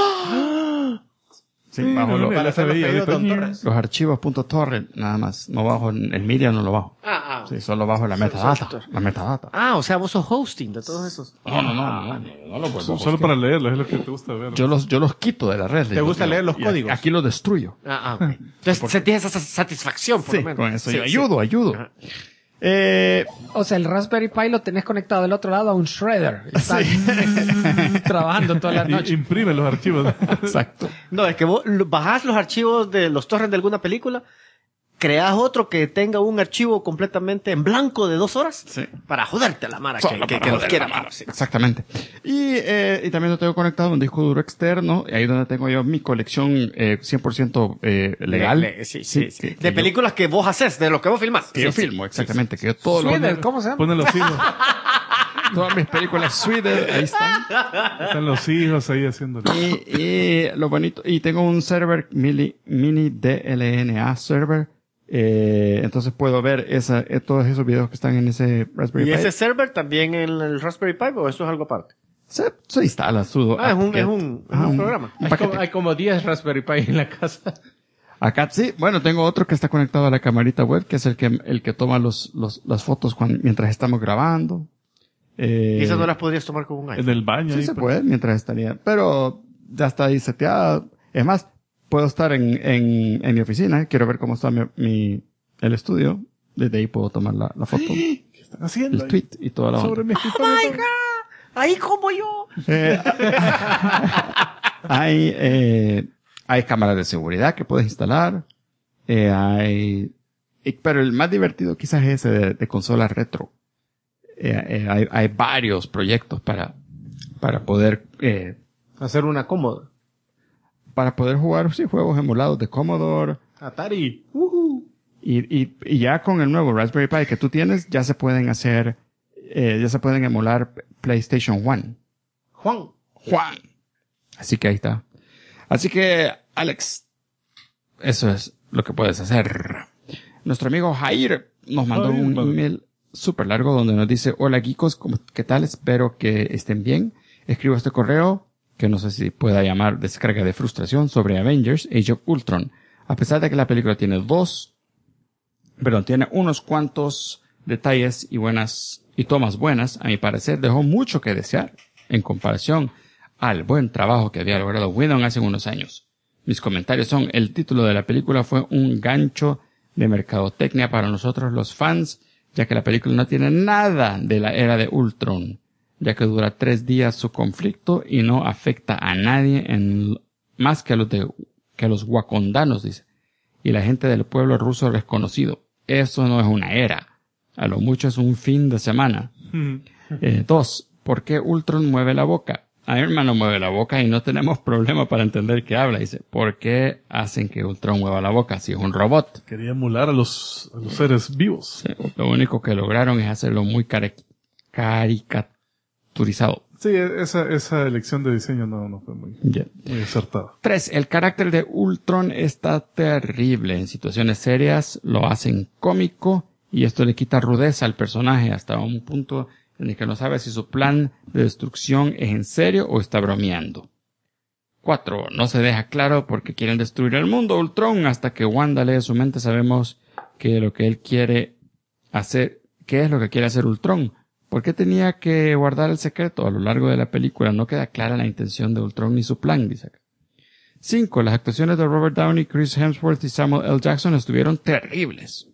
Sí, bajo los archivos .torrent, nada más. No bajo el media, no lo bajo. Sí, solo bajo la metadata. O sea, vos sos hosting de todos esos. No lo puedo. Solo para leerlos, es lo que te gusta ver. Yo los quito de la red. ¿Te gusta leer los códigos? Aquí los destruyo. Okay. Entonces, sentís esa satisfacción, por lo menos. Con eso yo ayudo. Ajá. O sea, el Raspberry Pi lo tenés conectado del otro lado a un shredder. Está trabajando toda la noche. Imprime los archivos. Exacto. No, es que vos bajás los archivos de los torrents de alguna película creas otro que tenga un archivo completamente en blanco de 2 horas para joderte a la mara que los quiera. Sí. Exactamente. Y también lo tengo conectado a un disco duro externo, ahí donde tengo yo mi colección 100% legal. Sí. De películas que vos haces, de lo que vos filmás. Que yo filmo, exactamente. Que yo todo ¿Cómo se llama? Ponen los hijos. Todas mis películas Sweden, ahí están. Están los hijos ahí haciéndolo. Y lo bonito, y tengo un server mini DLNA server. Entonces puedo ver todos esos videos que están en ese Raspberry Pi. ¿Y ese server también en el Raspberry Pi o eso es algo aparte? Se instala sudo. Es un programa. Hay como 10 Raspberry Pi en la casa. Acá sí, bueno, tengo otro que está conectado a la camarita web, que es el que toma las fotos mientras estamos grabando. ¿Y esas no las podrías tomar con un iPhone? En el baño. Sí, ahí, se puede mientras estaría, pero ya está ahí seteada. Es más, puedo estar en mi oficina, quiero ver cómo está el estudio, desde ahí puedo tomar la foto, ¿Qué están haciendo? el tweet y toda la onda. Sobre mi escritorio. Ahí como yo. Hay cámaras de seguridad que puedes instalar, pero el más divertido quizás es ese de consolas retro. Hay varios proyectos para poder Hacer una cómoda. para poder jugar juegos emulados de Commodore. Atari. Y ya con el nuevo Raspberry Pi que tú tienes, ya se pueden emular PlayStation 1. Juan. Así que ahí está. Así que, Alex, eso es lo que puedes hacer. Nuestro amigo Jair nos mandó un email súper largo donde nos dice: hola geekos, ¿qué tal? Espero que estén bien. Escribo este correo, que no sé si pueda llamar descarga de frustración, sobre Avengers Age of Ultron. A pesar de que la película tiene tiene unos cuantos detalles y tomas buenas, a mi parecer dejó mucho que desear en comparación al buen trabajo que había logrado Whedon hace unos años. Mis comentarios son: el título de la película fue un gancho de mercadotecnia para nosotros los fans, ya que la película no tiene nada de la era de Ultron, ya que dura 3 días su conflicto y no afecta a nadie más que a los wakandanos, dice, y la gente del pueblo ruso desconocido. Eso no es una era, a lo mucho es un fin de semana. 2. ¿Por qué Ultron mueve la boca? Iron Man no mueve la boca y no tenemos problema para entender que habla. Dice, ¿por qué hacen que Ultron mueva la boca si es un robot? Quería emular a los seres vivos. Sí, lo único que lograron es hacerlo muy caricaturizado. Sí, esa elección de diseño no fue muy acertada. 3. El carácter de Ultron está terrible. En situaciones serias lo hacen cómico y esto le quita rudeza al personaje hasta un punto en el que no sabe si su plan de destrucción es en serio o está bromeando. 4. No se deja claro por qué quieren destruir el mundo Ultron. Hasta que Wanda lee su mente sabemos que lo que él quiere hacer, qué es lo que quiere hacer Ultron. ¿Por qué tenía que guardar el secreto? A lo largo de la película no queda clara la intención de Ultron ni su plan, dice acá. 5. Las actuaciones de Robert Downey, Chris Hemsworth y Samuel L. Jackson estuvieron terribles.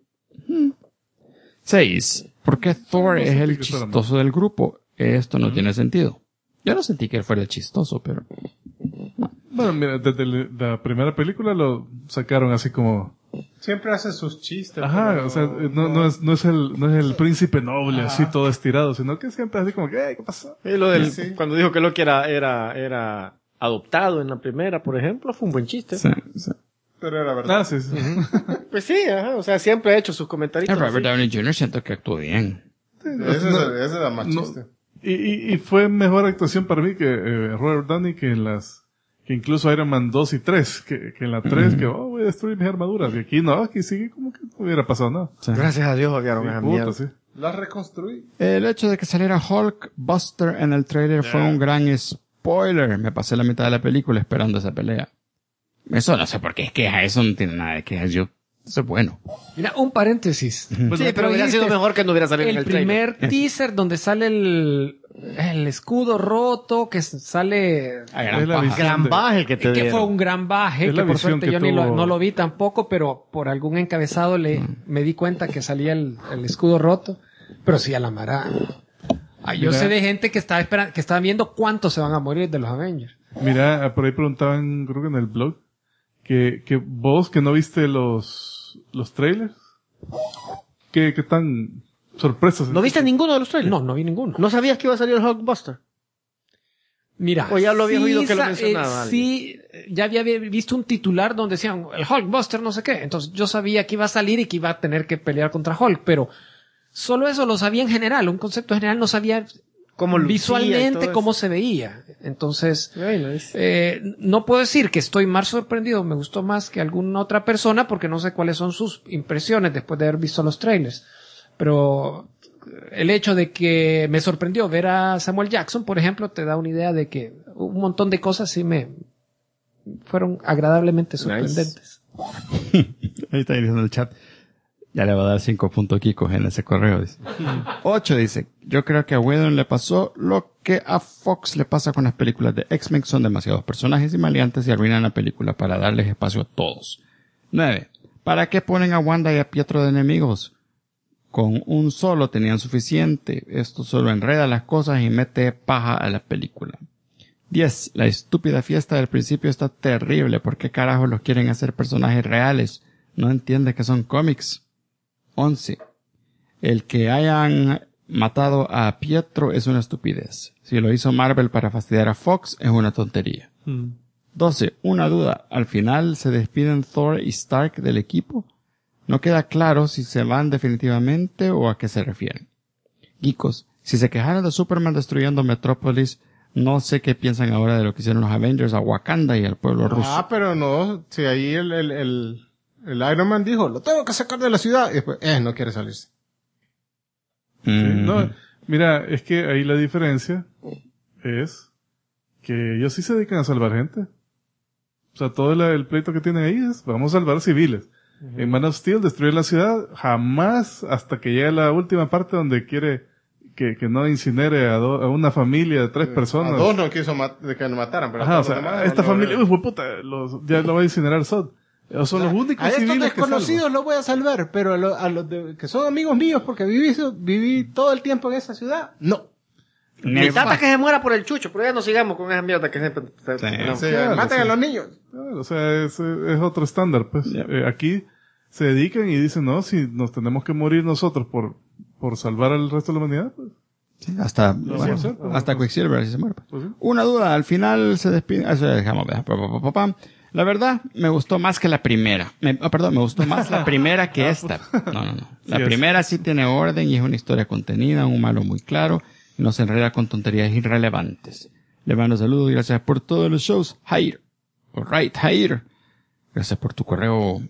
6. ¿Por qué Thor es el chistoso del grupo? Esto no tiene sentido. Yo no sentí que él fuera el chistoso, pero... Bueno, mira, desde la primera película lo sacaron así como... Siempre hace sus chistes. Ajá, pero o sea, no es el príncipe noble así todo estirado, sino que siempre así como que, ¿qué pasó? Y cuando dijo que Loki era adoptado en la primera, por ejemplo, fue un buen chiste. Sí. Pero era verdad. Sí. Pues sí, ajá, o sea, siempre ha hecho sus comentarios. Robert Downey Jr. siento que actuó bien. Ese era más chiste. Y fue mejor actuación para mí que Robert Downey que incluso Iron Man 2 y 3, que en la 3 que voy a destruir mis armaduras, y aquí no, aquí sigue como que no hubiera pasado nada. Sí. Gracias a Dios odiaron esa mierda. Sí. La reconstruí. El hecho de que saliera Hulk Buster en el trailer fue un gran spoiler. Me pasé la mitad de la película esperando esa pelea. Eso no sé por qué es queja, eso no tiene nada de queja. Eso es bueno. Mira, un paréntesis. Sí, pero hubiera sido mejor que no hubiera salido en el primer teaser donde sale el escudo roto, que sale gran baje que te que fue un gran baje, que por suerte yo no lo vi tampoco, pero por algún encabezado me di cuenta que salía el escudo roto, pero sí a la mara. Yo sé de gente que estaba esperando, que estaban viendo cuántos se van a morir de los Avengers. Mira, por ahí preguntaban, creo que en el blog, que vos que no viste los los trailers. ¿Qué tan sorpresas? ¿No viste ninguno de los trailers? No vi ninguno. ¿No sabías que iba a salir el Hulkbuster? Mira, o ya lo habías oído que lo mencionaba. Sí, ya había visto un titular donde decían el Hulkbuster no sé qué. Entonces yo sabía que iba a salir y que iba a tener que pelear contra Hulk, pero solo eso lo sabía en general, un concepto general, no sabía visualmente cómo se veía. Entonces, no puedo decir que estoy más sorprendido, me gustó más que alguna otra persona porque no sé cuáles son sus impresiones después de haber visto los trailers. Pero el hecho de que me sorprendió ver a Samuel Jackson, por ejemplo, te da una idea de que un montón de cosas sí me fueron agradablemente sorprendentes. Ahí está diciendo el chat. Ya le va a dar 5 puntos Kiko en ese correo, dice. 8 dice, yo creo que a Whedon le pasó lo que a Fox le pasa con las películas de X-Men, son demasiados personajes y maleantes y arruinan la película para darles espacio a todos. 9. ¿Para qué ponen a Wanda y a Pietro de enemigos? Con un solo tenían suficiente. Esto solo enreda las cosas y mete paja a la película. 10. La estúpida fiesta del principio está terrible. ¿Por qué carajos los quieren hacer personajes reales? No entiende que son cómics. 11. El que hayan matado a Pietro es una estupidez. Si lo hizo Marvel para fastidiar a Fox, es una tontería. 12. Una duda. ¿Al final se despiden Thor y Stark del equipo? No queda claro si se van definitivamente o a qué se refieren. Geekos, si se quejaron de Superman destruyendo Metrópolis, no sé qué piensan ahora de lo que hicieron los Avengers a Wakanda y al pueblo ruso. Ah, pero no, si ahí el Iron Man dijo, lo tengo que sacar de la ciudad, y después, no quiere salirse. Sí, no, mira, es que ahí la diferencia es que ellos sí se dedican a salvar gente. O sea, todo el pleito que tienen ahí es, vamos a salvar civiles. En Man of Steel, destruir la ciudad, jamás, hasta que llega la última parte donde quiere que no incinere a una familia de 3 personas. A 2 no quiso que no mataran, pero ajá, o sea, esta familia, uy, puta, ya lo va a incinerar Sod. Son los únicos a civiles estos desconocidos los voy a salvar, pero a los que son amigos míos porque viví todo el tiempo en esa ciudad, no. Mi tata que se muera por el chucho, pero ya no sigamos con esa mierda que siempre... maten a los niños. O sea, es otro estándar, pues. Aquí se dedican y dicen, no, si nos tenemos que morir nosotros por salvar al resto de la humanidad, pues. Sí, hasta Quicksilver si se muere. Pues sí. Una duda, al final se despide... Eso ya dejamos, la verdad, me gustó más que la primera. Me gustó más la primera que esta. No. La primera sí tiene orden y es una historia contenida, un malo muy claro. Y no se enreda con tonterías irrelevantes. Le mando saludos y gracias por todos los shows. Jair. Alright, Jair. Gracias por tu correo.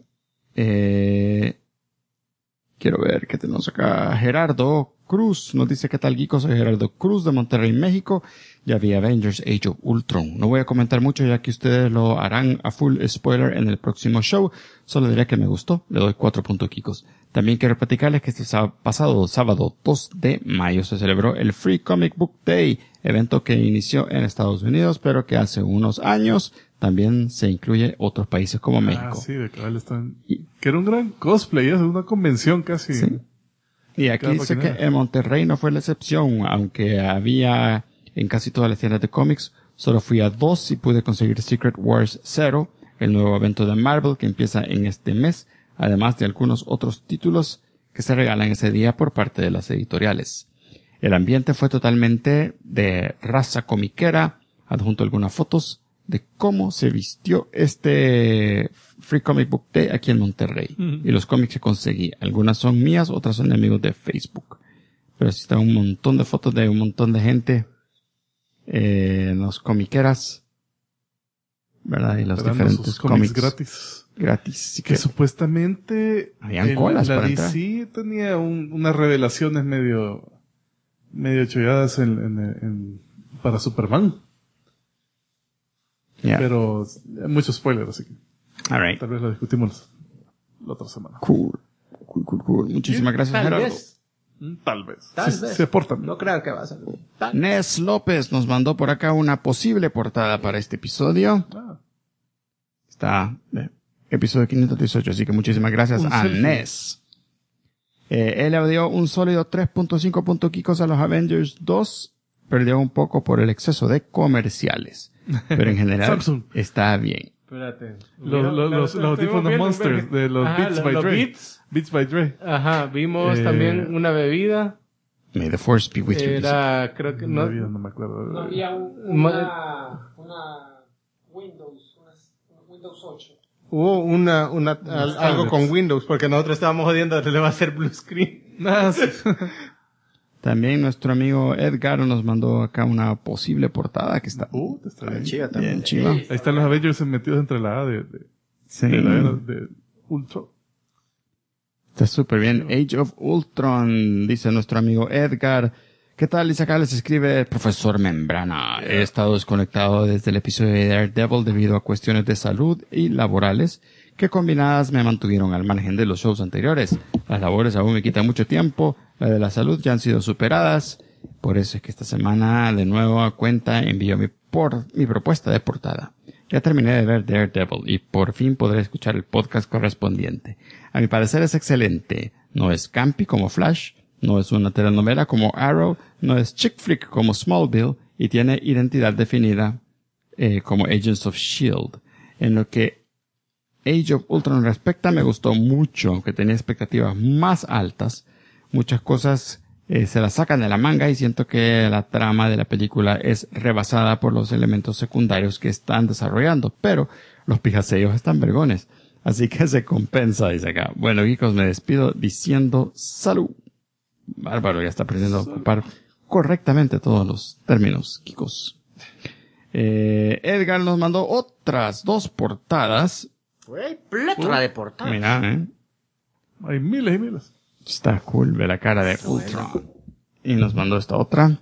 Quiero ver qué tenemos acá. Gerardo Cruz nos dice qué tal, Geeko. Soy Gerardo Cruz de Monterrey, México. Ya vi Avengers Age of Ultron. No voy a comentar mucho ya que ustedes lo harán a full spoiler en el próximo show. Solo diré que me gustó. Le doy 4 puntos, Geekos. También quiero platicarles que este pasado sábado 2 de mayo se celebró el Free Comic Book Day, evento que inició en Estados Unidos, pero que hace unos años también se incluye otros países como México. Sí, de cabal están... Que era un gran cosplay, es una convención casi. Sí. Y aquí dice que en Monterrey no fue la excepción, aunque había en casi todas las tiendas de cómics. Solo fui a 2 y pude conseguir Secret Wars 0, el nuevo evento de Marvel que empieza en este mes, además de algunos otros títulos que se regalan ese día por parte de las editoriales. El ambiente fue totalmente de raza comiquera, adjunto algunas fotos de cómo se vistió este Free Comic Book Day aquí en Monterrey. Y los cómics que conseguí. Algunas son mías, otras son de amigos de Facebook. Pero sí están un montón de fotos de un montón de gente en los comiqueras, ¿verdad? Y los diferentes cómics gratis. Así que supuestamente habían colas la para DC entrar. Tenía unas revelaciones medio cholladas para Superman. Yeah. Pero mucho spoiler, así que Alright. tal vez lo discutimos la otra semana. Cool. Muchísimas gracias, Gerardo. Tal vez. Se aportan. No creo que va a ser. Nes López nos mandó por acá una posible portada para este episodio. Está episodio 518, así que muchísimas gracias a Nes. Él le dio un sólido 3.5 puntos Kikos a los Avengers 2. Perdió un poco por el exceso de comerciales. Pero en general está bien. Espérate. Los audífonos Monsters de los Beats by Dre. Beats by Dre. Ajá, vimos también una bebida. May the force be with you. Era, creo que No me acuerdo. No había una Windows 8. Hubo algo con Windows, porque nosotros estábamos jodiendo, le va a hacer blue screen. También nuestro amigo Edgar nos mandó acá una posible portada que está Está bien. Chiva también. bien chiva. Ahí están los Avengers metidos entre la A de Sí. la era de Ultron. Está súper bien. Age of Ultron, dice nuestro amigo Edgar. ¿Qué tal? Dice acá, les escribe el profesor Membrana. He estado desconectado desde el episodio de Daredevil debido a cuestiones de salud y laborales que combinadas me mantuvieron al margen de los shows anteriores. Las labores aún me quitan mucho tiempo, la de la salud ya han sido superadas. Por eso es que esta semana de nuevo a cuenta envío mi propuesta de portada. Ya terminé de ver Daredevil y por fin podré escuchar el podcast correspondiente. A mi parecer es excelente. No es campy como Flash, no es una telenovela como Arrow, no es chick flick como Smallville y tiene identidad definida como Agents of S.H.I.E.L.D. En lo que Age of Ultron respecta, me gustó mucho, aunque tenía expectativas más altas. Muchas cosas se las sacan de la manga y siento que la trama de la película es rebasada por los elementos secundarios que están desarrollando, pero los pijaseos están vergones. Así que se compensa, dice acá. Bueno, geekos, me despido diciendo salud. Bárbaro, ya está aprendiendo a ocupar correctamente todos los términos, geekos. Edgar nos mandó otras 2 portadas. Fue plétora de portadas. Mira, Hay miles y miles. está cool, ve la cara de Ultron. Y nos mandó esta otra.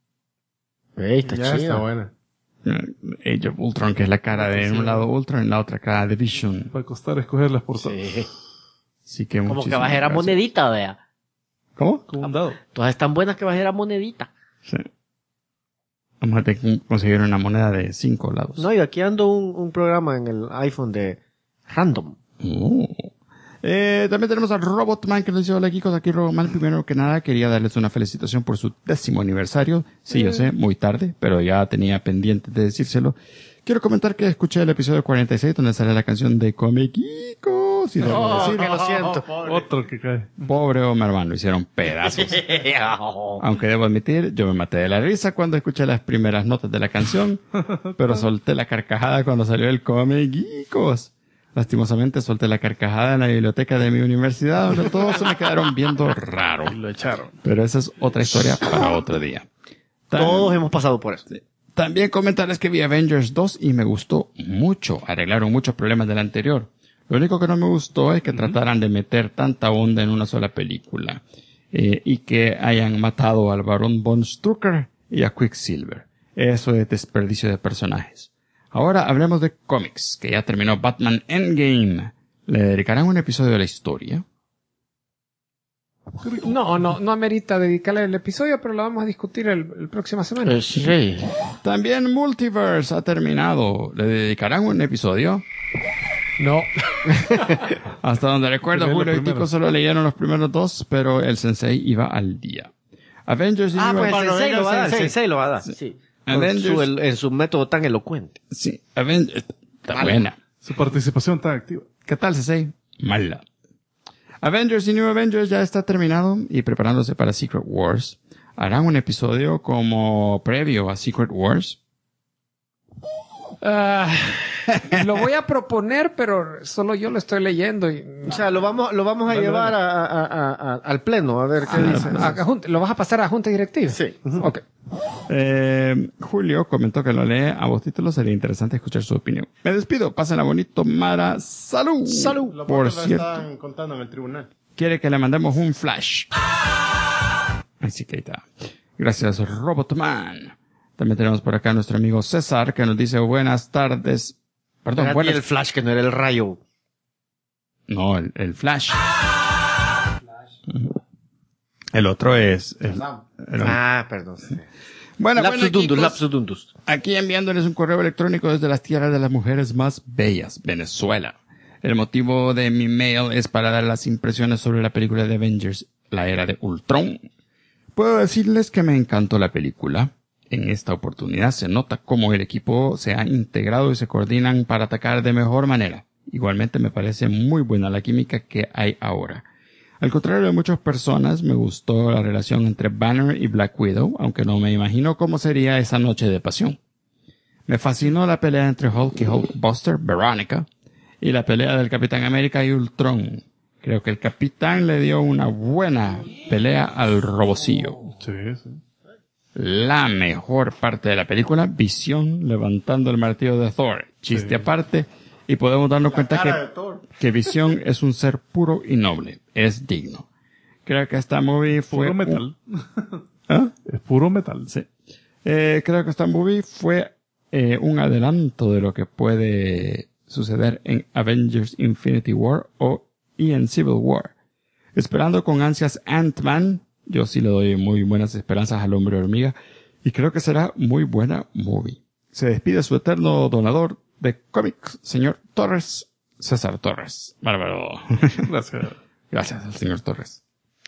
Está ya está chida. buena. Age of Ultron, que es la cara de un lado Ultron y en la otra cara de Vision. Va a costar escoger las portadas. Sí. Así que Como que muchísimas bajera gracias. monedita, vea. ¿Cómo? Con un dado. Todas están buenas que bajera monedita. Sí. Vamos a tener que conseguir una moneda de 5 lados. No, y aquí ando un programa en el iPhone de Random. También tenemos a Robotman que nos dice: hola, chicos, aquí Robotman. Primero que nada quería darles una felicitación por su 10º aniversario. Sí, yo sé, muy tarde, pero ya tenía pendiente de decírselo. Quiero comentar que escuché el episodio 46 donde sale la canción de Comiquicos y debo decir, Lo siento. Otro que cae. pobre Omar Man, lo hicieron pedazos. Aunque debo admitir, yo me maté de la risa cuando escuché las primeras notas de la canción, pero solté la carcajada cuando salió el Comiquicos. Lastimosamente solté la carcajada en la biblioteca de mi universidad, donde todos se me quedaron viendo raro. Lo echaron. Pero esa es otra historia para otro día. Todos hemos pasado por eso. También comentarles que vi Avengers 2 y me gustó mucho. Arreglaron muchos problemas del anterior. Lo único que no me gustó es que trataran de meter tanta onda en una sola película. Y que hayan matado al Barón Von Strucker y a Quicksilver. Eso es desperdicio de personajes. Ahora hablemos de cómics, que ya terminó Batman Endgame. ¿Le dedicarán un episodio de la historia? No amerita dedicarle el episodio, pero lo vamos a discutir el próxima semana. Sí. También Multiverse ha terminado. ¿Le dedicarán un episodio? No. Hasta donde recuerdo, Leer los Julio y primeros. Kiko solo leyeron los primeros 2, pero el Sensei iba al día. Avengers y Pues New el Sensei lo va a dar. Sensei. Sensei lo va a dar. Sí. Avengers. En su método tan elocuente. Sí, Avengers. Está buena. Su participación tan activa. ¿Qué tal, Sensei? Mala. Avengers y New Avengers ya está terminado y preparándose para Secret Wars. ¿Harán un episodio como previo a Secret Wars? Lo voy a proponer, pero solo yo lo estoy leyendo. Y, O sea, lo vamos a llevar al pleno, a ver qué dice. ¿Lo vas a pasar a Junta Directiva? Sí. Ok. Julio comentó que lo lee a vos títulos. Sería interesante escuchar su opinión. Me despido. Pásenla bonito, Mara. ¡Salud! ¡Salud! Lo Por lo cierto, están contando en el tribunal. quiere que le mandemos un flash. Así que ahí está. Gracias, Robotman. También tenemos por acá a nuestro amigo César, que nos dice buenas tardes. Perdón, Era buenas... el flash, que no era el rayo. No, el flash. El otro es... Perdón. Sí. Bueno, Lapsus dundus, chicos, lapsus dundus. aquí enviándoles un correo electrónico desde las tierras de las mujeres más bellas, Venezuela. El motivo de mi mail es para dar las impresiones sobre la película de Avengers, la era de Ultron. Puedo decirles que me encantó la película. En esta oportunidad se nota cómo el equipo se ha integrado y se coordinan para atacar de mejor manera. Igualmente me parece muy buena la química que hay ahora. Al contrario de muchas personas, me gustó la relación entre Banner y Black Widow, aunque no me imagino cómo sería esa noche de pasión. Me fascinó la pelea entre Hulk y Hulkbuster, Veronica, y la pelea del Capitán América y Ultron. Creo que el Capitán le dio una buena pelea al robocillo. Sí, sí. La mejor parte de la película, Visión levantando el martillo de Thor. Chiste aparte, y podemos darnos cuenta que Visión es un ser puro y noble. Es digno. Creo que esta movie fue... Puro metal. ¿Ah? Es puro metal. Sí. Creo que esta movie fue un adelanto de lo que puede suceder en Avengers Infinity War y en Civil War. Esperando con ansias Ant-Man, yo sí le doy muy buenas esperanzas al Hombre Hormiga y creo que será muy buena movie. Se despide su eterno donador de cómics, señor Torres, César Torres. Bárbaro. Gracias. Gracias al señor Torres.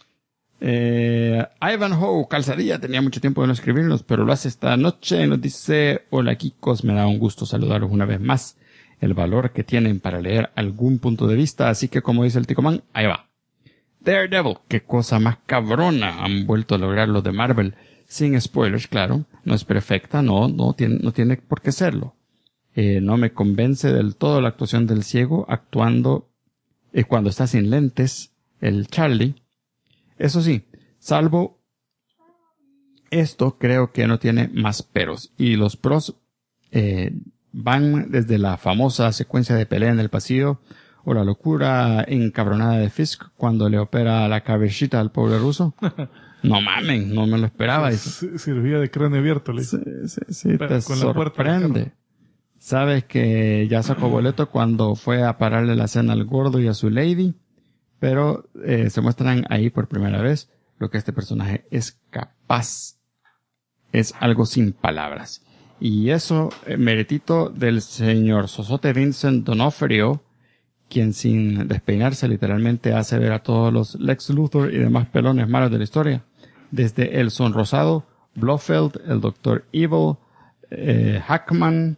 Ivanhoe Calzadilla tenía mucho tiempo de no escribirnos, pero lo hace esta noche. Nos dice: hola Kikos, me da un gusto saludaros una vez más. El valor que tienen para leer algún punto de vista, así que como dice el Ticoman, ahí va. Daredevil, qué cosa más cabrona han vuelto a lograr los de Marvel. Sin spoilers, claro. No es perfecta, no tiene por qué serlo. No me convence del todo la actuación del ciego actuando cuando está sin lentes, el Charlie. Eso sí, salvo esto, creo que no tiene más peros. Y los pros van desde la famosa secuencia de pelea en el pasillo o la locura encabronada de Fisk cuando le opera la cabecita al pobre ruso. No mamen, no me lo esperaba. Servía de cráneo abierto. Sí, te sorprende. Sabes que ya sacó boleto cuando fue a pararle la cena al gordo y a su lady, pero se muestran ahí por primera vez lo que este personaje es capaz. Es algo sin palabras. Y eso, meritito del señor Sosote Vincent D'Onofrio, quien sin despeinarse literalmente hace ver a todos los Lex Luthor y demás pelones malos de la historia. Desde el sonrosado Blofeld, el Dr. Evil, Hackman,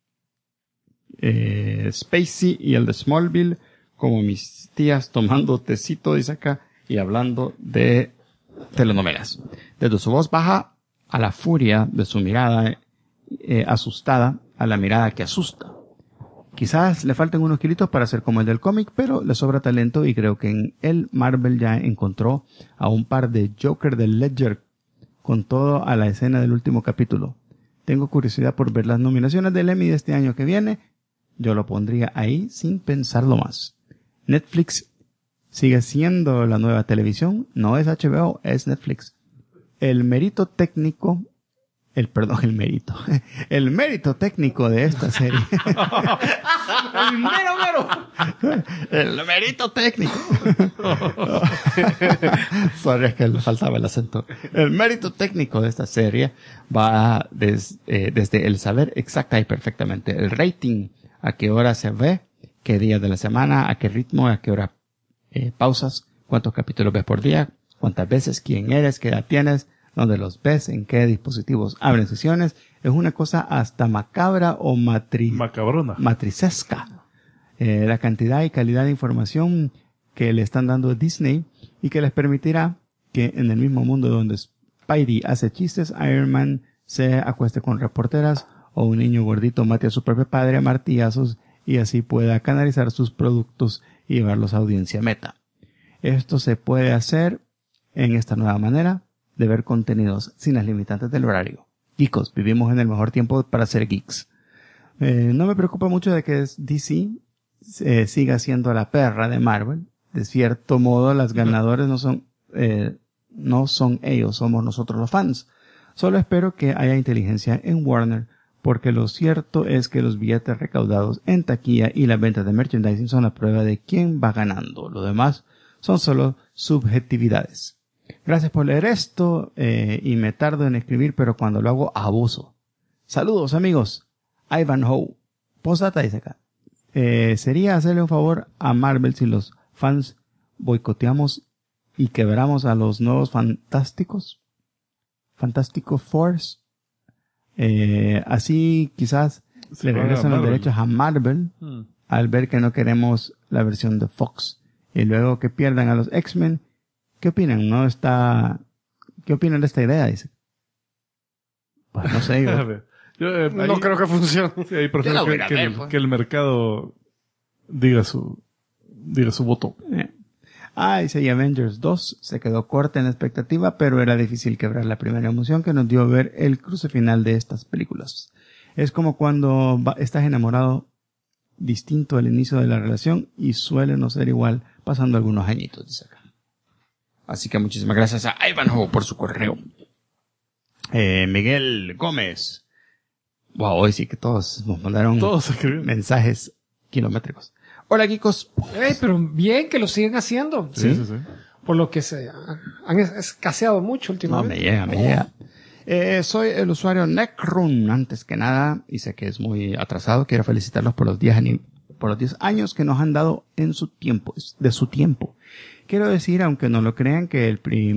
Spacey y el de Smallville, como mis tías tomando tecito, dice acá, y hablando de telenovelas. Desde su voz baja a la furia de su mirada asustada, a la mirada que asusta. Quizás le falten unos kilitos para ser como el del cómic, pero le sobra talento y creo que en él Marvel ya encontró a un par de Joker del Ledger con todo a la escena del último capítulo. Tengo curiosidad por ver las nominaciones del Emmy de este año que viene. Yo lo pondría ahí sin pensarlo más. Netflix sigue siendo la nueva televisión. No es HBO, es Netflix. El mérito técnico el mérito técnico de esta serie. El mérito técnico. Sorry, es que le faltaba el acento. El mérito técnico de esta serie va desde el saber exacta y perfectamente el rating, a qué hora se ve, qué día de la semana, a qué ritmo, a qué hora pausas, cuántos capítulos ves por día, cuántas veces, quién eres, qué edad tienes, dónde los ves, en qué dispositivos abren sesiones. Es una cosa hasta macabra o matricesca. La cantidad y calidad de información que le están dando a Disney y que les permitirá que en el mismo mundo donde Spidey hace chistes, Iron Man se acueste con reporteras o un niño gordito mate a su propio padre a martillazos y así pueda canalizar sus productos y llevarlos a audiencia meta. Esto se puede hacer en esta nueva manera de ver contenidos sin las limitantes del horario. Geekos, vivimos en el mejor tiempo para ser geeks. No me preocupa mucho de que DC siga siendo la perra de Marvel. De cierto modo, las ganadoras no son ellos, somos nosotros los fans. Solo espero que haya inteligencia en Warner, porque lo cierto es que los billetes recaudados en taquilla y las ventas de merchandising son la prueba de quién va ganando. Lo demás son solo subjetividades. Gracias por leer esto, y me tardo en escribir, pero cuando lo hago, abuso. Saludos, amigos. Ivanhoe. Postdata dice acá. Sería hacerle un favor a Marvel si los fans boicoteamos y quebramos a los nuevos fantásticos. Fantástico Force. Así quizás le regresan los derechos a Marvel al ver que no queremos la versión de Fox. Y luego que pierdan a los X-Men. ¿Qué opinan? ¿Qué opinan de esta idea? Dice. Pues no sé. No creo que funcione. Sí, ahí prefiero que el mercado diga su voto. Dice, y Avengers 2 se quedó corta en la expectativa, pero era difícil quebrar la primera emoción que nos dio ver el cruce final de estas películas. Es como cuando estás enamorado, distinto al inicio de la relación, y suele no ser igual pasando algunos añitos, dice acá. Así que muchísimas gracias a Ivanhoe por su correo. Miguel Gómez. Wow, hoy sí que todos nos mandaron mensajes kilométricos. Hola, Kikos. Pero bien que lo siguen haciendo. Sí. Por lo que han escaseado mucho últimamente. No, me llega. Soy el usuario Necrun, antes que nada, y sé que es muy atrasado. Quiero felicitarlos por los 10 años que nos han dado de su tiempo. Quiero decir, aunque no lo crean, que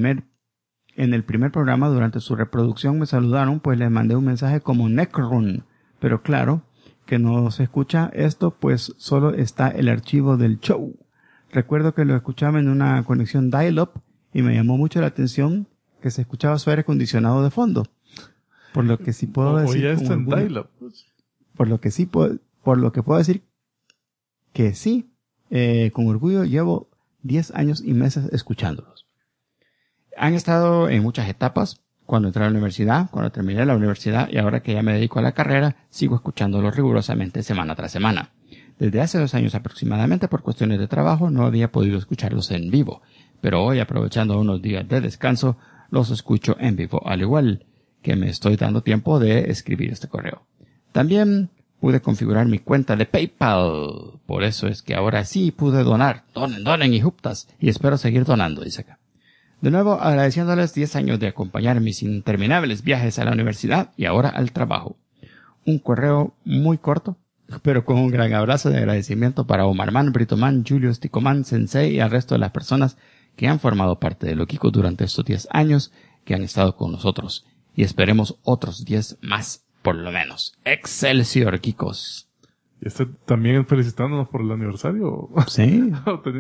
en el primer programa durante su reproducción me saludaron, pues les mandé un mensaje como Necrun. Pero claro, que no se escucha esto, pues solo está el archivo del show. Recuerdo que lo escuchaba en una conexión dial-up y me llamó mucho la atención que se escuchaba su aire acondicionado de fondo. Por lo que sí puedo decir... ya está en dial-up. Por lo que puedo decir que sí, con orgullo llevo 10 años y meses escuchándolos. Han estado en muchas etapas. Cuando entré a la universidad, cuando terminé la universidad y ahora que ya me dedico a la carrera, sigo escuchándolos rigurosamente semana tras semana. Desde hace 2 años aproximadamente, por cuestiones de trabajo, no había podido escucharlos en vivo. Pero hoy, aprovechando unos días de descanso, los escucho en vivo, al igual que me estoy dando tiempo de escribir este correo. También pude configurar mi cuenta de PayPal. Por eso es que ahora sí pude donar. Donen y juptas. Y espero seguir donando, dice acá. De nuevo, agradeciéndoles 10 años de acompañar mis interminables viajes a la universidad y ahora al trabajo. Un correo muy corto, pero con un gran abrazo de agradecimiento para Omarman, Britoman, Julio, Sticoman, Sensei y al resto de las personas que han formado parte de Loquicos durante estos 10 años que han estado con nosotros. Y esperemos otros 10 más, por lo menos. ¡Excelsior, Kikos! ¿Y también felicitándonos por el aniversario? Sí.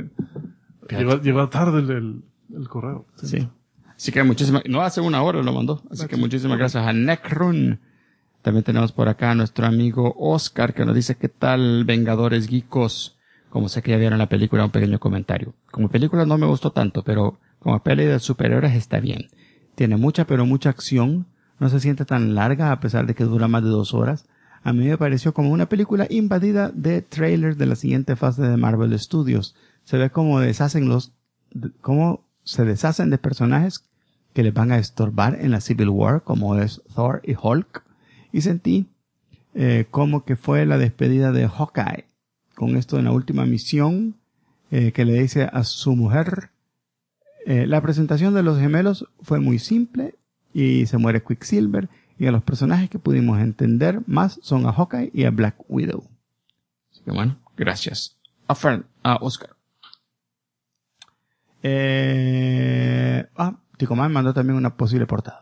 Llegó tarde el correo. Sí. Así que muchísimas... No, hace 1 hora lo mandó. Así que muchísimas gracias a Necrun. También tenemos por acá a nuestro amigo Oscar que nos dice ¿qué tal Vengadores Geekos? Como sé que ya vieron la película, un pequeño comentario. Como película no me gustó tanto, pero como peli de superhéroes está bien. Tiene mucha pero mucha acción. No se siente tan larga a pesar de que dura más de 2 horas. A mí me pareció como una película invadida de trailers de la siguiente fase de Marvel Studios. Se ve como se deshacen de personajes que les van a estorbar en la Civil War, como es Thor y Hulk. Y sentí como que fue la despedida de Hawkeye. Con esto en la última misión que le dice a su mujer. La presentación de los gemelos fue muy simple y se muere Quicksilver. Y a los personajes que pudimos entender más son a Hawkeye y a Black Widow. Así que bueno, gracias a Oscar. Ticoman mandó también una posible portada.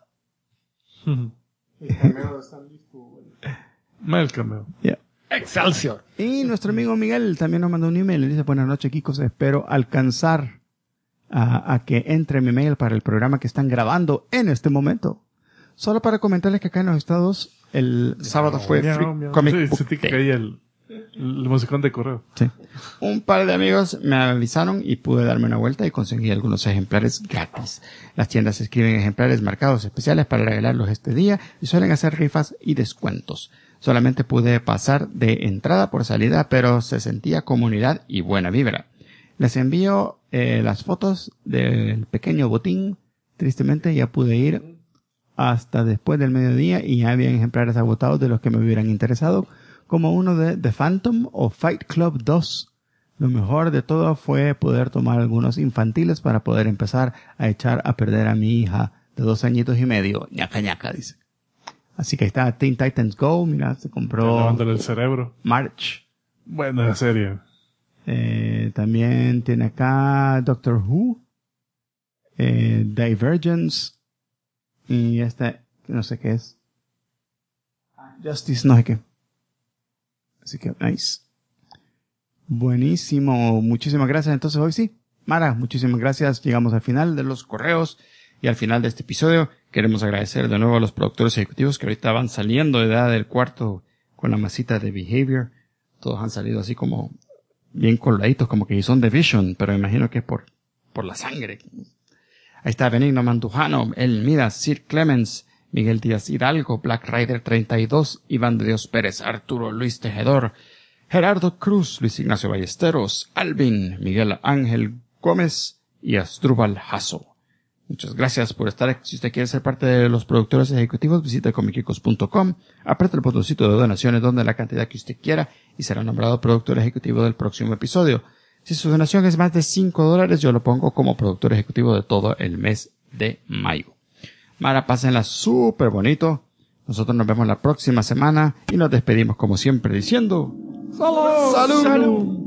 El cameo está listo. El cameo. Yeah. Excelsior. Y nuestro amigo Miguel también nos mandó un email. Le dice, buenas noches, Kikos. Espero alcanzar a que entre mi mail para el programa que están grabando en este momento. Solo para comentarles que acá en los Estados el sábado fue Free Comic Book Sentí que Day. caía el musicón de correo. Sí. Un par de amigos me avisaron y pude darme una vuelta y conseguí algunos ejemplares gratis. Las tiendas escriben ejemplares marcados especiales para regalarlos este día y suelen hacer rifas y descuentos. Solamente pude pasar de entrada por salida, pero se sentía comunidad y buena vibra. Les envío las fotos del pequeño botín. Tristemente ya pude ir hasta después del mediodía y ya habían ejemplares agotados de los que me hubieran interesado, como uno de The Phantom o Fight Club 2. Lo mejor de todo fue poder tomar algunos infantiles para poder empezar a echar a perder a mi hija de 2 añitos y medio. Ñaca ñaca, dice. Así que está Teen Titans Go, mira, se compró Lavándole el cerebro. March. Buena serie. También tiene acá Doctor Who, Divergence, y esta, no sé qué es. Justice no sé qué. Así que, nice. Buenísimo. Muchísimas gracias. Entonces, hoy sí. Mara, muchísimas gracias. Llegamos al final de los correos y al final de este episodio. Queremos agradecer de nuevo a los productores ejecutivos que ahorita van saliendo de edad del cuarto con la masita de Behavior. Todos han salido así como bien coloraditos, como que son de Vision, pero me imagino que es por la sangre. Ahí está Benigno Mandujano, El Midas, Sir Clemens, Miguel Díaz Hidalgo, Black Rider 32, Iván de Dios Pérez, Arturo Luis Tejedor, Gerardo Cruz, Luis Ignacio Ballesteros, Alvin, Miguel Ángel Gómez y Asdrúbal Jasso. Muchas gracias por estar aquí. Si usted quiere ser parte de los productores ejecutivos, visite comicicos.com, apriete el botoncito de donaciones donde la cantidad que usted quiera y será nombrado productor ejecutivo del próximo episodio. Si su donación es más de $5, yo lo pongo como productor ejecutivo de todo el mes de mayo. Mara, pásenla súper bonito. Nosotros nos vemos la próxima semana y nos despedimos como siempre diciendo ¡Salud! ¡Salud! ¡Salud!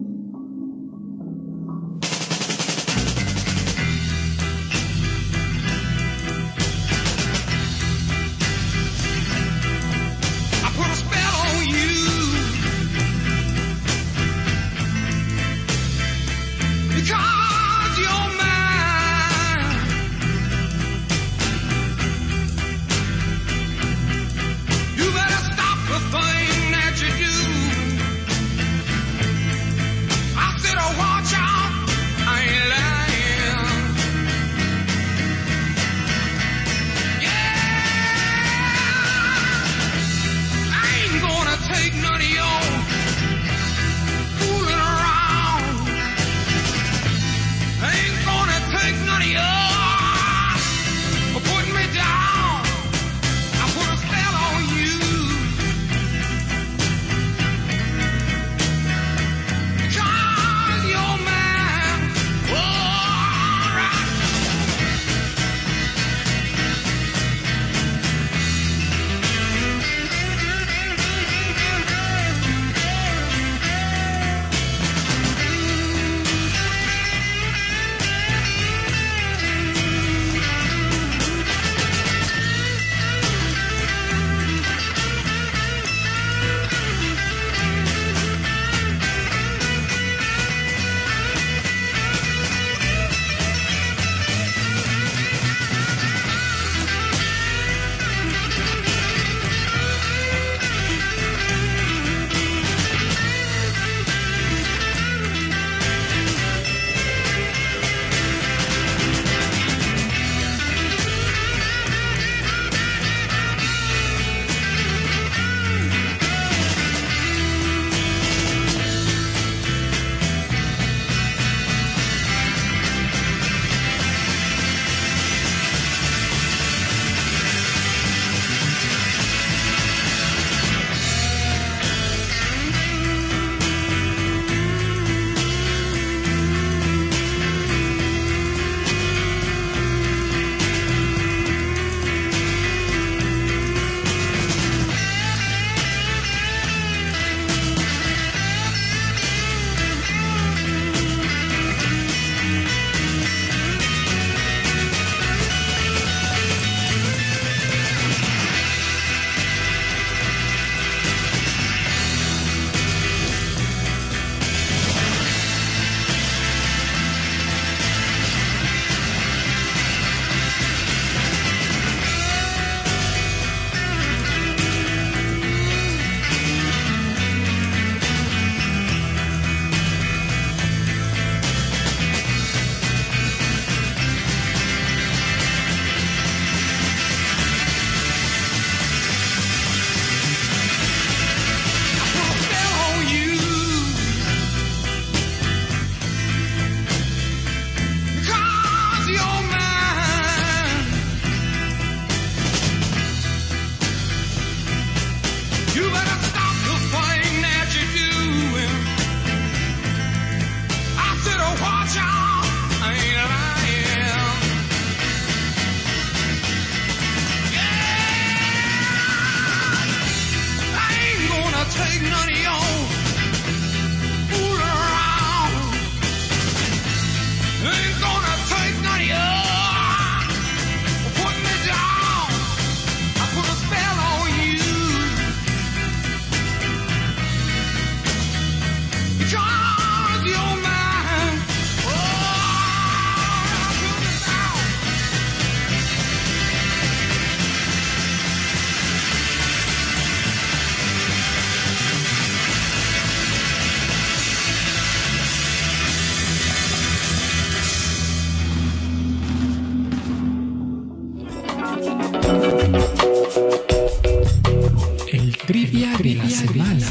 Trivia de la semana.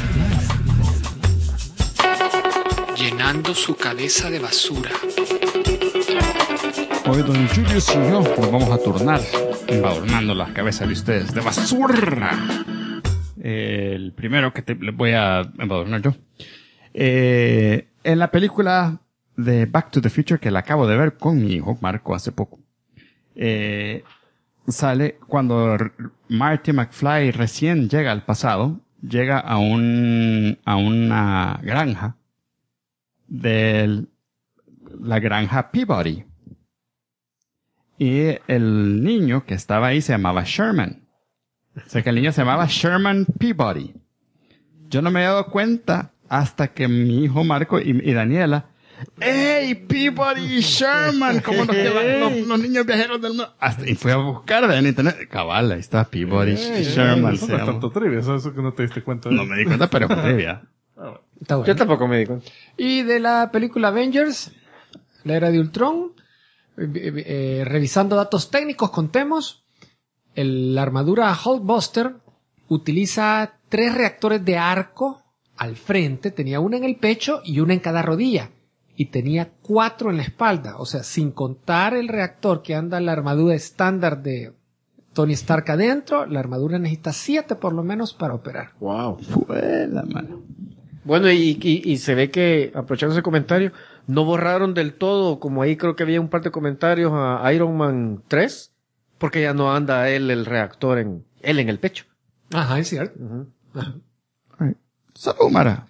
Llenando su cabeza de basura. Hoy don Julius y yo nos vamos a turnar embadurnando las cabezas de ustedes de basura. El primero que le voy a embadurnar yo. En la película de Back to the Future, que la acabo de ver con mi hijo Marco hace poco, sale cuando Marty McFly recién llega al pasado, llega a una granja de la granja Peabody. Y el niño que estaba ahí se llamaba Sherman. O sea que el niño se llamaba Sherman Peabody. Yo no me había dado cuenta hasta que mi hijo Marco y Daniela, ¡Ey, Peabody y Sherman! Como los niños viajeros del mundo. Y fui a buscar en internet. Cabal, ahí está Peabody y Sherman. Eso no es tanto trivia, eso que no te diste cuenta. No me di cuenta, pero fue trivia. Está bueno. Yo tampoco me di cuenta. Y de la película Avengers, la era de Ultron, revisando datos técnicos, contemos, la armadura Hulkbuster utiliza 3 reactores de arco al frente, tenía una en el pecho y una en cada rodilla, y tenía 4 en la espalda, o sea, sin contar el reactor que anda en la armadura estándar de Tony Stark adentro, la armadura necesita 7 por lo menos para operar. Wow. Fue la mano. Bueno, y se ve que, aprovechando ese comentario, no borraron del todo, como ahí creo que había un par de comentarios a Iron Man 3, porque ya no anda el reactor él en el pecho. Ajá, es cierto. Uh-huh. Ajá. Salud, Mara.